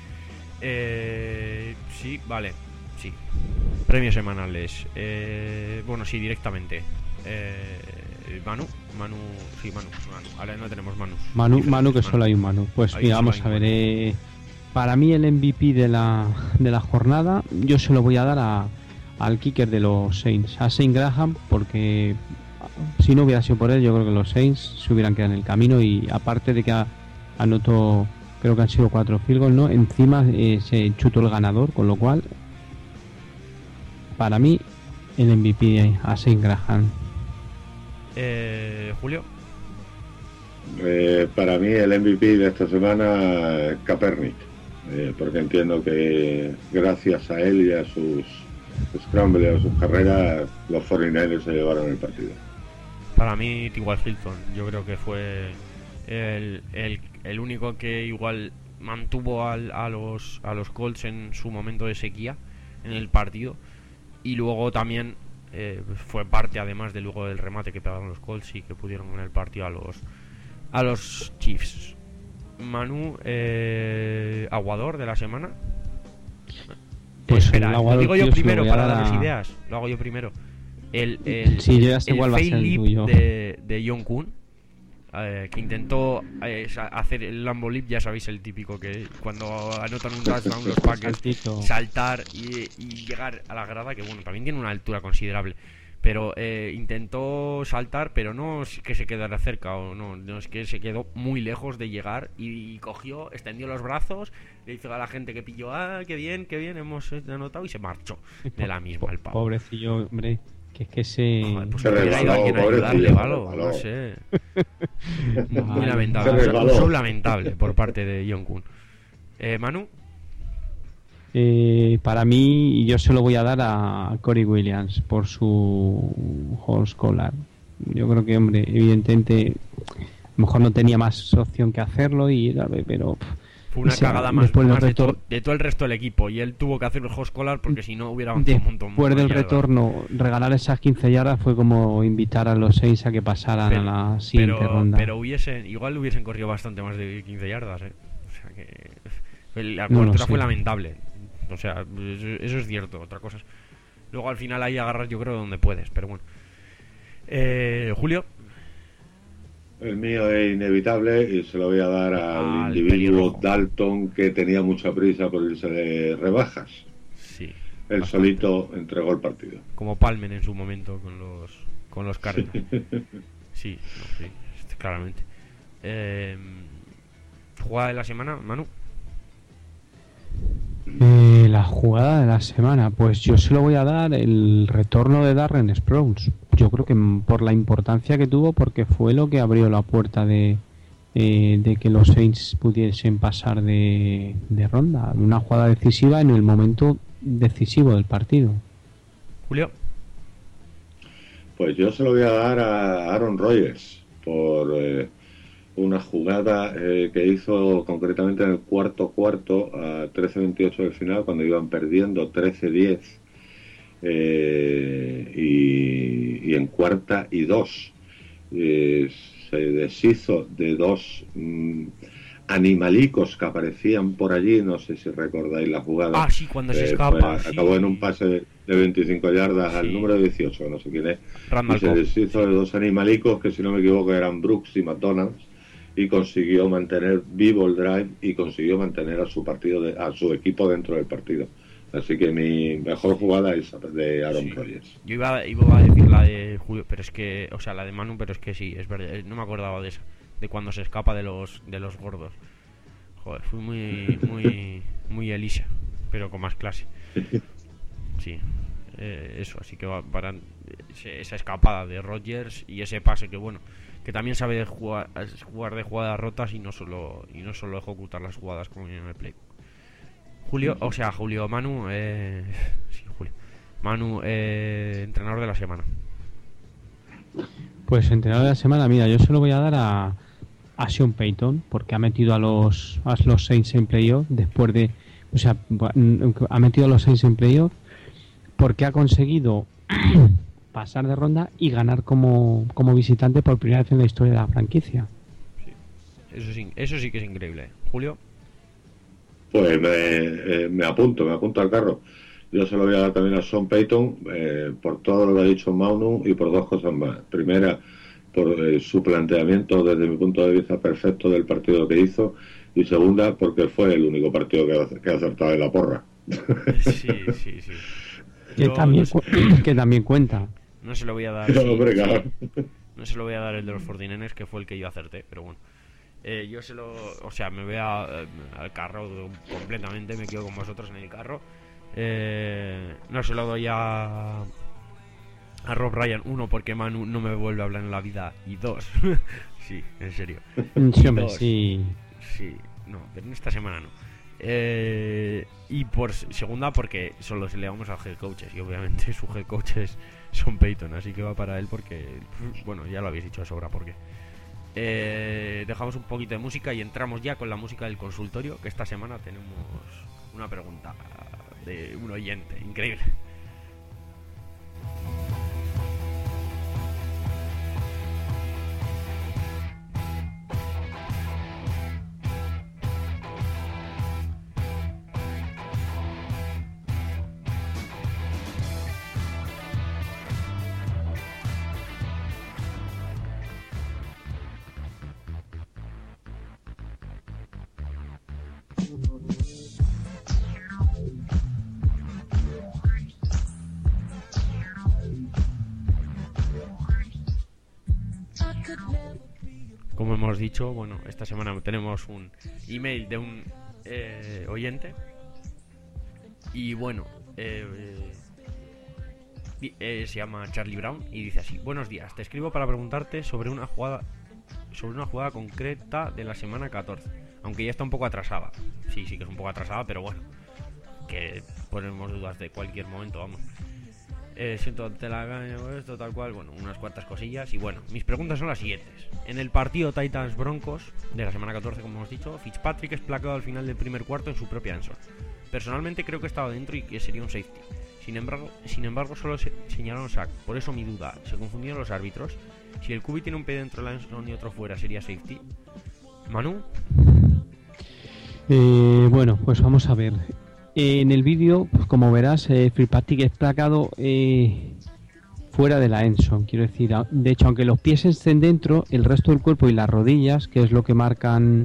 Eh, sí, vale, sí. Premios semanales. Eh, bueno, sí, directamente. Eh, Manu, Manu, sí, Manu, Manu. Ahora no tenemos Manus. Manu, Diferentes Manu, que Manus. solo hay un Manu. Pues Ahí mira, solo vamos hay a un ver. Manu. eh, para mí el M V P de la, de la jornada, yo se lo voy a dar a, al kicker de los Saints, a Shane Graham, porque si no hubiera sido por él, yo creo que los Saints se hubieran quedado en el camino y aparte de que ha- anotó, creo que han sido cuatro field goals, ¿no? Encima eh, se chutó el ganador, con lo cual, para mí, el M V P a Shane Graham. Eh, Julio. Eh, para mí el M V P de esta semana es Kaepernick, eh, porque entiendo que gracias a él y a sus scrambles y a sus carreras, los cuarenta y nueve se llevaron el partido. Para mí, igual Hilton. Yo creo que fue el, el, el único que igual mantuvo al, a los a los Colts en su momento de sequía en el partido. Y luego también eh, fue parte, además de luego del remate que pegaron los Colts y que pudieron ganar el partido a los a los Chiefs. Manu, eh, aguador de la semana. Pues Espera, el lo aguador, digo yo tío, se lo primero voy a para dar darles a- ideas. Lo hago yo primero. El, el, Sí, yo ya sé el cuál va a ser fail el leap tuyo. de, de John Kuhn, eh, que intentó eh, sa- hacer el Lambo Leap, ya sabéis, el típico que cuando anotan un touchdown los Packers, Saltito. saltar y, y llegar a la grada, que bueno, también tiene una altura considerable. Pero eh, intentó saltar, pero no es que se quedara cerca, o no, no es que se quedó muy lejos de llegar y, cogió, extendió los brazos, le hizo a la gente que pilló, ah, qué bien, qué bien, hemos eh, anotado, y se marchó de la misma el pavo. Pobrecillo, hombre, que es que se... Joder, pues Se hubiera ido resbaló, alguien a pobrecillo, ayudarle, se Valo, resbaló. no sé. Vale. Muy Se lamentable, un resbaló. show lamentable por parte de John Kuhn. Eh, Manu, Eh, para mí, yo se lo voy a dar a Corey Williams por su horse collar. Yo creo que, hombre, evidentemente, a lo mejor no tenía más opción que hacerlo, y pero pff, fue una o sea, cagada más, después del más de, retor- to- de todo el resto del equipo, y él tuvo que hacer el host collar porque si no hubiera avanzado un montón. después del más yardas. retorno, regalar esas quince yardas fue como invitar a los seis a que pasaran Pero- a la siguiente pero, ronda. pero hubiesen, igual hubiesen corrido bastante más de quince yardas, ¿eh? O sea que la No lo cobertura sé. fue lamentable. O sea, eso, eso es cierto. Otra cosa es, luego al final ahí agarras, yo creo, donde puedes, pero bueno. Eh, Julio. El mío es inevitable y se lo voy a dar al Al individuo pelirrojo. Dalton, que tenía mucha prisa por irse de rebajas. Sí. Él bastante. solito entregó el partido. Como Palmer en su momento con los con los Cardinals. Sí, no, sí, este, claramente. Eh, jugada de la semana, Manu. la jugada de la semana, pues yo se lo voy a dar el retorno de Darren Sproles. Yo creo que por la importancia que tuvo, porque fue lo que abrió la puerta de, eh, de que los Saints pudiesen pasar de, de ronda. Una jugada decisiva en el momento decisivo del partido. Julio. Pues yo se lo voy a dar a Aaron Rodgers por eh, una jugada eh, que hizo concretamente en el cuarto cuarto a trece veintiocho del final, cuando iban perdiendo trece diez eh, y, y en cuarta y dos eh, se deshizo de dos mm, animalicos que aparecían por allí. No sé si recordáis la jugada. Ah, sí, cuando se eh, escapa. fue, sí. Acabó en un pase de, de veinticinco yardas Sí. al número dieciocho, no sé quién es. Randall Y se Cobb. deshizo de dos animalicos que, si no me equivoco, eran Brooks y McDonald's, y consiguió mantener vivo el drive y consiguió mantener a su partido de, a su equipo dentro del partido. Así que mi mejor jugada es de Aaron Sí. Rodgers. Yo iba, iba a decir la de Julio, pero es que, o sea, la de Manu, pero es que sí, es verdad, no me acordaba de esa, de cuando se escapa de los de los gordos. Joder, fui muy muy muy Elisa, pero con más clase. Sí, eh, eso, así que va para ese- esa escapada de Rodgers y ese pase que bueno, que también sabe de jugar, jugar de jugadas rotas y no solo y no solo ejecutar las jugadas como en el play. Julio, o sea, Julio Manu, eh, sí, Julio. Manu, eh, entrenador de la semana. Pues entrenador de la semana, mira, yo se lo voy a dar a, a Sean Payton, porque ha metido a los a los Saints en playoff después de, o sea, ha metido a los Saints en playoff porque ha conseguido pasar de ronda y ganar como, como visitante por primera vez en la historia de la franquicia. Eso sí, eso sí que es increíble. Julio. Pues me, eh, me apunto, me apunto al carro. Yo se lo voy a dar también a Sean Payton eh, por todo lo que ha dicho Manu y por dos cosas más. Primera, por eh, su planteamiento desde mi punto de vista perfecto del partido que hizo, y segunda, porque fue el único partido que ha, que ha acertado en la porra. Sí, sí, sí. Que Yo también, no, se, cu- que también cuenta. no se lo voy a dar. No, sí, hombre, sí. claro. No se lo voy a dar el de los fortinenes, que fue el que yo acerté, pero bueno. Eh, yo se lo. O sea, me voy a, eh, al carro completamente, me quedo con vosotros en el carro. Eh, no se lo doy a. A Rob Ryan, uno, porque Manu no me vuelve a hablar en la vida, y dos. Sí, en serio. Sí, hombre, Dos. sí. Sí, no, pero en esta semana no. Eh, y por s- segunda, porque solo se le vamos a head coaches, y obviamente su head coach es Sean Payton, así que va para él porque, bueno, ya lo habéis dicho de sobra porque. Eh, dejamos un poquito de música y entramos ya con la música del consultorio, que esta semana tenemos una pregunta de un oyente, increíble. Como hemos dicho, bueno, esta semana tenemos un email de un eh, oyente. Y bueno, eh, eh, eh, se llama Charlie Brown y dice así: buenos días, te escribo para preguntarte sobre una jugada sobre una jugada concreta de la semana catorce, aunque ya está un poco atrasada. Sí, sí que es un poco atrasada, pero bueno, que ponemos dudas de cualquier momento, vamos. Eh, siento te la caña por esto, tal cual, bueno, unas cuantas cosillas. Y bueno, mis preguntas son las siguientes. En el partido Titans-Broncos de la semana catorce, como hemos dicho, Fitzpatrick es placado al final del primer cuarto en su propia endzone. Personalmente creo que estaba dentro y que sería un safety. Sin embargo, sin embargo solo se señalaron sack. Por eso mi duda, ¿se confundieron los árbitros? Si el Q B tiene un pie dentro de la endzone y otro fuera, ¿sería safety? Manu. Eh, bueno, pues vamos a ver. Eh, en el vídeo, pues como verás, eh, Fitzpatrick es placado eh, fuera de la endzone. Quiero decir, a- de hecho, aunque los pies estén dentro, el resto del cuerpo y las rodillas, que es lo que marcan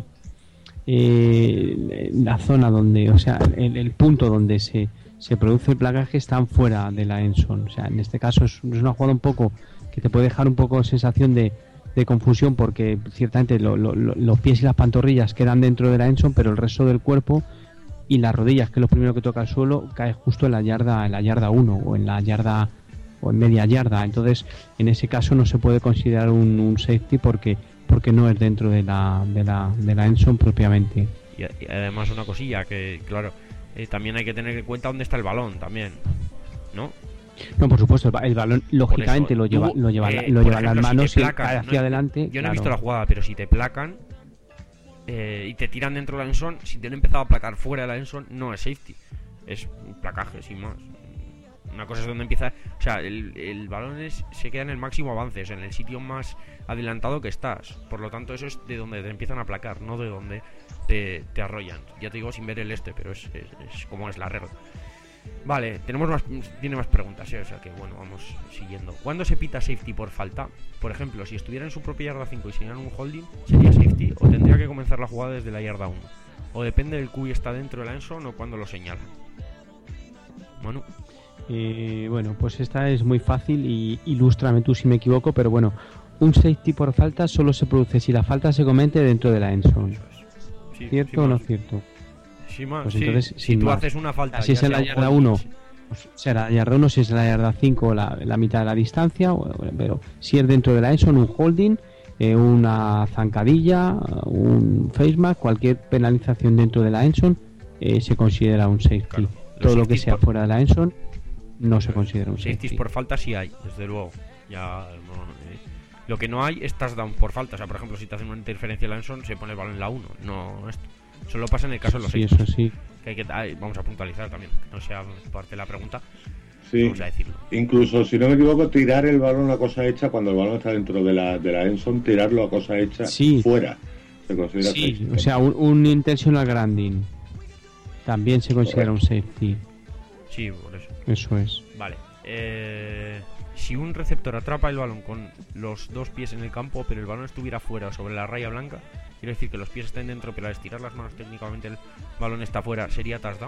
eh, la zona donde, o sea, el, el punto donde se, se produce el placaje, están fuera de la endzone. O sea, en este caso es, es una jugada un poco que te puede dejar un poco sensación de, de confusión, porque ciertamente lo- lo- lo- los pies y las pantorrillas quedan dentro de la endzone, pero el resto del cuerpo y las rodillas, que es lo primero que toca el suelo, cae justo en la yarda en la yarda uno o en la yarda o en media yarda. Entonces, en ese caso no se puede considerar un, un safety porque porque no es dentro de la de la, de la end zone propiamente. Y, y además una cosilla que, claro, eh, también hay que tener en cuenta dónde está el balón también, ¿no? No, por supuesto, el, el balón lógicamente eso, lo lleva tú, lo lleva, eh, lo por lleva en ejemplo, las manos si y placan, cae hacia no, adelante. Yo claro. no he visto la jugada, pero si te placan eh, y te tiran dentro de la end zone, si te han empezado a placar fuera de la end zone, no es safety, es un placaje, sin más. Una cosa es donde empieza, o sea, el, el balón es, se queda en el máximo avance, o sea, en el sitio más adelantado que estás. Por lo tanto, eso es de donde te empiezan a placar, no de donde te, te arrollan. Ya te digo sin ver el este, pero es, es, es como es la regla. Vale, tenemos más, tiene más preguntas, ¿eh? O sea que bueno, vamos siguiendo. ¿Cuándo se pita safety por falta? Por ejemplo, si estuviera en su propia yarda cinco y señalan un holding, ¿sería safety o tendría que comenzar la jugada desde la yarda uno? O depende del Q y está dentro de la end zone o cuando lo señalan. Manu. Eh, bueno, pues esta es muy fácil y ilústrame tú si me equivoco, pero bueno, un safety por falta solo se produce si la falta se comete dentro de la end zone. Sí, ¿Cierto sí, o no más. cierto? Sí, más, Pues sí. entonces, si sin tú más. haces una falta, Si es ya en la sea un yarda holding, uno, pues será la yarda uno, si es en la yarda cinco, la, la mitad de la distancia, o- pero si es dentro de la end zone, un holding, eh, una zancadilla, un face mask, cualquier penalización dentro de la end zone eh, se considera un safety. Claro. Los Todo lo que safeties sea por- fuera de la end zone no se considera un safeties safety. por falta sí hay, desde luego. Ya no, eh, lo que no hay es touchdown por falta. O sea, por ejemplo, si te hacen una interferencia en la end zone, se pone el balón en la uno. No, esto. Solo pasa en el caso de los Sí, safeties. eso sí. Que hay que, ay, vamos a puntualizar también, que no sea parte de la pregunta. Sí, Vamos a decirlo. incluso si no me equivoco, tirar el balón a cosa hecha cuando el balón está dentro de la de la end zone, tirarlo a cosa hecha Sí. fuera. Se considera Sí, safety. o sea, un, un intentional grounding también se considera un safety. Sí, por eso. Eso es. Vale. Eh, si un receptor atrapa el balón con los dos pies en el campo, pero el balón estuviera fuera o sobre la raya blanca, quiere decir que los pies están dentro, pero al estirar las manos técnicamente el balón está fuera, ¿sería touchdown?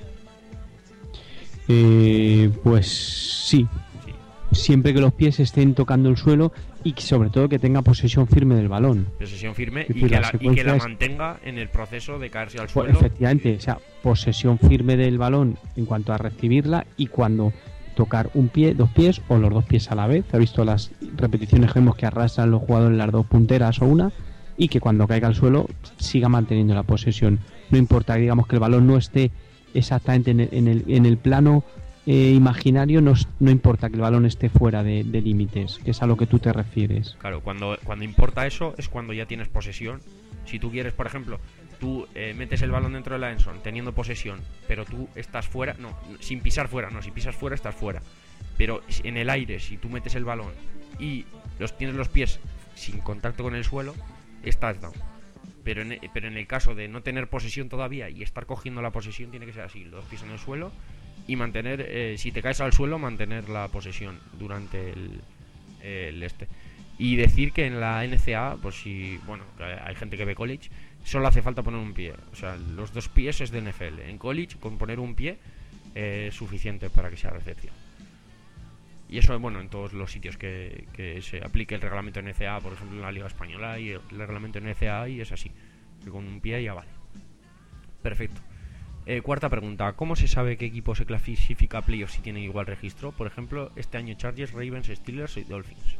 Eh, pues sí, Sí. siempre que los pies estén tocando el suelo y que, sobre todo que tenga posesión firme del balón. Posesión firme Es y decir, que, la la, y que secuencia la es- mantenga en el proceso de caerse al Pues, suelo. efectivamente, o sea, posesión firme del balón en cuanto a recibirla y cuando tocar un pie, dos pies o los dos pies a la vez. ¿Ha visto las repeticiones que vemos que arrastran los jugadores las dos punteras o una? Y que cuando caiga al suelo siga manteniendo la posesión. No importa, digamos, que el balón no esté exactamente en el, en el, en el plano eh, imaginario, no, no importa que el balón esté fuera de, de límites, que es a lo que tú te refieres. Claro, cuando, cuando importa eso es cuando ya tienes posesión. Si tú quieres, por ejemplo, tú eh, metes el balón dentro de la end zone teniendo posesión, pero tú estás fuera, no, sin pisar fuera, no, si pisas fuera estás fuera. Pero en el aire, si tú metes el balón y los tienes los pies sin contacto con el suelo, estás down. Pero en, pero en el caso de no tener posesión todavía y estar cogiendo la posesión, tiene que ser así, los pies en el suelo y mantener, eh, si te caes al suelo, mantener la posesión durante el, el este. Y decir que en la N C A A, pues si, bueno, hay gente que ve college, solo hace falta poner un pie. O sea, los dos pies es de N F L. En college, con poner un pie eh, es suficiente para que sea recepción. Y eso, bueno, en todos los sitios que, que se aplique el reglamento N C A A, por ejemplo en la Liga Española y el reglamento N C A A, y es así, que con un pie ya vale. Perfecto. Eh, cuarta pregunta, ¿cómo se sabe qué equipo se clasifica a playoffs si tienen igual registro? Por ejemplo, este año Chargers, Ravens, Steelers y Dolphins.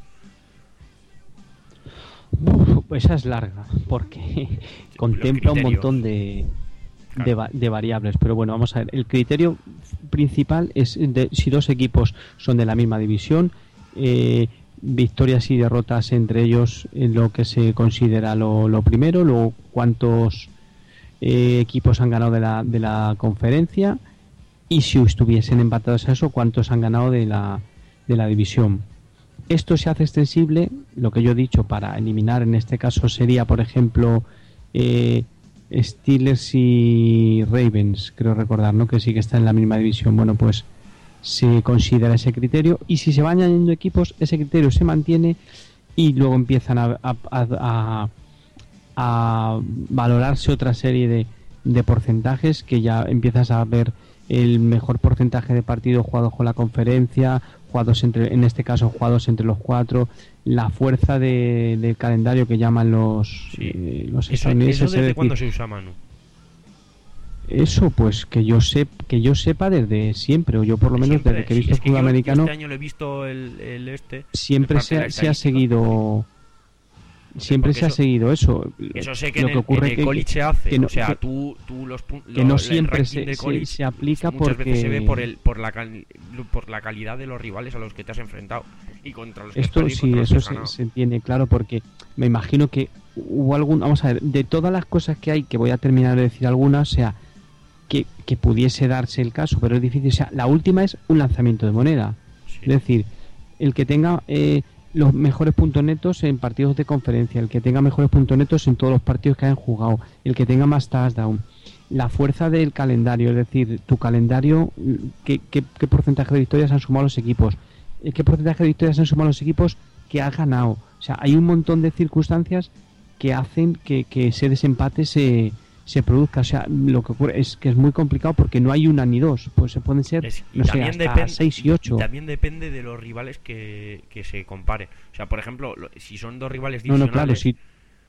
Uf, esa es larga, porque contempla un criterios. montón de, Claro. de, va- de variables. Pero bueno, vamos a ver. El criterio principal es de, si dos equipos son de la misma división, eh, victorias y derrotas entre ellos en lo que se considera lo, lo primero, luego cuántos eh, equipos han ganado de la, de la conferencia y si estuviesen empatados a eso, cuántos han ganado de la, de la división. Esto se hace extensible, lo que yo he dicho, para eliminar en este caso sería, por ejemplo, eh, Steelers y Ravens, creo recordar, ¿no? Que sí que están en la misma división. Bueno, pues se considera ese criterio y si se van añadiendo equipos, ese criterio se mantiene y luego empiezan a, a, a, a valorarse otra serie de, de porcentajes que ya empiezas a ver el mejor porcentaje de partidos jugados con la conferencia, jugados entre, en este caso jugados entre los cuatro, la fuerza de, del calendario que llaman los, Sí. eh, los ¿Eso, estadounidenses, eso es desde decir, cuándo se usa, Manu? Eso, pues que yo sé, que yo sepa desde siempre, o yo por lo menos Siempre, desde que he sí, visto es que fútbol yo- yo americano, este año lo he visto el, el este. siempre parte se de ha, la se ha estadística. seguido, siempre porque se ha eso- seguido eso. Eso sé que Lo en que el, ocurre en el que- college se hace. que no- o sea, que- tú, tú los pun- que lo- no el siempre ranking se, de se- college se aplica muchas porque veces se ve por el por la cal- por la calidad de los rivales a los que te has enfrentado y contra los que has esto perdido y sí, contra los eso que has se, ganado. se entiende claro porque me imagino que hubo algún, vamos a ver, de todas las cosas que hay, que voy a terminar de decir algunas, o sea, que, que pudiese darse el caso, pero es difícil. O sea, la última es un lanzamiento de moneda. Sí. Es decir, el que tenga eh, los mejores puntos netos en partidos de conferencia, el que tenga mejores puntos netos en todos los partidos que hayan jugado, el que tenga más touchdown, la fuerza del calendario, es decir, tu calendario, qué, qué, qué porcentaje de victorias han sumado los equipos, eh, qué porcentaje de victorias han sumado los equipos que has ganado. O sea, hay un montón de circunstancias que hacen que, que ese desempate se, se produzca. O sea, lo que ocurre es que es muy complicado porque no hay una ni dos, pues se pueden ser, Es- y no sé, también hasta depen- seis y ocho. y también depende de los rivales que, que se compare. O sea, por ejemplo, lo- si son dos rivales No, no, divisionales, claro, sí,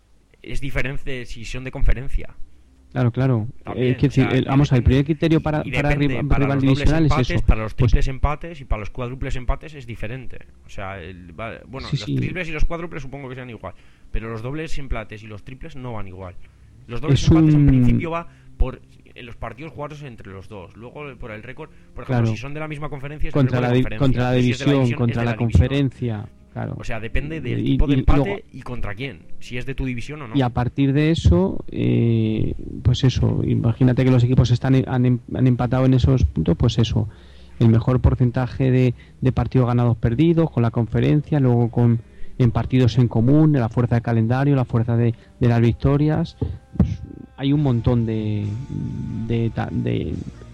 es diferente si son de conferencia. claro, claro. También, Eh, quiero o sea, decir, el- y vamos, el depende- primer criterio para, y para, depende, rival, para rival los dobles divisional es empates, eso. para los Pues, triples empates y para los cuádruples empates es diferente. O sea, el- va- bueno, Sí, los sí. triples y los cuádruples supongo que sean igual, pero los dobles empates y los triples no van igual. Los dobles Es empates en un- principio va por en los partidos jugados entre los dos. Luego por el récord, por ejemplo, Claro. si son de la misma conferencia es el contra récord la, de di- conferencia. contra la Y si es de división, división, contra es de la, división. conferencia, claro. O sea, depende del Y- tipo de y- y empate luego- y contra quién. Si es de tu división o no. Y a partir de eso, eh, pues eso, imagínate que los equipos están en- han, em- han empatado en esos puntos, pues eso, el mejor porcentaje de, de partidos ganados perdidos con la conferencia, luego con en partidos en común, la fuerza de calendario, la fuerza de, de las victorias, pues, hay un montón de de, ta- de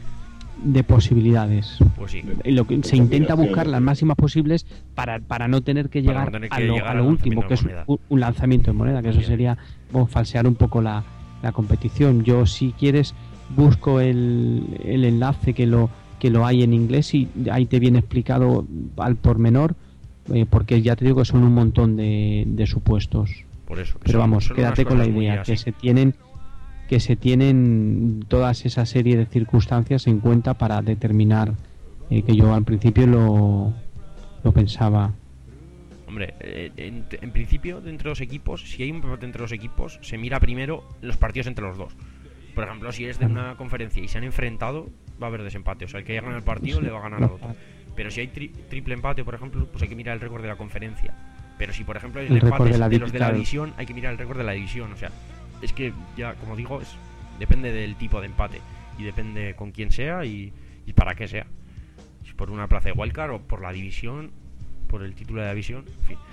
de posibilidades. Pues sí. Y lo que, se intenta buscar las máximas posibles para, para no tener que Para llegar no tener a que lo, llegar a al lo último, lanzamiento que de es moneda. un, un lanzamiento de moneda, que eso Bien. sería bueno, falsear un poco la, la competición. Yo, si quieres, busco el, el enlace que lo que lo hay en inglés y ahí te viene explicado al pormenor, eh, porque ya te digo que son un montón de, de supuestos. Por eso. que Pero son- vamos, son quédate unas con la cosas muy idea, que así. se tienen que se tienen todas esa serie de circunstancias en cuenta para determinar, eh, que yo al principio lo, lo pensaba. Hombre, eh, en, en principio, de entre los equipos, si hay un empate entre los equipos, se mira primero los partidos entre los dos. Por ejemplo, si es de una conferencia y se han enfrentado, va a haber desempate. O sea, el que haya ganado el partido le va a ganar al otro. Pero si hay tri- triple empate, por ejemplo, pues hay que mirar el récord de la conferencia. Pero si, por ejemplo, el, El empate récord es de la de los de la claro. división, hay que mirar el récord de la división. O sea, es que ya, como digo, es depende del tipo de empate. Y depende con quién sea y, y para qué sea. Si por una plaza de wildcard o por la división, por el título de la división, en fin.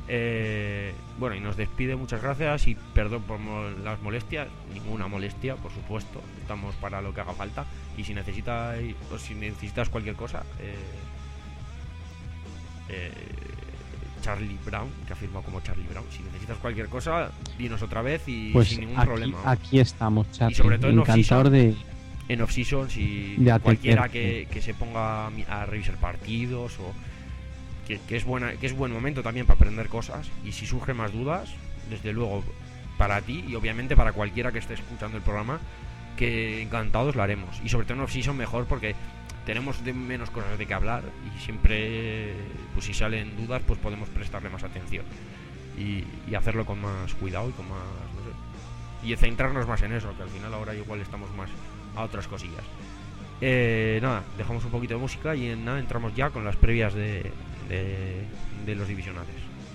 Eh, bueno, y nos despide, muchas gracias y perdón por mo- las molestias, ninguna molestia, por supuesto, estamos para lo que haga falta y si necesitas o si necesitas cualquier cosa, eh, eh, Charlie Brown, que ha firmado como Charlie Brown, si necesitas cualquier cosa, dinos otra vez y Pues sin ningún aquí, problema. aquí estamos, Charlie. Y sobre todo en encantador off-season. de En off-season, si De cualquiera atenderte. que, que se ponga a, mi- a revisar partidos o que, que es buena que es buen momento también para aprender cosas y si surgen más dudas, desde luego para ti y obviamente para cualquiera que esté escuchando el programa, que encantados lo haremos y sobre todo en off-season mejor porque tenemos de menos cosas de que hablar y siempre pues si salen dudas pues podemos prestarle más atención y, y hacerlo con más cuidado y con más no sé, y centrarnos más en eso, que al final ahora igual estamos más a otras cosillas. Eh, nada, dejamos un poquito de música y en nada entramos ya con las previas de, de, de los divisionales.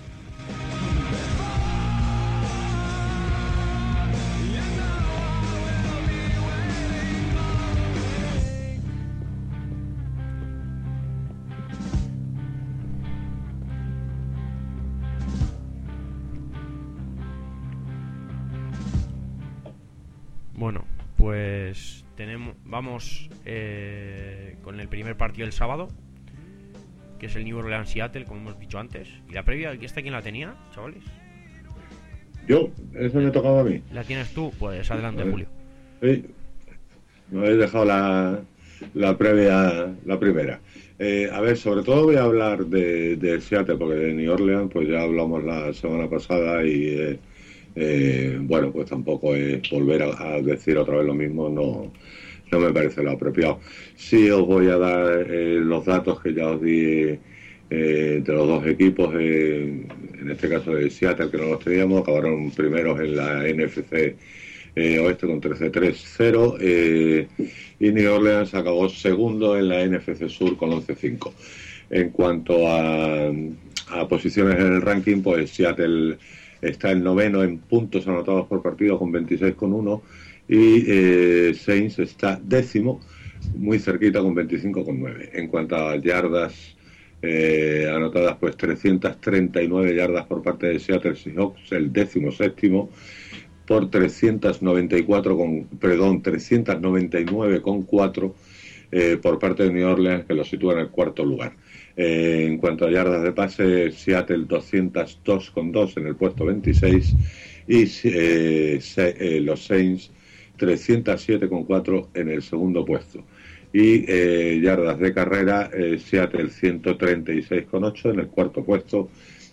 Bueno, pues tenemos, vamos eh, con el primer partido del sábado, que es el New Orleans Seattle, como hemos dicho antes. Y la previa, ¿esta quién la tenía, chavales? Yo, eso me tocaba a mí. ¿La tienes tú? Pues adelante, Vale. Julio. Sí, me habéis dejado la, la previa, la primera. Eh, a ver, sobre todo voy a hablar de, de Seattle, porque de New Orleans pues ya hablamos la semana pasada y, eh, eh, bueno, pues tampoco es volver a, a decir otra vez lo mismo, no, no me parece lo apropiado. Sí os voy a dar eh, los datos que ya os di eh, de los dos equipos, eh, en este caso de Seattle, que no los teníamos, acabaron primeros en la N F C eh, Oeste con trece tres cero, eh, y New Orleans acabó segundo en la N F C Sur con once cinco. En cuanto a, a posiciones en el ranking, pues Seattle está el noveno en puntos anotados por partido con veintiséis con uno, y eh, Saints está décimo, muy cerquita con veinticinco con nueve. En cuanto a yardas eh, anotadas, pues trescientas treinta y nueve yardas por parte de Seattle Seahawks, el décimo séptimo, por trescientas noventa y cuatro con, perdón, trescientas noventa y nueve con cuatro eh, por parte de New Orleans, que lo sitúa en el cuarto lugar. Eh, en cuanto a yardas de pase, Seattle doscientas dos con dos en el puesto veintiséis, y eh, se, eh, los Saints trescientas siete con cuatro en el segundo puesto. Y eh, yardas de carrera, eh, Seattle ciento treinta y seis con ocho en el cuarto puesto,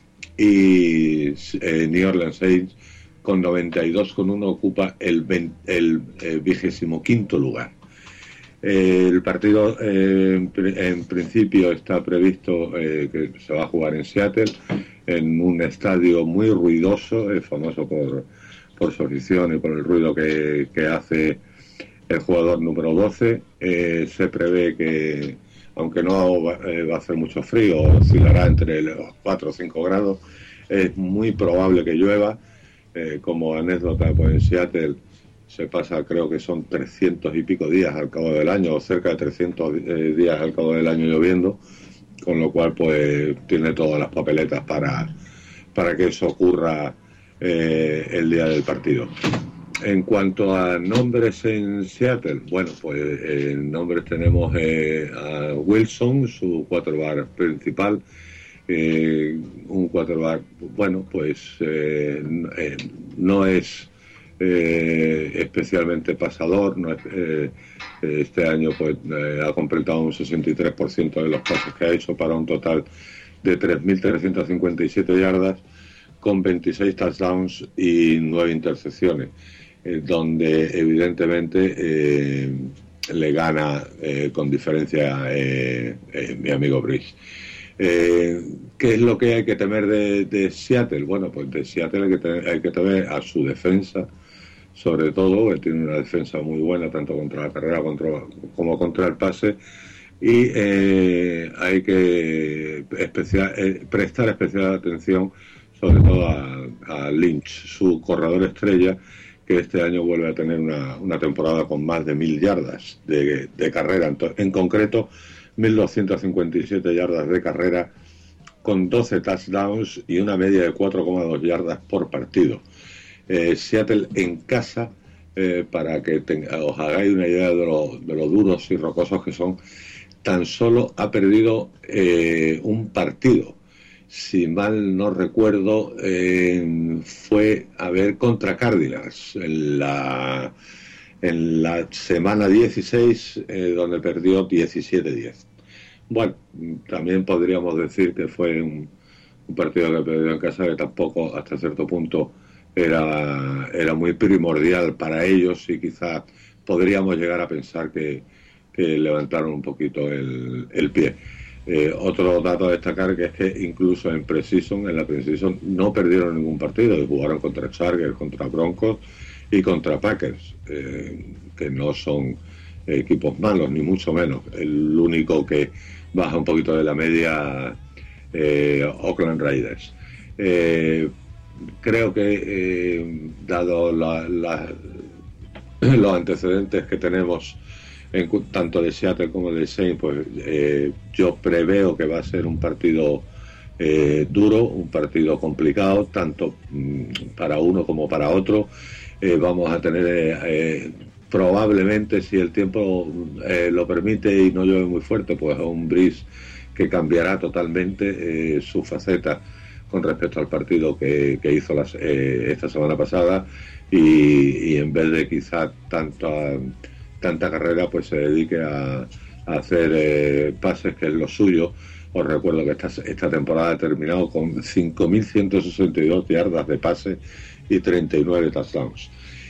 y eh, New Orleans Saints con noventa y dos con uno ocupa el, el eh, vigésimo quinto lugar. Eh, el partido eh, en, en principio está previsto eh, que se va a jugar en Seattle, en un estadio muy ruidoso, eh, famoso por, por su afición y por el ruido que, que hace el jugador número doce. Eh, se prevé que, aunque no va, eh, va a hacer mucho frío, oscilará entre los cuatro o cinco grados, es muy probable que llueva. Eh, como anécdota, pues en Seattle se pasa, creo que son trescientos y pico días al cabo del año, o cerca de trescientos eh, días al cabo del año lloviendo, con lo cual pues tiene todas las papeletas para, para que eso ocurra eh, el día del partido. En cuanto a nombres en Seattle, bueno, pues eh, en nombres tenemos eh, a Wilson, su quarterback principal, eh, un quarterback, bueno, pues eh, eh, no es eh, especialmente pasador, no es, eh, este año pues eh, ha completado un sesenta y tres por ciento de los pases que ha hecho para un total de tres mil trescientas cincuenta y siete yardas, con veintiséis touchdowns y nueve intercepciones. Eh, donde evidentemente eh, le gana eh, con diferencia eh, eh, mi amigo Brice. Eh, ¿Qué es lo que hay que temer de, de Seattle? Bueno, pues de Seattle hay que, temer, hay que temer a su defensa, sobre todo, que tiene una defensa muy buena, tanto contra la carrera contra, como contra el pase, y eh, hay que especial, eh, prestar especial atención sobre todo a, a Lynch, su corredor estrella, que este año vuelve a tener una, una temporada con más de mil yardas de, de carrera, en, en concreto mil doscientas cincuenta y siete yardas de carrera, con doce touchdowns y una media de cuatro coma dos yardas por partido. Eh, Seattle en casa, eh, para que tenga, os hagáis una idea de lo, de lo duros y rocosos que son, tan solo ha perdido eh, un partido. Si mal no recuerdo, eh, fue a ver contra Cardinals en la, en la semana dieciséis, eh, donde perdió diecisiete diez. Bueno, también podríamos decir que fue un, un partido que perdió en casa, que tampoco hasta cierto punto era, era muy primordial para ellos, y quizás podríamos llegar a pensar que, que levantaron un poquito el, el pie. Eh, otro dato a destacar, que es que incluso en Precision, en la Precision no perdieron ningún partido, y jugaron contra Chargers, contra Broncos y contra Packers, eh, que no son equipos malos, ni mucho menos. El único que baja un poquito de la media, eh, Oakland Raiders. Eh, creo que, eh, dado la, la, los antecedentes que tenemos, en, tanto de Seattle como de Saints, pues eh, yo preveo que va a ser un partido eh, duro, un partido complicado, tanto mm, para uno como para otro. Eh, vamos a tener eh, probablemente, si el tiempo eh, lo permite y no llueve muy fuerte, pues a un Brice que cambiará totalmente eh, su faceta con respecto al partido que, que hizo las, eh, esta semana pasada, y, y en vez de quizá tanto a, tanta carrera, pues se dedique a, a hacer eh, pases, que es lo suyo. Os recuerdo que esta, esta temporada ha terminado con cinco mil ciento sesenta y dos yardas de pase y treinta y nueve touchdowns.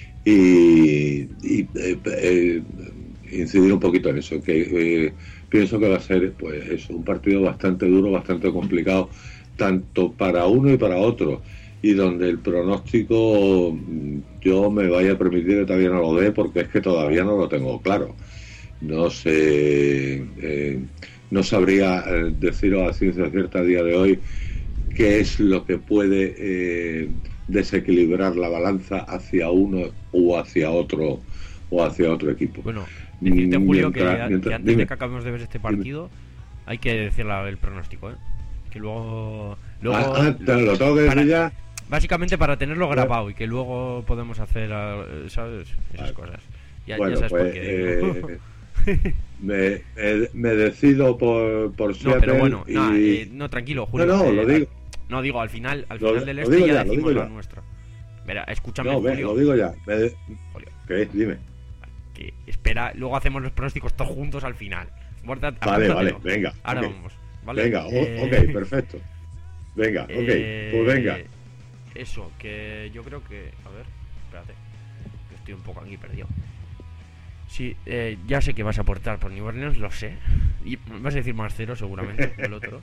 Y, y eh, eh, incidir un poquito en eso, que eh, pienso que va a ser pues eso, un partido bastante duro, bastante complicado, tanto para uno y para otro, y donde el pronóstico yo me vaya a permitir que todavía no lo dé, porque es que todavía no lo tengo claro. No sé, eh, no sabría eh, deciros a ciencia cierta a día de hoy qué es lo que puede eh, desequilibrar la balanza hacia uno o hacia otro o hacia otro equipo. Bueno, decirte, Julio, mientras, que, mientras, que antes dime, de que acabemos de ver este partido dime. Hay que decir la, el pronóstico, ¿eh? Que luego, luego ah, ah, te lo tengo que decir para, ya. Básicamente para tenerlo grabado y que luego podemos hacer, ¿sabes? Esas vale. cosas. Ya, bueno, ya sabes pues, por qué. Eh, me, me, me decido por, por Seattle. No, pero bueno, y... no, eh, no, tranquilo, Julio. No, no, eh, lo digo. No, digo, al final, al lo, final del lo este ya, ya decimos lo la nuestra. Verá, escúchame, no, Julio. Ve, lo digo ya. Me de... Julio. ¿Qué? Dime. Que espera, luego hacemos los pronósticos todos juntos al final. Guarda, vale, vale, venga. Ahora okay. vamos. ¿Vale? Venga, eh... ok, perfecto. Venga, ok, eh... pues venga. Eso, que yo creo que... A ver, espérate. Que estoy un poco aquí perdido. Sí, eh, ya sé que vas a aportar por New Orleans, lo sé. Y vas a decir más cero seguramente, el otro.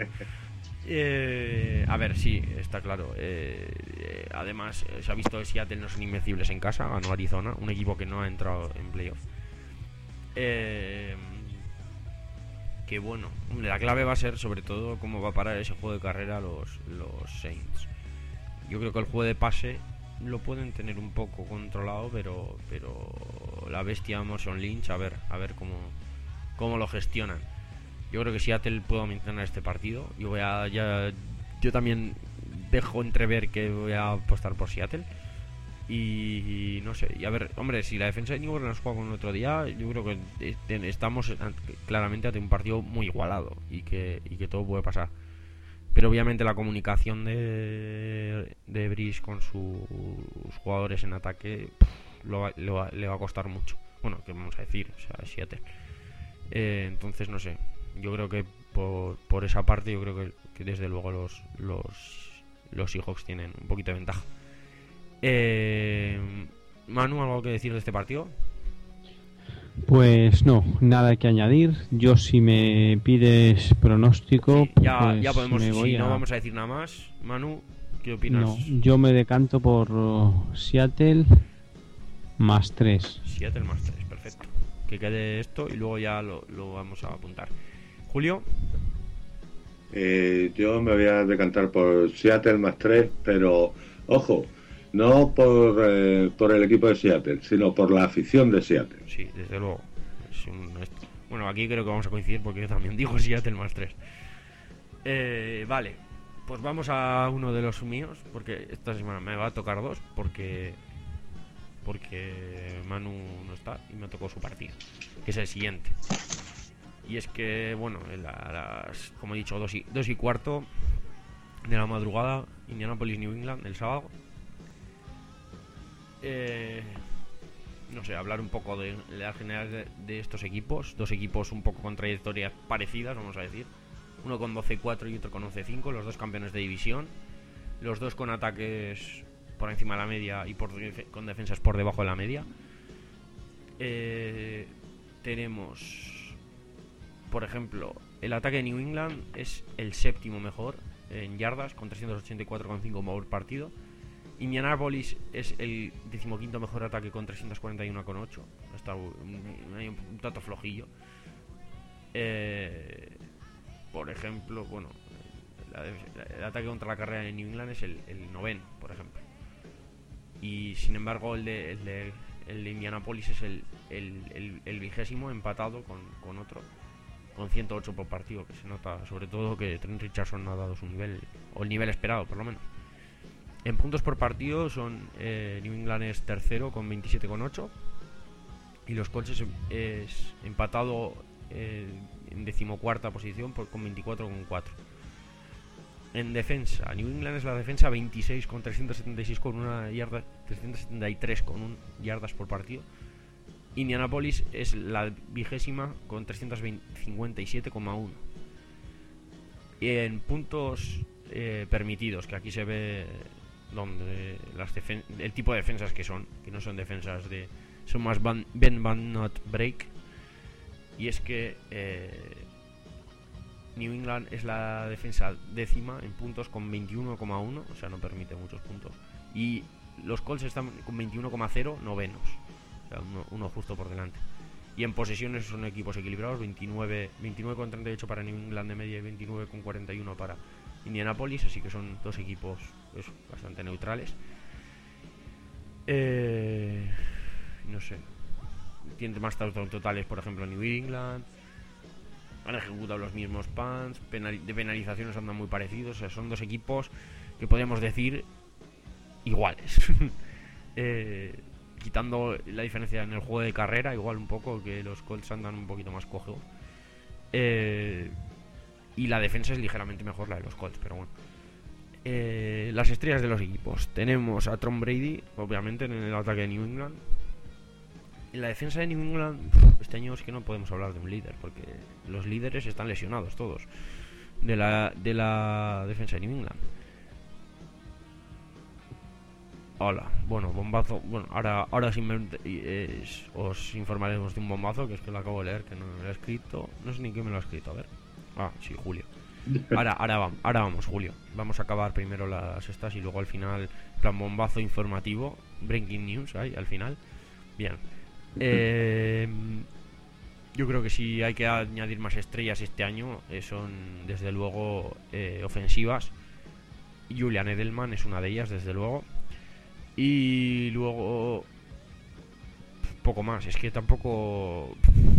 Eh, a ver, sí, está claro. Eh, eh, además, eh, se ha visto que Seattle no son invencibles en casa. Ganó Arizona, un equipo que no ha entrado en playoff. Eh, que bueno, la clave va a ser sobre todo cómo va a parar ese juego de carrera los, los Saints. Yo creo que el juego de pase lo pueden tener un poco controlado, pero pero la bestia Marshawn Lynch, a ver, a ver cómo, cómo lo gestionan. Yo creo que Seattle puede dominar este partido. Yo voy a ya yo también dejo entrever que voy a apostar por Seattle. Y, y no sé, y a ver, hombre, si la defensa de New Orleans juega con el otro día, yo creo que estamos claramente ante un partido muy igualado y que, y que todo puede pasar. Pero obviamente la comunicación de, de Brees con sus jugadores en ataque pff, lo va, lo va, le va a costar mucho. Bueno, ¿qué vamos a decir? O sea, Seattle. Eh, entonces, no sé. Yo creo que por, por esa parte, yo creo que, que desde luego los, los, los Seahawks tienen un poquito de ventaja. Eh, Manu, ¿algo que decir de este partido? Pues no, nada que añadir. Yo, si me pides pronóstico, sí, ya, pues ya podemos. me voy si a... no vamos a decir nada más, Manu, ¿qué opinas? No, yo me decanto por uh, Seattle más tres. Seattle más tres, perfecto. Que quede esto y luego ya lo, lo vamos a apuntar. Julio. Eh, yo me voy a decantar por Seattle más tres, pero ojo, no por, eh, por el equipo de Seattle, sino por la afición de Seattle. Sí, desde luego. Es un, es, bueno, aquí creo que vamos a coincidir porque yo también digo Seattle más tres. Eh, vale, pues vamos a uno de los míos, porque esta semana me va a tocar dos, porque porque Manu no está y me tocó su partido, que es el siguiente. Y es que, bueno, a las, como he dicho, dos y, dos y cuarto de la madrugada, Indianapolis, New England, el sábado. Eh, no sé, hablar un poco de la general de, de estos equipos. Dos equipos un poco con trayectorias parecidas, vamos a decir. Uno con doce cuatro y otro con once cinco, los dos campeones de división. Los dos con ataques por encima de la media y por, con defensas por debajo de la media. Eh, tenemos, por ejemplo, el ataque de New England es el séptimo mejor en yardas, con trescientos ochenta y cuatro coma cinco por partido. Indianapolis es el decimoquinto mejor ataque con trescientos cuarenta y uno coma ocho. Está un, un, un tanto flojillo. Eh, por ejemplo, bueno, la, la, el ataque contra la carrera de New England es el, el noveno, por ejemplo. Y sin embargo, el de, el de, el de Indianapolis es el, el, el, el vigésimo, empatado con, con otro, con ciento ocho por partido, que se nota sobre todo que Trent Richardson no ha dado su nivel, o el nivel esperado, por lo menos. En puntos por partido son eh, New England es tercero con veintisiete coma ocho y los Colts es, es empatado eh, en decimocuarta posición por, con veinticuatro coma cuatro. En defensa, New England es la defensa veintiséis con trescientos setenta y seis con una yarda, trescientos setenta y tres con un yardas por partido. Indianapolis es la vigésima con trescientos cincuenta y siete coma uno. Y en puntos eh, permitidos, que aquí se ve donde las defen el tipo de defensas que son, que no son defensas de... son más ban bend but not break. Y es que eh, New England es la defensa décima en puntos con veintiuno coma uno, o sea, no permite muchos puntos. Y los Colts están con veintiuno coma cero, novenos, o sea, uno, uno justo por delante. Y en posesiones son equipos equilibrados, veintinueve coma treinta y ocho para New England de media y veintinueve coma cuarenta y uno para Indianapolis, así que son dos equipos pues, bastante neutrales. Eh, no sé, tiene más touchdowns totales, por ejemplo, New England. Han ejecutado los mismos punts, penal de penalizaciones andan muy parecidos, o sea, son dos equipos que podemos decir iguales. eh, quitando la diferencia en el juego de carrera, igual un poco, que los Colts andan un poquito más cojos. Eh, y la defensa es ligeramente mejor la de los Colts, pero bueno. Eh, las estrellas de los equipos. Tenemos a Tom Brady, obviamente, en el ataque de New England. En la defensa de New England, este año es que no podemos hablar de un líder, porque los líderes están lesionados todos de la, de la defensa de New England. Hola, bueno, bombazo. Bueno, ahora, ahora simplemente eh, os informaremos de un bombazo, que es que lo acabo de leer, que no me lo he escrito. No sé ni quién me lo ha escrito, a ver. Ah, sí, Julio. Ahora, ahora, vamos, ahora vamos, Julio. Vamos a acabar primero las estas y luego al final, plan bombazo informativo, breaking news ahí al final. Bien. Eh, yo creo que si hay que añadir más estrellas este año, eh, son desde luego eh, ofensivas. Julian Edelman es una de ellas, desde luego. Y luego poco más, es que tampoco,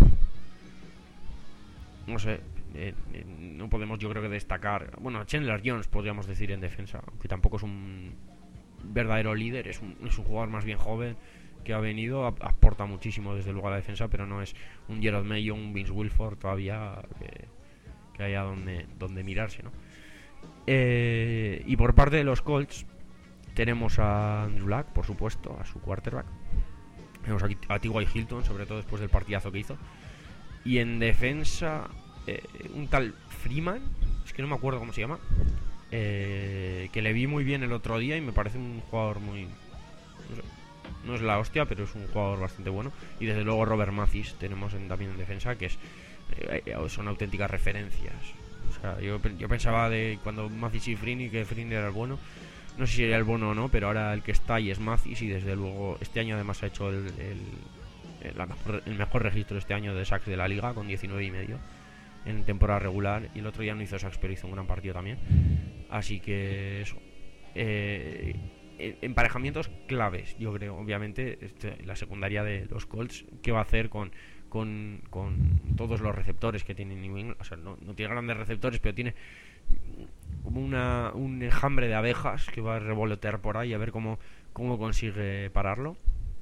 no sé, eh, eh, no podemos yo creo que destacar. Bueno, Chandler Jones podríamos decir en defensa, aunque tampoco es un verdadero líder, es un, es un jugador más bien joven que ha venido, a, aporta muchísimo desde luego a la defensa, pero no es un Gerald Mayo, un Vince Wilfork todavía que, que haya donde, donde mirarse, ¿no? Eh, y por parte de los Colts tenemos a Andrew Luck, por supuesto, a su quarterback. Tenemos aquí a T Y Hilton, sobre todo después del partidazo que hizo. Y en defensa, eh, un tal Freeman, es que no me acuerdo cómo se llama, eh, que le vi muy bien el otro día y me parece un jugador muy... No sé, no es la hostia, pero es un jugador bastante bueno. Y desde luego Robert Mathis tenemos en, también en defensa, que es eh, son auténticas referencias. O sea, yo, yo pensaba de cuando Mathis y Freeney que Freeney era el bueno. No sé si sería el bueno o no, pero ahora el que está ahí es Mathis y desde luego este año además ha hecho el, el, el, la mejor, el mejor registro este año de sacks de la liga con diecinueve y medio en temporada regular, y el otro día no hizo sacks pero hizo un gran partido también, así que eso. Eh, emparejamientos claves, yo creo, obviamente este, la secundaria de los Colts, ¿qué va a hacer con, con, con todos los receptores que tiene New England? O sea, no, no tiene grandes receptores, pero tiene como una, un enjambre de abejas que va a revolotear por ahí a ver cómo, cómo consigue pararlo.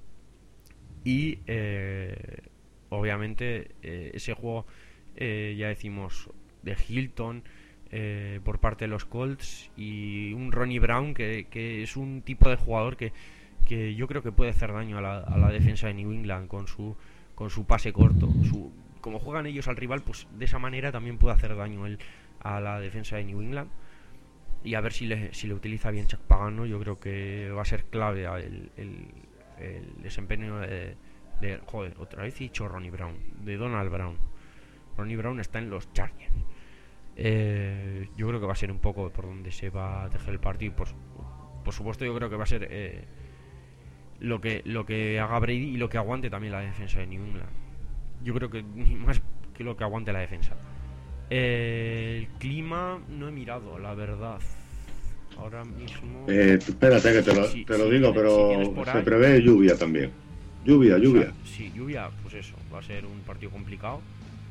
Y eh, obviamente eh, ese juego eh, ya decimos de Hilton eh, por parte de los Colts, y un Ronnie Brown que, que es un tipo de jugador que, que yo creo que puede hacer daño a la, a la defensa de New England con su, con su pase corto. Su, como juegan ellos al rival, pues de esa manera también puede hacer daño él a la defensa de New England. Y a ver si le, si le utiliza bien Chuck Pagano, yo creo que va a ser clave el, el, el desempeño de, de... Joder, otra vez he dicho Ronnie Brown, de Donald Brown. Ronnie Brown está en los Chargers. Eh, yo creo que va a ser un poco por donde se va a tejer el partido. Por, por supuesto, yo creo que va a ser eh, lo que lo que haga Brady y lo que aguante también la defensa de New England. Yo creo que más que lo que aguante la defensa. Eh, el clima no he mirado, la verdad. Ahora mismo. Eh, espérate que te lo, sí, te lo sí, digo, si pero se ahí, prevé lluvia también. Lluvia, lluvia. O sea, sí, lluvia, pues eso, va a ser un partido complicado.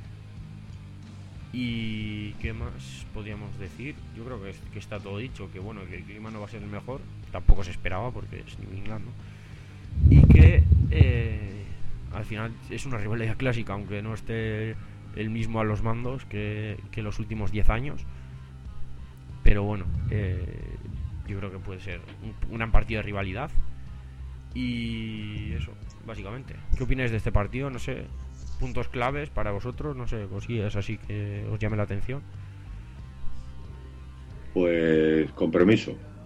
¿Y qué más podríamos decir? Yo creo que, es, que está todo dicho, que bueno, que el clima no va a ser el mejor, tampoco se esperaba porque es New England, ¿no? Y que eh, al final es una rivalidad clásica, aunque no esté el mismo a los mandos que, que los últimos diez años. Pero bueno, eh, yo creo que puede ser un, un gran partido de rivalidad. Y eso, básicamente. ¿Qué opináis de este partido? No sé, puntos claves para vosotros, no sé, cosillas así que os llame la atención. Pues compromiso.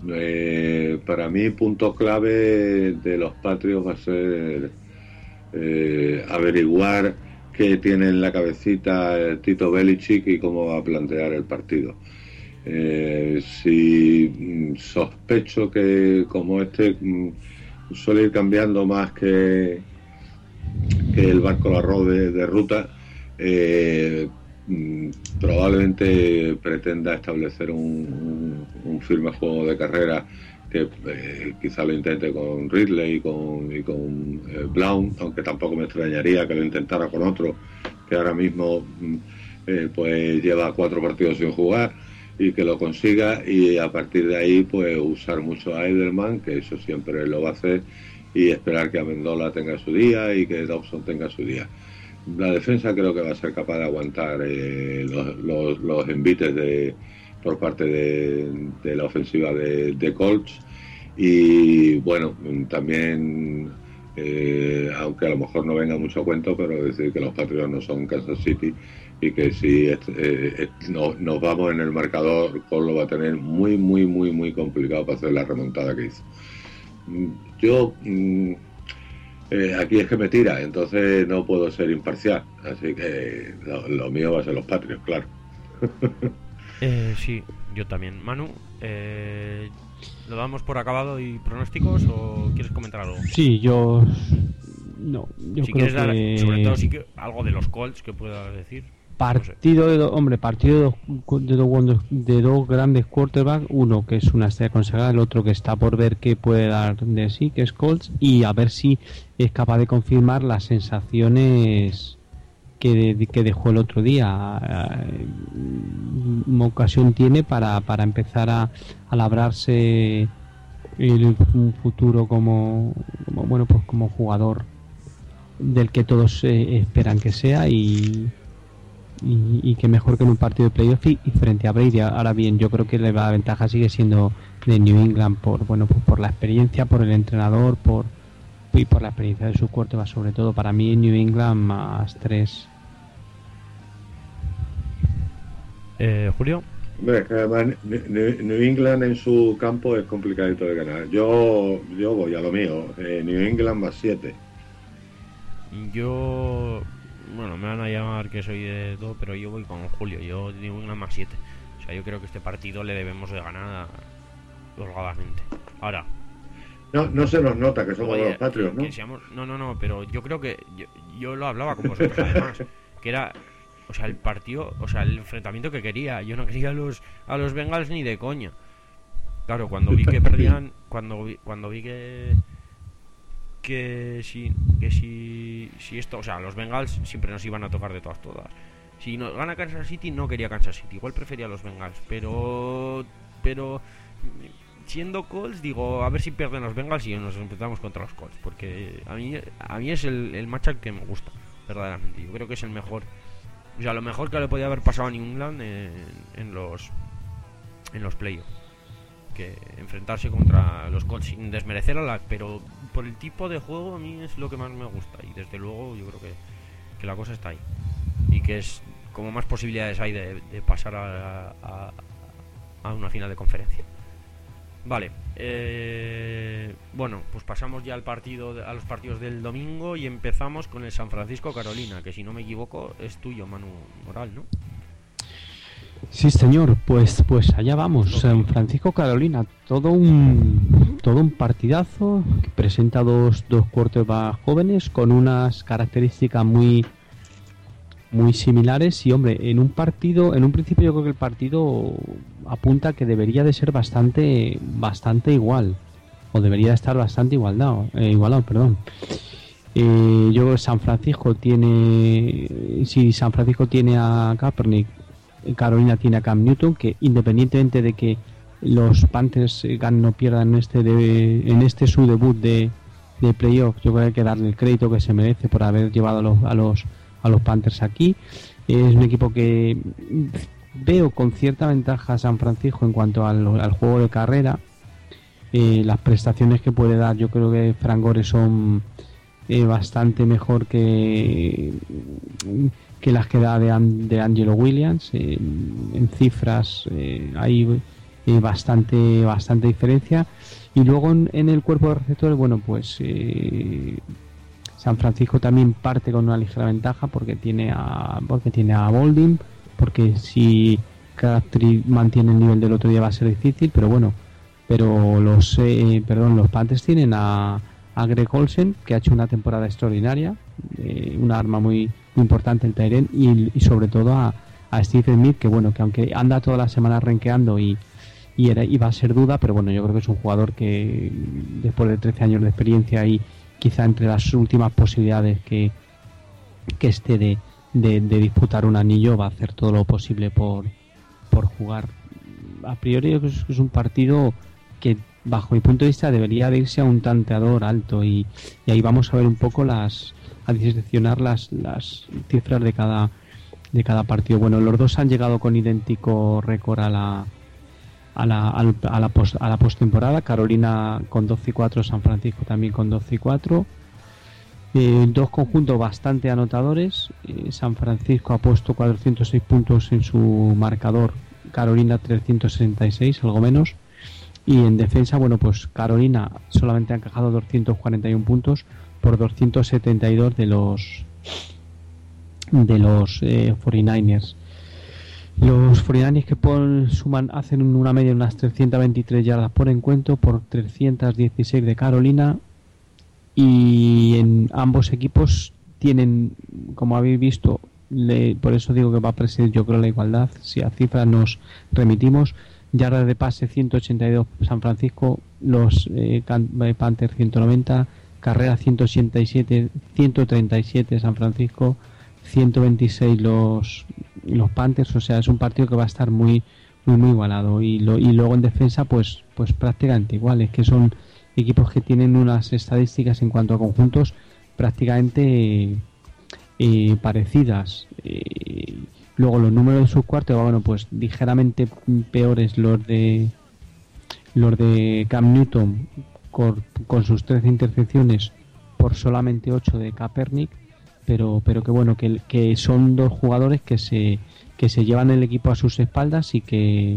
eh, para mí punto clave de los Patriots va a ser eh, averiguar qué tiene en la cabecita Tito Belichick y cómo va a plantear el partido. Eh, si sospecho que como este suele ir cambiando más que, que el barco al arroz de, de ruta, eh, probablemente pretenda establecer un, un, un firme juego de carrera que eh, quizá lo intente con Ridley y con, y con eh, Blount, aunque tampoco me extrañaría que lo intentara con otro que ahora mismo eh, pues lleva cuatro partidos sin jugar y que lo consiga, y a partir de ahí pues usar mucho a Edelman, que eso siempre lo va a hacer, y esperar que Amendola tenga su día y que Dobson tenga su día. La defensa creo que va a ser capaz de aguantar eh, los, los, los envites de, por parte de, de la ofensiva de, de Colts, y bueno, también eh, aunque a lo mejor no venga mucho a cuento, pero decir que los Patriots no son Kansas City y que si eh, eh, no, nos vamos en el marcador, Colts lo va a tener muy muy muy muy complicado para hacer la remontada que hizo. Yo mm, eh, aquí es que me tira, entonces no puedo ser imparcial, así que lo, lo mío va a ser los Patriots, claro. eh, sí, yo también. Manu, eh, ¿lo damos por acabado y pronósticos o quieres comentar algo? Sí, yo no, yo si creo quieres dar, que sobre todo sí que algo de los Colts que puedas decir. Partido de do, hombre, partido de dos, de, dos, de dos grandes quarterbacks, uno que es una estrella consagrada, el otro que está por ver qué puede dar de sí, que es Colts, y a ver si es capaz de confirmar las sensaciones que, de, que dejó el otro día. Una ocasión tiene para, para empezar a, a labrarse el, un futuro como, como bueno pues como jugador del que todos eh, esperan que sea, y Y, y que mejor que en un partido de playoff y, y frente a Brady. Ahora bien, yo creo que la ventaja sigue siendo de New England por bueno pues por la experiencia, por el entrenador, por y por la experiencia de su quarterback, sobre todo. Para mí New England más tres. Eh, Julio. Hombre, además New England en su campo es complicadito de ganar. Yo yo voy a lo mío, eh, New England más siete. Yo Bueno, me van a llamar que soy de todo, pero yo voy con Julio. Yo digo una más siete. O sea, yo creo que este partido le debemos de ganar holgadamente. Ahora, no, no se nos nota que somos oye, los Patriots, ¿no? Que seamos, no, no, no, pero yo creo que yo, yo lo hablaba con vosotros además, que era, o sea, el partido, o sea, el enfrentamiento que quería. Yo no quería a los a los Bengals ni de coña. Claro, cuando vi que perdían, cuando vi, cuando vi que que si que si si esto, o sea, los Bengals siempre nos iban a tocar de todas todas. Si nos gana Kansas City, no quería Kansas City, igual prefería los Bengals, pero pero siendo Colts digo, a ver si pierden los Bengals y nos empezamos contra los Colts, porque a mí a mí es el, el matchup que me gusta verdaderamente. Yo creo que es el mejor, o sea, lo mejor que le podía haber pasado a New England en, en los en los playoffs, que enfrentarse contra los Colts sin desmerecer a la, pero por el tipo de juego a mí es lo que más me gusta, y desde luego yo creo que, que la cosa está ahí y que es como más posibilidades hay de, de pasar a, a, a una final de conferencia. Vale, eh, bueno, pues pasamos ya al partido, a los partidos del domingo, y empezamos con el San Francisco Carolina, que si no me equivoco es tuyo, Manu Moral, ¿no? Sí, señor, pues pues allá vamos. Okay. San Francisco Carolina, todo un todo un partidazo que presenta dos dos quarterbacks jóvenes con unas características muy muy similares, y hombre, en un partido, en un principio yo creo que el partido apunta que debería de ser bastante bastante igual, o debería de estar bastante igualado, eh, igualado, perdón. Eh, yo creo que San Francisco tiene, si San Francisco tiene a Kaepernick, Carolina tiene a Cam Newton, que independientemente de que los Panthers ganen o pierdan en este de, en este su debut de, de playoff, yo creo que hay que darle el crédito que se merece por haber llevado a los a los, a los Panthers aquí. Es un equipo que veo con cierta ventaja a San Francisco en cuanto al, al juego de carrera. Eh, las prestaciones que puede dar, yo creo que Frank Gore son eh, bastante mejor que que las que da de, An- de Angelo Williams. Eh, en cifras, eh, ahí eh, bastante bastante diferencia. Y luego en, en el cuerpo de receptores, bueno, pues eh, San Francisco también parte con una ligera ventaja porque tiene a porque tiene a Boldin, porque si Crabtree mantiene el nivel del otro día va a ser difícil, pero bueno, pero los eh, perdón los Panthers tienen a, a Greg Olsen, que ha hecho una temporada extraordinaria, eh, una arma muy, muy importante el tight end, y, y sobre todo a, a Steve Smith, que bueno, que aunque anda toda la semana renqueando y y era, iba a ser duda, pero bueno, yo creo que es un jugador que después de trece años de experiencia y quizá entre las últimas posibilidades que, que esté de, de, de disputar un anillo, va a hacer todo lo posible por, por jugar. A priori es, es un partido que bajo mi punto de vista debería de irse a un tanteador alto, y, y ahí vamos a ver un poco las a diseccionar las, las cifras de cada de cada partido. Bueno, los dos han llegado con idéntico récord a la a la, a la, post, a la postemporada. Carolina con doce y cuatro, San Francisco también con doce y cuatro. Eh, dos conjuntos bastante anotadores. eh, San Francisco ha puesto cuatrocientos seis puntos en su marcador, Carolina trescientos sesenta y seis, algo menos. Y en defensa, bueno, pues Carolina solamente ha encajado doscientos cuarenta y uno puntos por doscientos setenta y dos de los de los eh, cuarenta y nueve ers. Los cuarenta y nueve ers que pon, suman, hacen una media de unas trescientos veintitrés yardas por encuentro por trescientos dieciséis de Carolina, y en ambos equipos tienen, como habéis visto, le, por eso digo que va a presidir yo creo la igualdad, si a cifras nos remitimos: yardas de pase ciento ochenta y dos San Francisco, los eh, Panthers ciento noventa, carrera ciento ochenta y siete, ciento treinta y siete San Francisco, ciento veintiséis los los Panthers. O sea, es un partido que va a estar muy muy muy igualado, y lo, y luego en defensa pues pues prácticamente igual, es que son equipos que tienen unas estadísticas en cuanto a conjuntos prácticamente eh, parecidas. Eh, luego los números de sus cuartos, bueno, pues ligeramente peores los de los de Cam Newton, con, con sus trece intercepciones por solamente ocho de Kaepernick, pero pero que bueno, que, que son dos jugadores que se que se llevan el equipo a sus espaldas, y que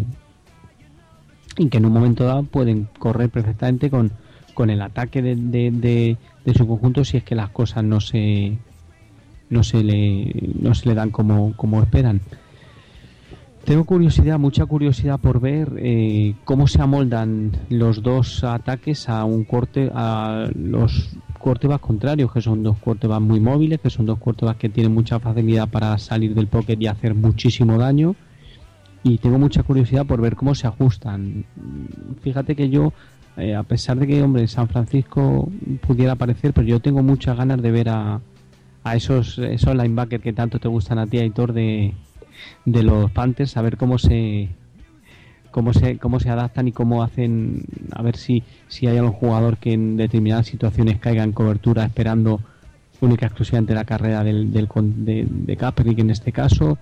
y que en un momento dado pueden correr perfectamente con, con el ataque de, de, de, de su conjunto, si es que las cosas no se no se le no se le dan como, como esperan. Tengo curiosidad, mucha curiosidad por ver eh, cómo se amoldan los dos ataques a un corte, a los quarterbacks contrarios, que son dos quarterbacks muy móviles, que son dos quarterbacks que tienen mucha facilidad para salir del pocket y hacer muchísimo daño. Y tengo mucha curiosidad por ver cómo se ajustan. Fíjate que yo, eh, a pesar de que, hombre, San Francisco pudiera aparecer, pero yo tengo muchas ganas de ver a, a esos, esos linebackers que tanto te gustan a ti, Aitor, de, de los Panthers, a ver cómo se cómo se cómo se adaptan y cómo hacen, a ver si, si hay algún jugador que en determinadas situaciones caiga en cobertura esperando única y exclusivamente la carrera del, del de, de Kaepernick en este caso.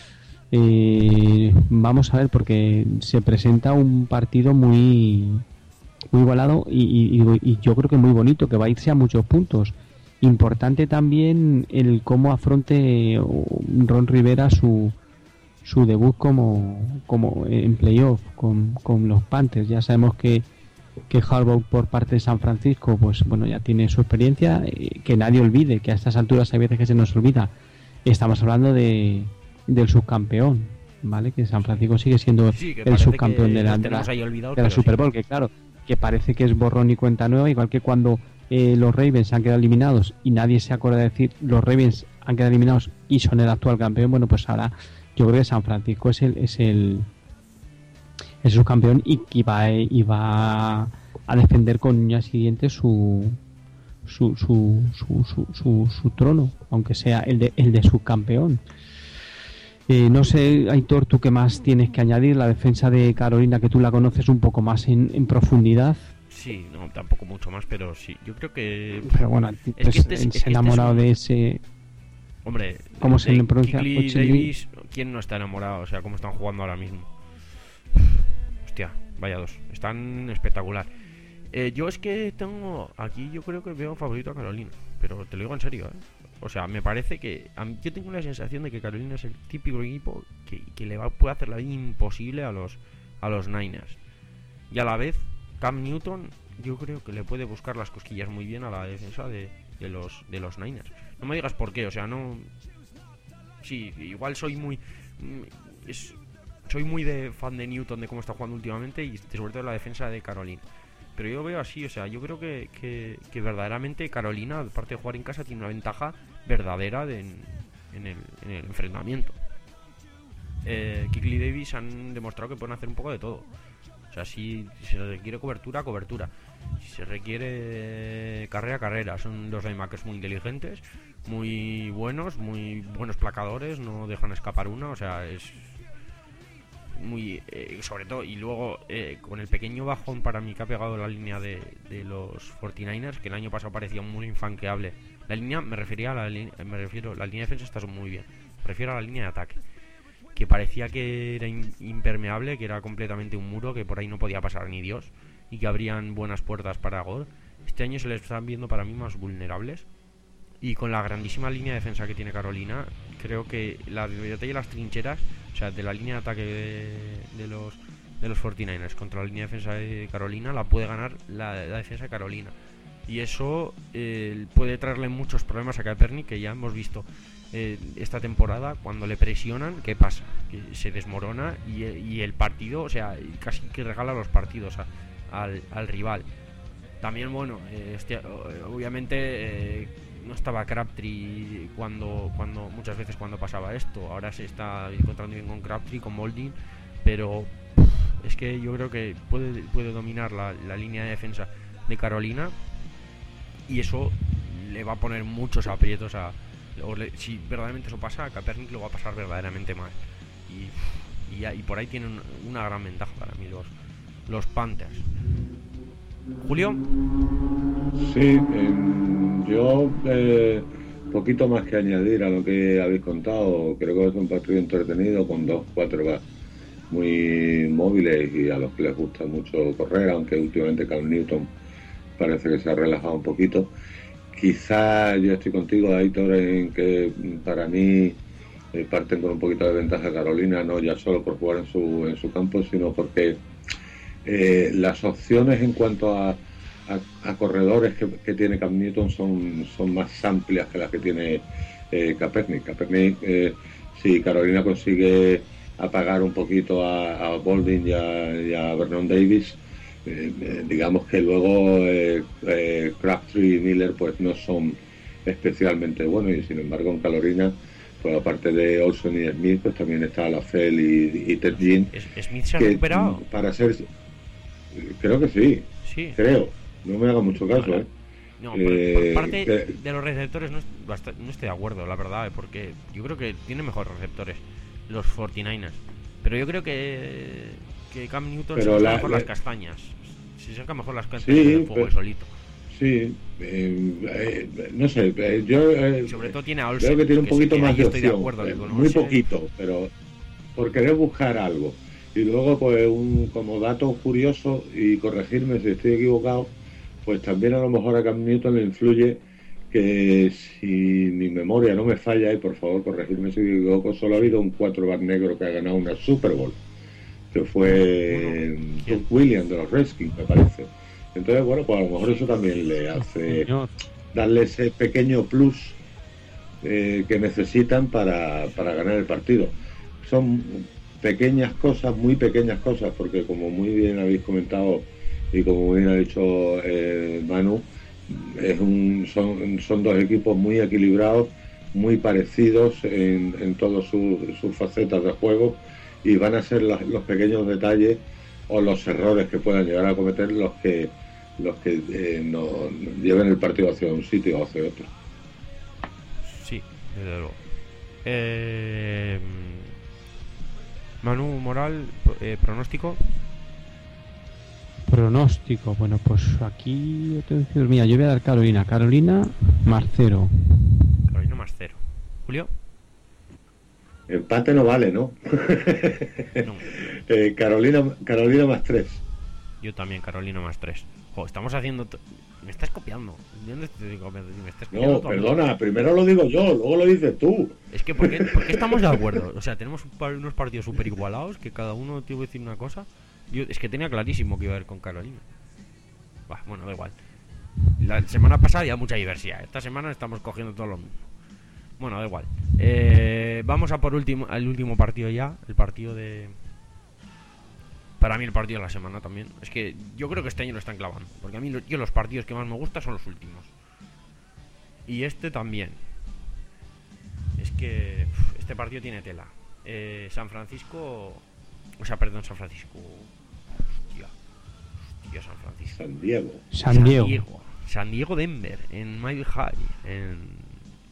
Eh, vamos a ver, porque se presenta un partido muy muy igualado y, y, y yo creo que muy bonito, que va a irse a muchos puntos. Importante también el cómo afronte Ron Rivera su su debut como como en playoff con, con los Panthers. Ya sabemos que que Harbaugh por parte de San Francisco, pues bueno, ya tiene su experiencia, eh, que nadie olvide que a estas alturas hay veces que se nos olvida, estamos hablando de del subcampeón, ¿vale? Que San Francisco sigue siendo sí, el subcampeón de la, de la, olvidado, de la Super Bowl, sí. Que claro, que parece que es borrón y cuenta nueva, igual que cuando eh, los Ravens han quedado eliminados y nadie se acuerda de decir los Ravens han quedado eliminados y son el actual campeón. Bueno, pues ahora yo creo que San Francisco es el es el, el subcampeón, y, y va y va a defender con uñas y dientes su su su su, su, su, su trono, aunque sea el de el de subcampeón. Eh, no sé, Aitor, tú qué más tienes que añadir, la defensa de Carolina, que tú la conoces un poco más en, en profundidad. Sí, no, tampoco mucho más, pero sí, yo creo que... Pero bueno, es pues, que este es, es enamorado este es un... de ese... Hombre, ¿cómo se le pronuncia? Davis, ¿quién no está enamorado? O sea, cómo están jugando ahora mismo. Hostia, vaya dos, están espectacular. Eh, yo es que tengo... Aquí yo creo que veo favorito a Carolina, pero te lo digo en serio, ¿eh? O sea, me parece que a mí, yo tengo la sensación de que Carolina es el típico equipo que, que le va, puede hacer la vida imposible a los a los Niners. Y a la vez, Cam Newton, yo creo que le puede buscar las cosquillas muy bien a la defensa de, de los de los Niners. No me digas por qué, o sea, no... Sí, igual soy muy... Es, soy muy de fan de Newton, de cómo está jugando últimamente, y sobre todo la defensa de Carolina. Pero yo veo así, o sea, yo creo que, que, que verdaderamente Carolina, aparte de jugar en casa, tiene una ventaja verdadera de, en, en, el, en el enfrentamiento. Eh, Kuechly Davis han demostrado que pueden hacer un poco de todo. O sea, si, si se requiere cobertura, cobertura. Si se requiere carrera, carrera. Son dos linebackers muy inteligentes, muy buenos, muy buenos placadores, no dejan escapar una, o sea, es muy... Eh, sobre todo, y luego eh, con el pequeño bajón para mí que ha pegado la línea de, de los cuarenta y nueve ers, que el año pasado parecía muy infanqueable. La línea, me refería a la línea, me refiero, la línea de defensa está muy bien, me refiero a la línea de ataque, que parecía que era in, impermeable, que era completamente un muro, que por ahí no podía pasar ni Dios, y que abrían buenas puertas para Gore. Este año se les están viendo para mí más vulnerables, y con la grandísima línea de defensa que tiene Carolina, creo que la batalla de las trincheras, o sea, de la línea de ataque de, de los de los cuarenta y nueve ers contra la línea de defensa de Carolina, la puede ganar la, la defensa de Carolina, y eso eh, puede traerle muchos problemas a Kaepernick, que ya hemos visto eh, esta temporada, cuando le presionan, ¿qué pasa? Que se desmorona y, y el partido, o sea, casi que regala los partidos a, al, al rival. También, bueno, eh, este, obviamente eh, no estaba Crabtree cuando, cuando muchas veces cuando pasaba esto. Ahora se está encontrando bien con Crabtree, con Molding, pero es que yo creo que puede, puede dominar la, la línea de defensa de Carolina, y eso le va a poner muchos aprietos a... O le, si verdaderamente eso pasa, a Kaepernick lo va a pasar verdaderamente mal. Y, y, y por ahí tienen una gran ventaja para mí los, los Panthers. Julio. Sí, eh, yo eh, poquito más que añadir a lo que habéis contado. Creo que es un partido entretenido con dos quarterbacks muy móviles y a los que les gusta mucho correr, aunque últimamente Cam Newton parece que se ha relajado un poquito. Quizá yo estoy contigo, Aitor, en que para mí eh, parten con un poquito de ventaja Carolina, no ya solo por jugar en su en su campo, sino porque eh, las opciones en cuanto a, a, a corredores que, que tiene Cam Newton son, son más amplias que las que tiene eh, Kaepernick. Kaepernick, eh, si Carolina consigue apagar un poquito a, a Boldin y a, y a Vernon Davis, Eh, eh, digamos que luego eh, eh, Crabtree y Miller pues no son especialmente buenos, y sin embargo en Carolina, pues aparte de Olsen y Smith, pues también está LaFell y, y Ted Ginn. ¿Smith se ha recuperado? Para ser, creo que sí, sí. creo, no me haga mucho caso, ¿eh? No, por, eh, por parte que, de los receptores no, no estoy de acuerdo, la verdad, porque yo creo que tienen mejores receptores los cuarenta y nueve ers, pero yo creo que que Cam Newton pero se saca mejor la, las castañas, se saca mejor las castañas sí, del fuego pero, solito. Sí, eh, eh, no sé, eh, yo eh, sobre todo tiene a Olsen, creo que tiene un que poquito más de estoy opción, de acuerdo, eh, con muy Olsen. Poquito, pero por querer buscar algo. Y luego, pues, un como dato curioso, y corregirme si estoy equivocado, pues también a lo mejor a Cam Newton le influye que, si mi memoria no me falla, y por favor corregirme si me equivoco, solo ha habido un quarterback negro que ha ganado una Super Bowl, que fue Doug Williams de los Redskins, me parece. Entonces, bueno, pues a lo mejor eso también le hace darle ese pequeño plus eh, que necesitan para, para ganar el partido. Son pequeñas cosas, muy pequeñas cosas, porque como muy bien habéis comentado y como muy bien ha dicho eh, Manu, es un, son, son dos equipos muy equilibrados, muy parecidos en, en todas sus, sus facetas de juego, y van a ser los, los pequeños detalles o los errores que puedan llegar a cometer los que los que eh, no, lleven el partido hacia un sitio o hacia otro. Sí, desde luego. Eh, Manu Moral, eh, pronóstico. Pronóstico, bueno, pues aquí yo tengo que decir, mira, yo voy a dar Carolina, Carolina más cero. Carolina más cero. Julio. Empate no vale, ¿no? no. eh, Carolina, Carolina más tres. Yo también, Carolina más tres. Jo, estamos haciendo... T- me estás copiando. ¿Dónde te digo? Me, me estás copiando. No, perdona, amigo. Primero lo digo yo, luego lo dices tú. Es que, ¿por qué, ¿por qué estamos de acuerdo? O sea, tenemos un par, unos partidos súper igualados, que cada uno te iba a decir una cosa, Yo es que tenía clarísimo que iba a ir con Carolina. Bah, bueno, da igual. La semana pasada había mucha diversidad. Esta semana estamos cogiendo todo lo mismo. Bueno, da igual. Eh, vamos a por último, al último partido ya. El partido de... Para mí el partido de la semana también. Es que yo creo que este año lo están clavando. Porque a mí yo los partidos que más me gustan son los últimos. Y este también. Es que uf, este partido tiene tela. Eh, San Francisco... O sea, perdón, San Francisco... Hostia. Hostia, San Francisco. San Diego. San Diego. San Diego, San Diego Denver, en Mile High, en...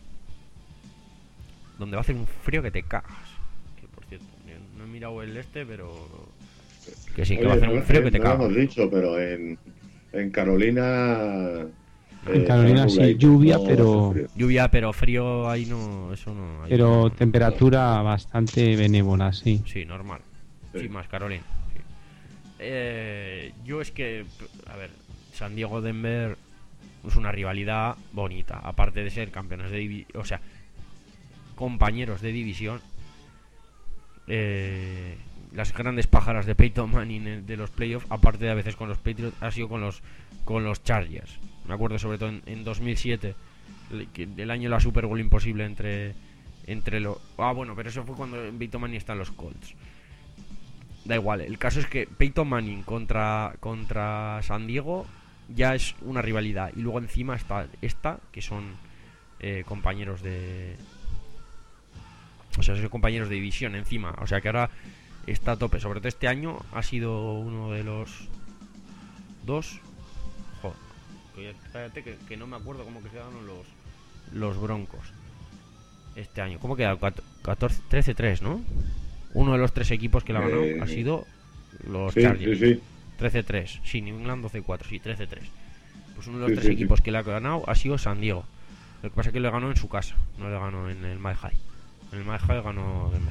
donde va a hacer un frío que te cagas. Que por cierto, no he mirado el este, pero... Que sí, que Oye, va a hacer no, un frío eh, que te no cagas. lo hemos dicho, pero en, en Carolina... En eh, Carolina está sí, nubladito, lluvia, no pero- hace frío. Lluvia, pero frío ahí no... Eso no... ahí Pero no- temperatura bastante benévola, sí. Sí, normal. Sí. Sí, más Carolina. Sí. Eh, yo es que... A ver, San Diego Denver es una rivalidad bonita. Aparte de ser campeones de división... O sea, compañeros de división. Eh, las grandes pájaras de Peyton Manning de los playoffs, aparte de a veces con los Patriots, ha sido con los con los Chargers. Me acuerdo sobre todo en, en dos mil siete, que el año de la Super Bowl imposible entre entre los... Ah, bueno, pero eso fue cuando Peyton Manning está en los Colts. Da igual, el caso es que Peyton Manning contra contra San Diego ya es una rivalidad, y luego encima está esta, que son eh, compañeros de... O sea, son compañeros de división encima. O sea que ahora está a tope. Sobre todo este año ha sido uno de los dos. Joder, que- espérate que, que no me acuerdo cómo que quedaron los los Broncos este año. ¿Cómo quedaron? catorce, trece tres, ¿no? Uno de los tres equipos que la ha ganado Eh, ha sido los Sí, Chargers. sí, sí. trece tres. Sí, New England doce cuatro. Sí, trece tres. Pues uno de los Sí, tres sí, sí. equipos que le ha ganado ha sido San Diego. Lo que pasa es que le ganó en su casa, no le ganó en el Mile High. En el Mile High ganó Denver.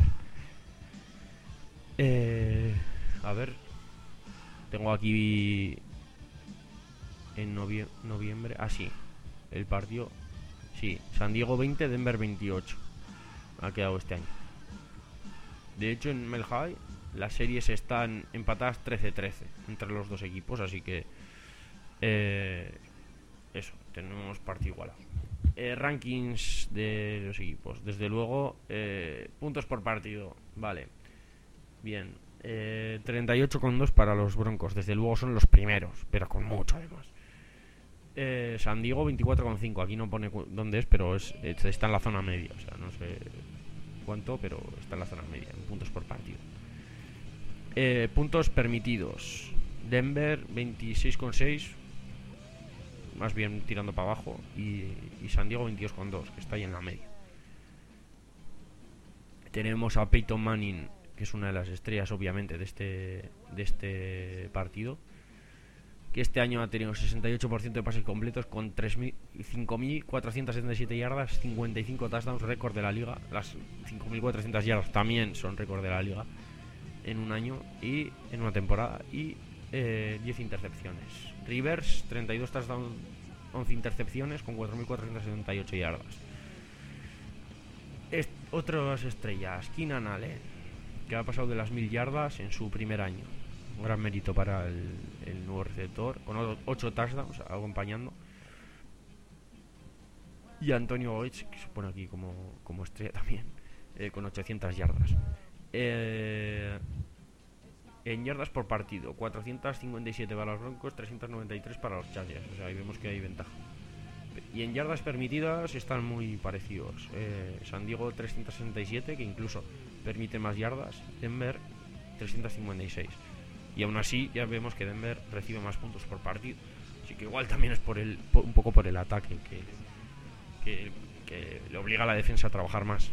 Eh, a ver, tengo aquí en novie- noviembre. Ah, sí, el partido. Sí, San Diego veinte, Denver veintiocho. Ha quedado este año. De hecho, en Mile High las series están empatadas trece trece entre los dos equipos, así que eh, eso, tenemos partido igualado. Eh, rankings de los equipos. Desde luego, eh, puntos por partido. Vale. Bien. Eh, treinta y ocho coma dos para los Broncos. Desde luego son los primeros, pero con mucho además. Eh, San Diego veinticuatro coma cinco. Aquí no pone cu- dónde es, pero es, es- está en la zona media. O sea, no sé cuánto, pero está en la zona media en puntos por partido. Eh, puntos permitidos. Denver veintiséis coma seis, más bien tirando para abajo, y, y San Diego veintidós coma dos, que está ahí en la media. Tenemos a Peyton Manning, que es una de las estrellas obviamente de este de este partido, que este año ha tenido sesenta y ocho por ciento de pases completos con cinco mil cuatrocientas setenta y siete yardas, cincuenta y cinco touchdowns, récord de la liga. Las cinco mil cuatrocientas yardas también son récord de la liga en un año y en una temporada, y eh, diez intercepciones. Rivers, treinta y dos touchdowns, once intercepciones con cuatro mil cuatrocientas setenta y ocho yardas. Est otras estrellas, Keenan Allen, que ha pasado de las mil yardas en su primer año. Un gran mérito para el, el nuevo receptor, con ocho touchdowns acompañando. Y Antonio Goetz, que se pone aquí como, como estrella también, eh, con ochocientas yardas. Eh, en yardas por partido, cuatrocientas cincuenta y siete para los Broncos, trescientas noventa y tres para los Chargers. O sea, ahí vemos que hay ventaja. Y en yardas permitidas están muy parecidos. Eh, San Diego trescientas sesenta y siete, que incluso permite más yardas. Denver trescientas cincuenta y seis. Y aún así ya vemos que Denver recibe más puntos por partido. Así que igual también es por el por, un poco por el ataque que, que, que le obliga a la defensa a trabajar más.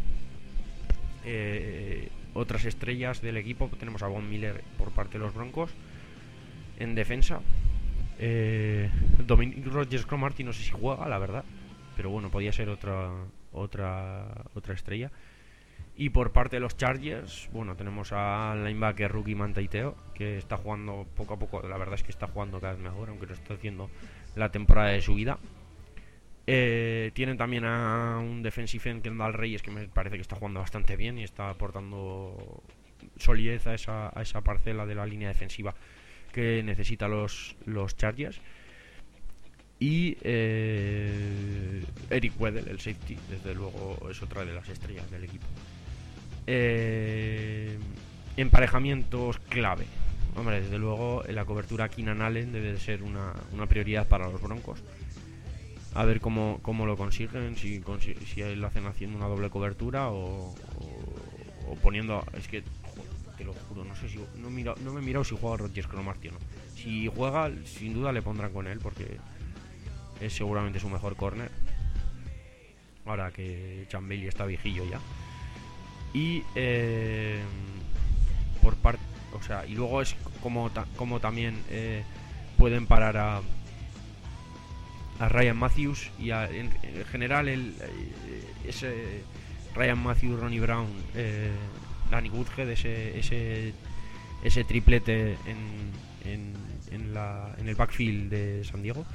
Eh, otras estrellas del equipo, tenemos a Von Miller por parte de los Broncos en defensa. eh, Dominic Rodgers-Cromartie no sé si juega, la verdad, pero bueno, podía ser otra otra otra estrella. Y por parte de los Chargers, bueno, tenemos al linebacker rookie Manti Te'o, que está jugando poco a poco. La verdad es que está jugando cada vez mejor, aunque no está haciendo la temporada de su vida. Eh, tienen también a un defensive end, Kendall Reyes, que me parece que está jugando bastante bien y está aportando solidez a esa, a esa parcela de la línea defensiva que necesita los, los Chargers. Y eh, Eric Weddle, el safety, desde luego es otra de las estrellas del equipo. Eh, emparejamientos clave. Hombre, desde luego la cobertura Keenan Allen debe de ser una, una prioridad para los Broncos. A ver cómo, cómo lo consiguen, si, consi- si lo hacen haciendo una doble cobertura o, o, o poniendo... Es que, joder, te lo juro, no sé si... No, mira, no me he mirado si juega Rodgers Cromartie o no. Si juega, sin duda le pondrán con él porque es seguramente su mejor corner. Ahora que Chan Bailey está viejillo ya. Y eh, por parte... O sea, y luego es como, ta- como también eh, pueden parar a... a Ryan Matthews y a, en, en general el, eh, ese Ryan Matthews, Ronnie Brown, eh, Danny Woodhead, ese ese ese triplete en, en, en, la, en el backfield de San Diego,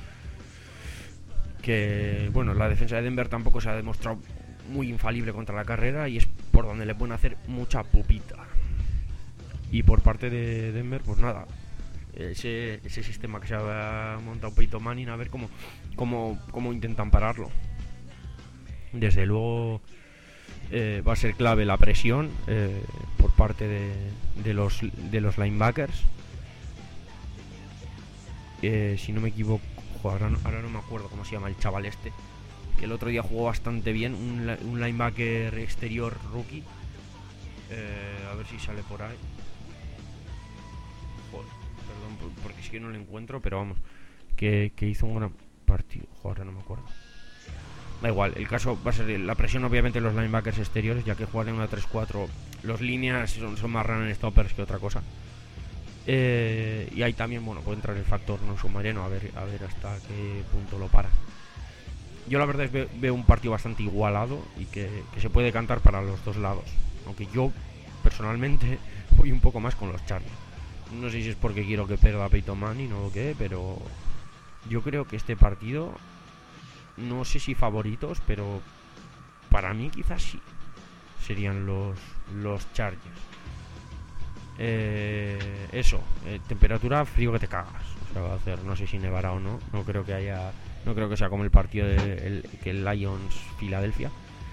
que bueno, la defensa de Denver tampoco se ha demostrado muy infalible contra la carrera y es por donde le pueden hacer mucha pupita. Y por parte de Denver, pues nada, ese, ese sistema que se ha montado Peyton Manning, a ver cómo, cómo, cómo intentan pararlo. Desde luego eh, va a ser clave la presión eh, por parte de, de, los, de los linebackers. Eh, si no me equivoco, ahora no, ahora no me acuerdo cómo se llama el chaval este, que el otro día jugó bastante bien, un, un linebacker exterior rookie. Eh, a ver si sale por ahí. Joder, perdón, porque es que no lo encuentro, pero vamos, que, que hizo un gran partido. Joder, no me acuerdo. Da igual, el caso va a ser la presión obviamente en los linebackers exteriores, ya que jugar en una tres cuatro, los líneas son, son más run and stoppers que otra cosa. Eh, y ahí también, bueno, puede entrar el factor no submarino, a ver, a ver hasta qué punto lo para. Yo la verdad es que veo un partido bastante igualado y que, que se puede cantar para los dos lados, aunque yo personalmente voy un poco más con los Chargers. No sé si es porque quiero que pierda Peyton Manning o qué, pero yo creo que este partido, no sé si favoritos, pero para mí quizás sí serían los, los Chargers. Eh, eso, eh, temperatura frío que te cagas. O sea, va a hacer, no sé si nevará o no. No creo que haya, no creo que sea como el partido de el, que el Lions Filadelfia,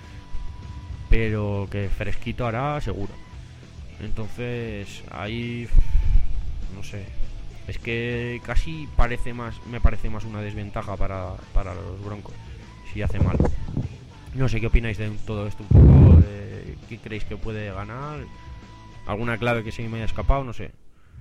pero que fresquito hará seguro. Entonces ahí no sé, es que casi parece más, me parece más una desventaja para, para los Broncos si hace mal. No sé qué opináis de todo esto un poco, de qué creéis que puede ganar, alguna clave que se me haya escapado, no sé.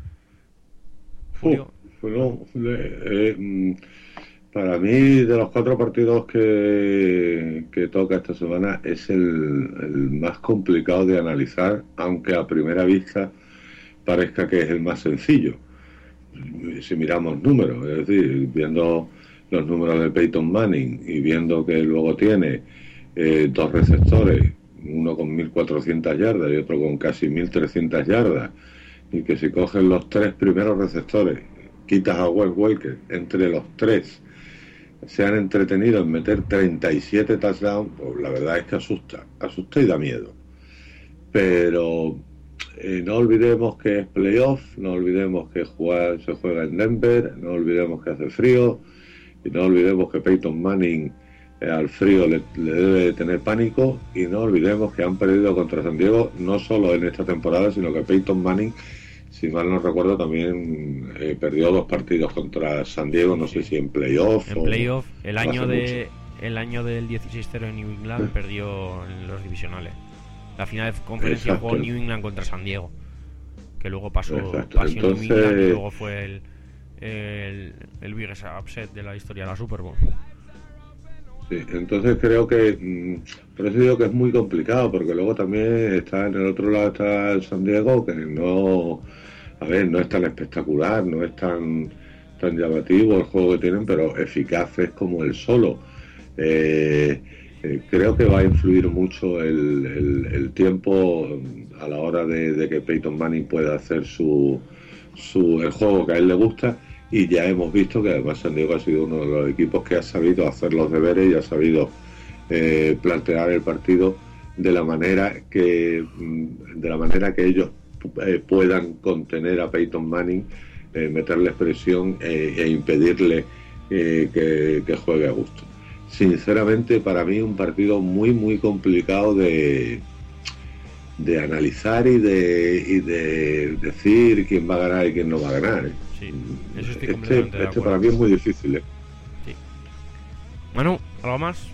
Julio. Uh, bueno, eh, eh, para mí de los cuatro partidos que, que toca esta semana es el, el más complicado de analizar, aunque a primera vista parezca que es el más sencillo. Si miramos números, es decir, viendo los números de Peyton Manning y viendo que luego tiene eh, dos receptores, uno con mil cuatrocientas yardas y otro con casi mil trescientas yardas, y que si cogen los tres primeros receptores, quitas a Wes Welker, entre los tres se han entretenido en meter treinta y siete touchdowns, pues la verdad es que asusta, asusta y da miedo. Pero eh, no olvidemos que es playoff, no olvidemos que juega, se juega en Denver, no olvidemos que hace frío, y no olvidemos que Peyton Manning eh, al frío le, le debe tener pánico, y no olvidemos que han perdido contra San Diego, no solo en esta temporada, sino que Peyton Manning, si mal no recuerdo, también eh, perdió dos partidos contra San Diego, no sé si en playoff. En o playoff, el año de mucho. el año del dieciséis cero en New England perdió en los divisionales. La final de conferencia Exacto. jugó New England contra San Diego, que luego pasó, Exacto. pasó Entonces, New England y luego fue el el, el biggest upset de la historia de la Super Bowl. Sí, entonces creo que mmm, por eso digo que es muy complicado, porque luego también está en el otro lado está el San Diego, que no, a ver, no es tan espectacular, no es tan tan llamativo el juego que tienen, pero eficaz es como el solo. Eh, eh, creo que va a influir mucho el, el, el tiempo a la hora de, de que Peyton Manning pueda hacer su, su el juego que a él le gusta. Y ya hemos visto que además San Diego ha sido uno de los equipos que ha sabido hacer los deberes y ha sabido eh, plantear el partido de la manera que de la manera que ellos eh, puedan contener a Peyton Manning, eh, meterles presión eh, e impedirle eh, que, que juegue a gusto. Sinceramente, para mí un partido muy muy complicado de de analizar y de y de decir quién va a ganar y quién no va a ganar. Sí, eso estoy este, completamente de este acuerdo. para mí es muy difícil, ¿eh? Sí. Manu, ¿algo más?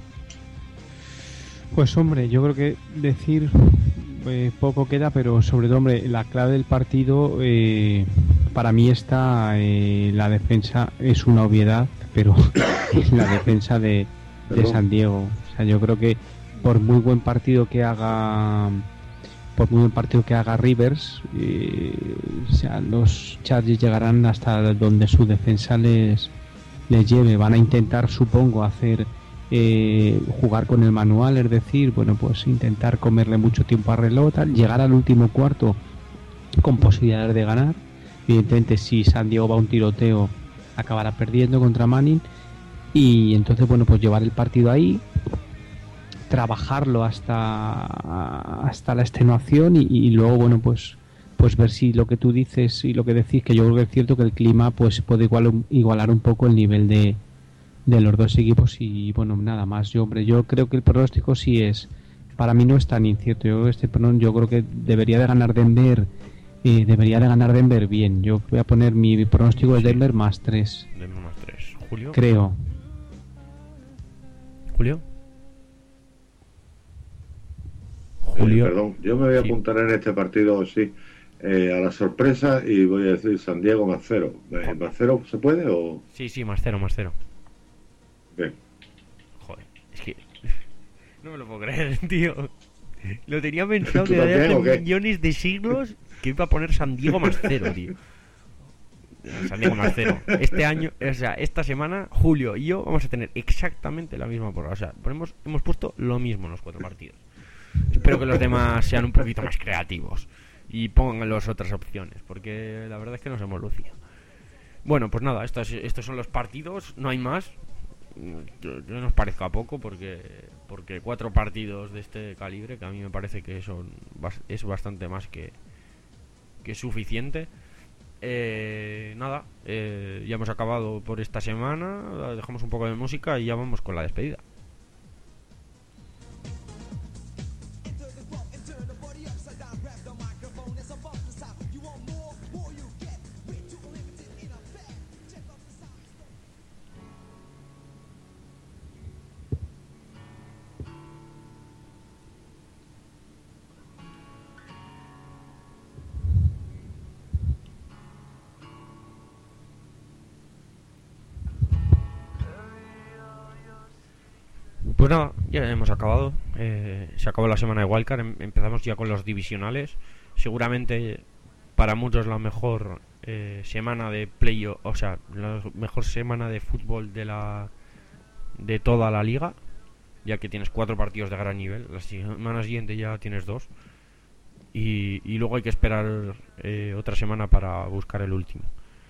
Pues hombre, yo creo que decir eh, poco queda, pero sobre todo, hombre, la clave del partido eh, para mí está eh, la defensa, es una obviedad, pero la defensa de, de San Diego. O sea, yo creo que por muy buen partido que haga por muy buen partido que haga Rivers, eh, o sea, los Chargers llegarán hasta donde su defensa les les lleve. Van a intentar, supongo, hacer Eh, jugar con el manual, es decir, bueno, pues intentar comerle mucho tiempo a reloj, tal, llegar al último cuarto con posibilidades de ganar. Evidentemente, si San Diego va a un tiroteo, acabará perdiendo contra Manning, y entonces, bueno, pues llevar el partido ahí, trabajarlo hasta hasta la extenuación, y, y luego, bueno, pues pues ver si lo que tú dices y lo que decís, que yo creo que es cierto que el clima pues puede igual, igualar un poco el nivel de de los dos equipos. Y bueno, nada más. Yo, hombre, yo creo que el pronóstico sí es, para mí no es tan incierto. Yo este yo creo que debería de ganar Denver, eh, debería de ganar Denver bien. Yo voy a poner mi pronóstico de sí. Denver más tres. Denver más tres. Julio. Creo. Julio. Julio. Eh, perdón, yo me voy a sí. apuntar en este partido, sí, eh, a la sorpresa, y voy a decir San Diego más cero. Eh, ¿Más cero se puede o...? Sí, sí, más cero, más cero. Bien. Joder, es que no me lo puedo creer, tío. Lo tenía pensado desde hace millones de siglos que iba a poner San Diego más cero, tío. San Diego más cero. Este año, o sea, esta semana, Julio y yo vamos a tener exactamente la misma porra. O sea, ponemos, hemos puesto lo mismo en los cuatro partidos. Espero que los demás sean un poquito más creativos y pongan las otras opciones, porque la verdad es que nos hemos lucido. Bueno, pues nada, estos, estos son los partidos, no hay más. No nos parezca poco, porque porque cuatro partidos de este calibre, que a mí me parece que son es bastante más que que suficiente. Eh, nada, eh, ya hemos acabado por esta semana. Dejamos un poco de música y ya vamos con la despedida. Pues nada, ya hemos acabado. Eh, se acabó la semana de Wildcard. Em- empezamos ya con los divisionales. Seguramente para muchos la mejor eh, semana de playoff, o sea, la mejor semana de fútbol de la de toda la liga, ya que tienes cuatro partidos de gran nivel. La semana siguiente ya tienes dos. Y, y luego hay que esperar eh, otra semana para buscar el último.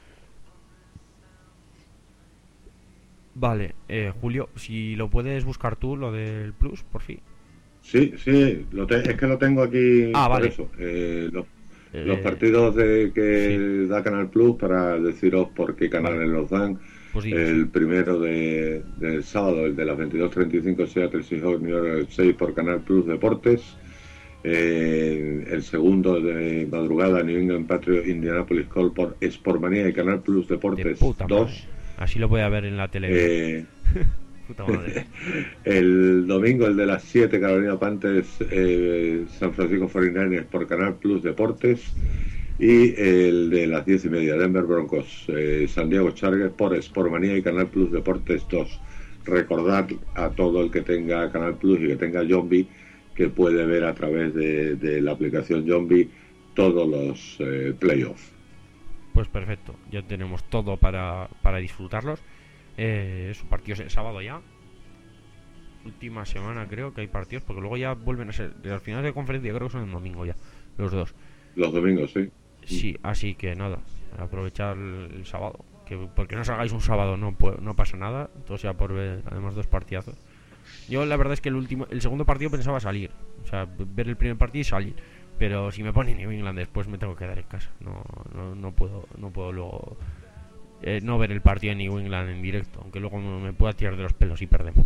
Vale, eh, Julio, si lo puedes buscar tú, lo del Plus, por fin. Sí, sí, lo te- es que lo tengo aquí. Ah, por vale. eso. Eh, los, Eh, los partidos de que sí. da Canal Plus, para deciros por qué canales Vale. los dan. Pues sí, El sí. primero de, del sábado, el de las veintidós treinta y cinco, Seattle Seahawks, New York seis por Canal Plus Deportes. Eh, el segundo de madrugada, New England Patriots Indianapolis Colts por Sportmanía y Canal Plus De Deportes puta madre. dos. Así lo voy a ver en la tele. Eh, Puta madre. el domingo, el de las siete, Carolina Panthers eh, San Francisco cuarenta y nueve ers por Canal Plus Deportes. Y el de las diez y media, Denver Broncos eh, San Diego Chargers por Sportmanía y Canal Plus Deportes dos. Recordad a todo el que tenga Canal Plus y que tenga Zombie, que puede ver a través de, de la aplicación Zombie todos los eh, playoffs. Pues perfecto, ya tenemos todo para, para disfrutarlos. Eh, es un partido el sábado ya. Última semana creo que hay partidos, porque luego ya vuelven a ser. Al final de conferencia creo que son el domingo ya, los dos. Los domingos, sí. Sí, así que nada, aprovechar el, el sábado. Que porque no salgáis un sábado no puede- no pasa nada, todo sea por ver además dos partidazos. Yo la verdad es que el último, el segundo partido pensaba salir, o sea, ver el primer partido y salir, Pero si me pone New England después me tengo que quedar en casa. No, no, no puedo, no puedo luego eh, no ver el partido de New England en directo, aunque luego me pueda tirar de los pelos y perdemos.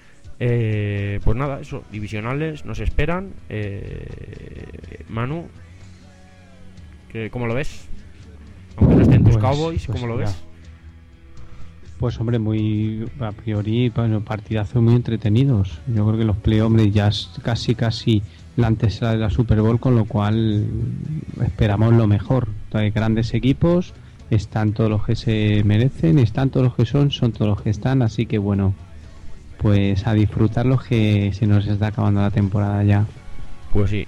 Eh, pues nada, eso, divisionales nos esperan. Eh, Manu, que, ¿cómo lo ves? Aunque no estén tus Pues- Cowboys, pues ¿cómo lo ya. ves? Pues hombre, muy a priori, bueno, partidazos muy entretenidos. Yo creo que los playoffs ya es casi casi la antesala de la Super Bowl, con lo cual esperamos lo mejor. Hay grandes equipos, están todos los que se merecen, están todos los que son, son todos los que están, así que bueno, pues a disfrutarlos, que se nos está acabando la temporada ya. Pues sí.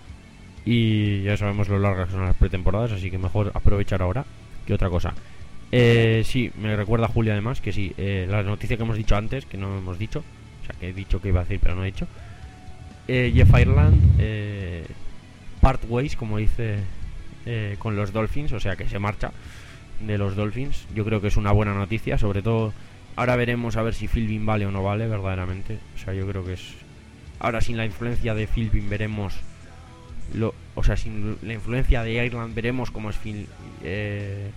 Y ya sabemos lo largas que son las pretemporadas, así que mejor aprovechar ahora que otra cosa. Eh, sí, me recuerda Julia además que sí, eh, la noticia que hemos dicho antes, que no hemos dicho, o sea, que he dicho que iba a decir pero no he dicho. Eh, Jeff Ireland eh, part ways, como dice, eh, con los Dolphins, o sea que se marcha de los Dolphins. Yo creo que es una buena noticia, sobre todo ahora veremos a ver si Philbin vale o no vale verdaderamente. O sea, yo creo que es ahora sin la influencia de Philbin veremos lo, o sea, sin la influencia de Ireland veremos cómo es Phil, eh,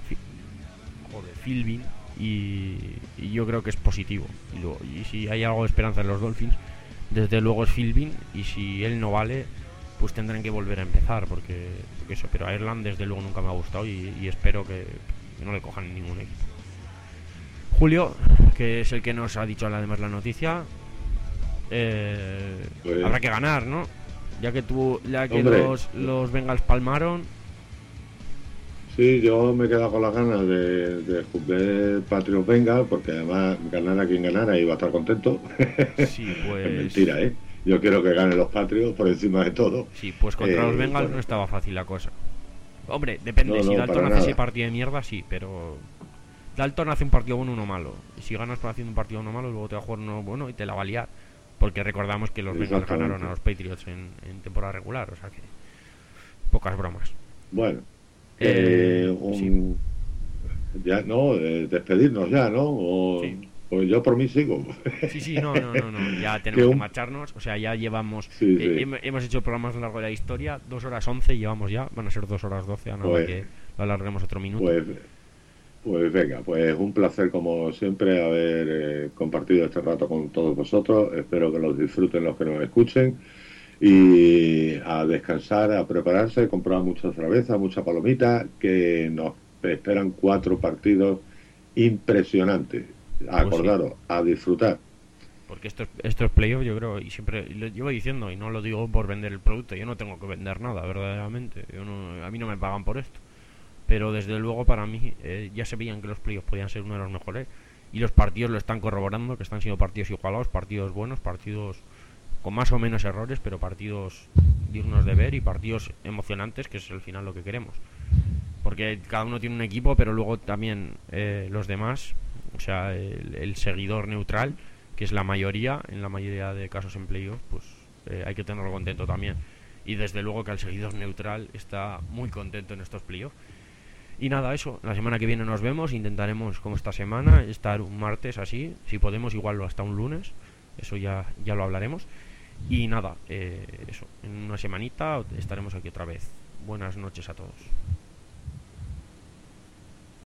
Joder, Philbin y, y yo creo que es positivo. Y, luego, y si hay algo de esperanza en los Dolphins, desde luego es Philbin, y si él no vale, pues tendrán que volver a empezar, porque, porque eso. Pero a Ireland desde luego nunca me ha gustado y, y espero que, que no le cojan en ningún equipo. Julio, que es el que nos ha dicho además la noticia, eh, Pues- habrá que ganar, ¿no? Ya que tú, ya que Hombre. los, los Bengals palmaron. Sí, yo me he quedado con las ganas de, de ver Patriots Venga, porque además ganara quien ganara iba a estar contento. Sí, pues. Es mentira, ¿eh? Yo quiero que ganen los Patriots por encima de todo. Sí, pues contra Eh, los Bengals bueno. no estaba fácil la cosa. Hombre, depende, No, si no, Dalton para hace nada. ese partido de mierda, sí, pero Dalton hace un partido bueno, uno malo. Y si ganas por haciendo un partido uno malo, luego te va a jugar uno bueno y te la va a liar. Porque recordamos que los Bengals Exactamente. ganaron a los Patriots en, en temporada regular, o sea que pocas bromas. Bueno, Eh, eh, un- ya no, eh, despedirnos ya, ¿no? O, Sí. Pues yo por mí sigo. Sí, sí, no, no, no, no, ya Que tenemos que un- marcharnos, o sea, ya llevamos, Sí, eh, sí. hem- hemos hecho el programa más largo de la historia, dos horas once llevamos ya, van a ser dos horas doce, a nada Pues- que lo alarguemos otro minuto. Pues, pues venga, pues un placer como siempre haber eh, compartido este rato con todos vosotros. Espero que los disfruten los que nos escuchen. Y a descansar, a prepararse, a comprar mucha cerveza, mucha palomita, que nos esperan cuatro partidos impresionantes. Acordaros, a disfrutar. Porque esto es, esto es playoff, yo creo, y siempre y lo llevo diciendo, y no lo digo por vender el producto, yo no tengo que vender nada, verdaderamente. Yo no, a mí no me pagan por esto. Pero desde luego para mí eh, ya se veían que los playoffs podían ser uno de los mejores, y los partidos lo están corroborando, que están siendo partidos igualados, partidos buenos, partidos con más o menos errores, pero partidos dignos de ver y partidos emocionantes, que es al final lo que queremos. Porque cada uno tiene un equipo, pero luego también eh, los demás, o sea, el, el seguidor neutral, que es la mayoría, en la mayoría de casos en playoff, pues eh, hay que tenerlo contento también. Y desde luego que el seguidor neutral está muy contento en estos playoffs. Y nada, eso, la semana que viene nos vemos, intentaremos como esta semana, estar un martes así, si podemos igual hasta un lunes, eso ya, ya lo hablaremos. Y nada, eh, eso, en una semanita estaremos aquí otra vez. Buenas noches a todos.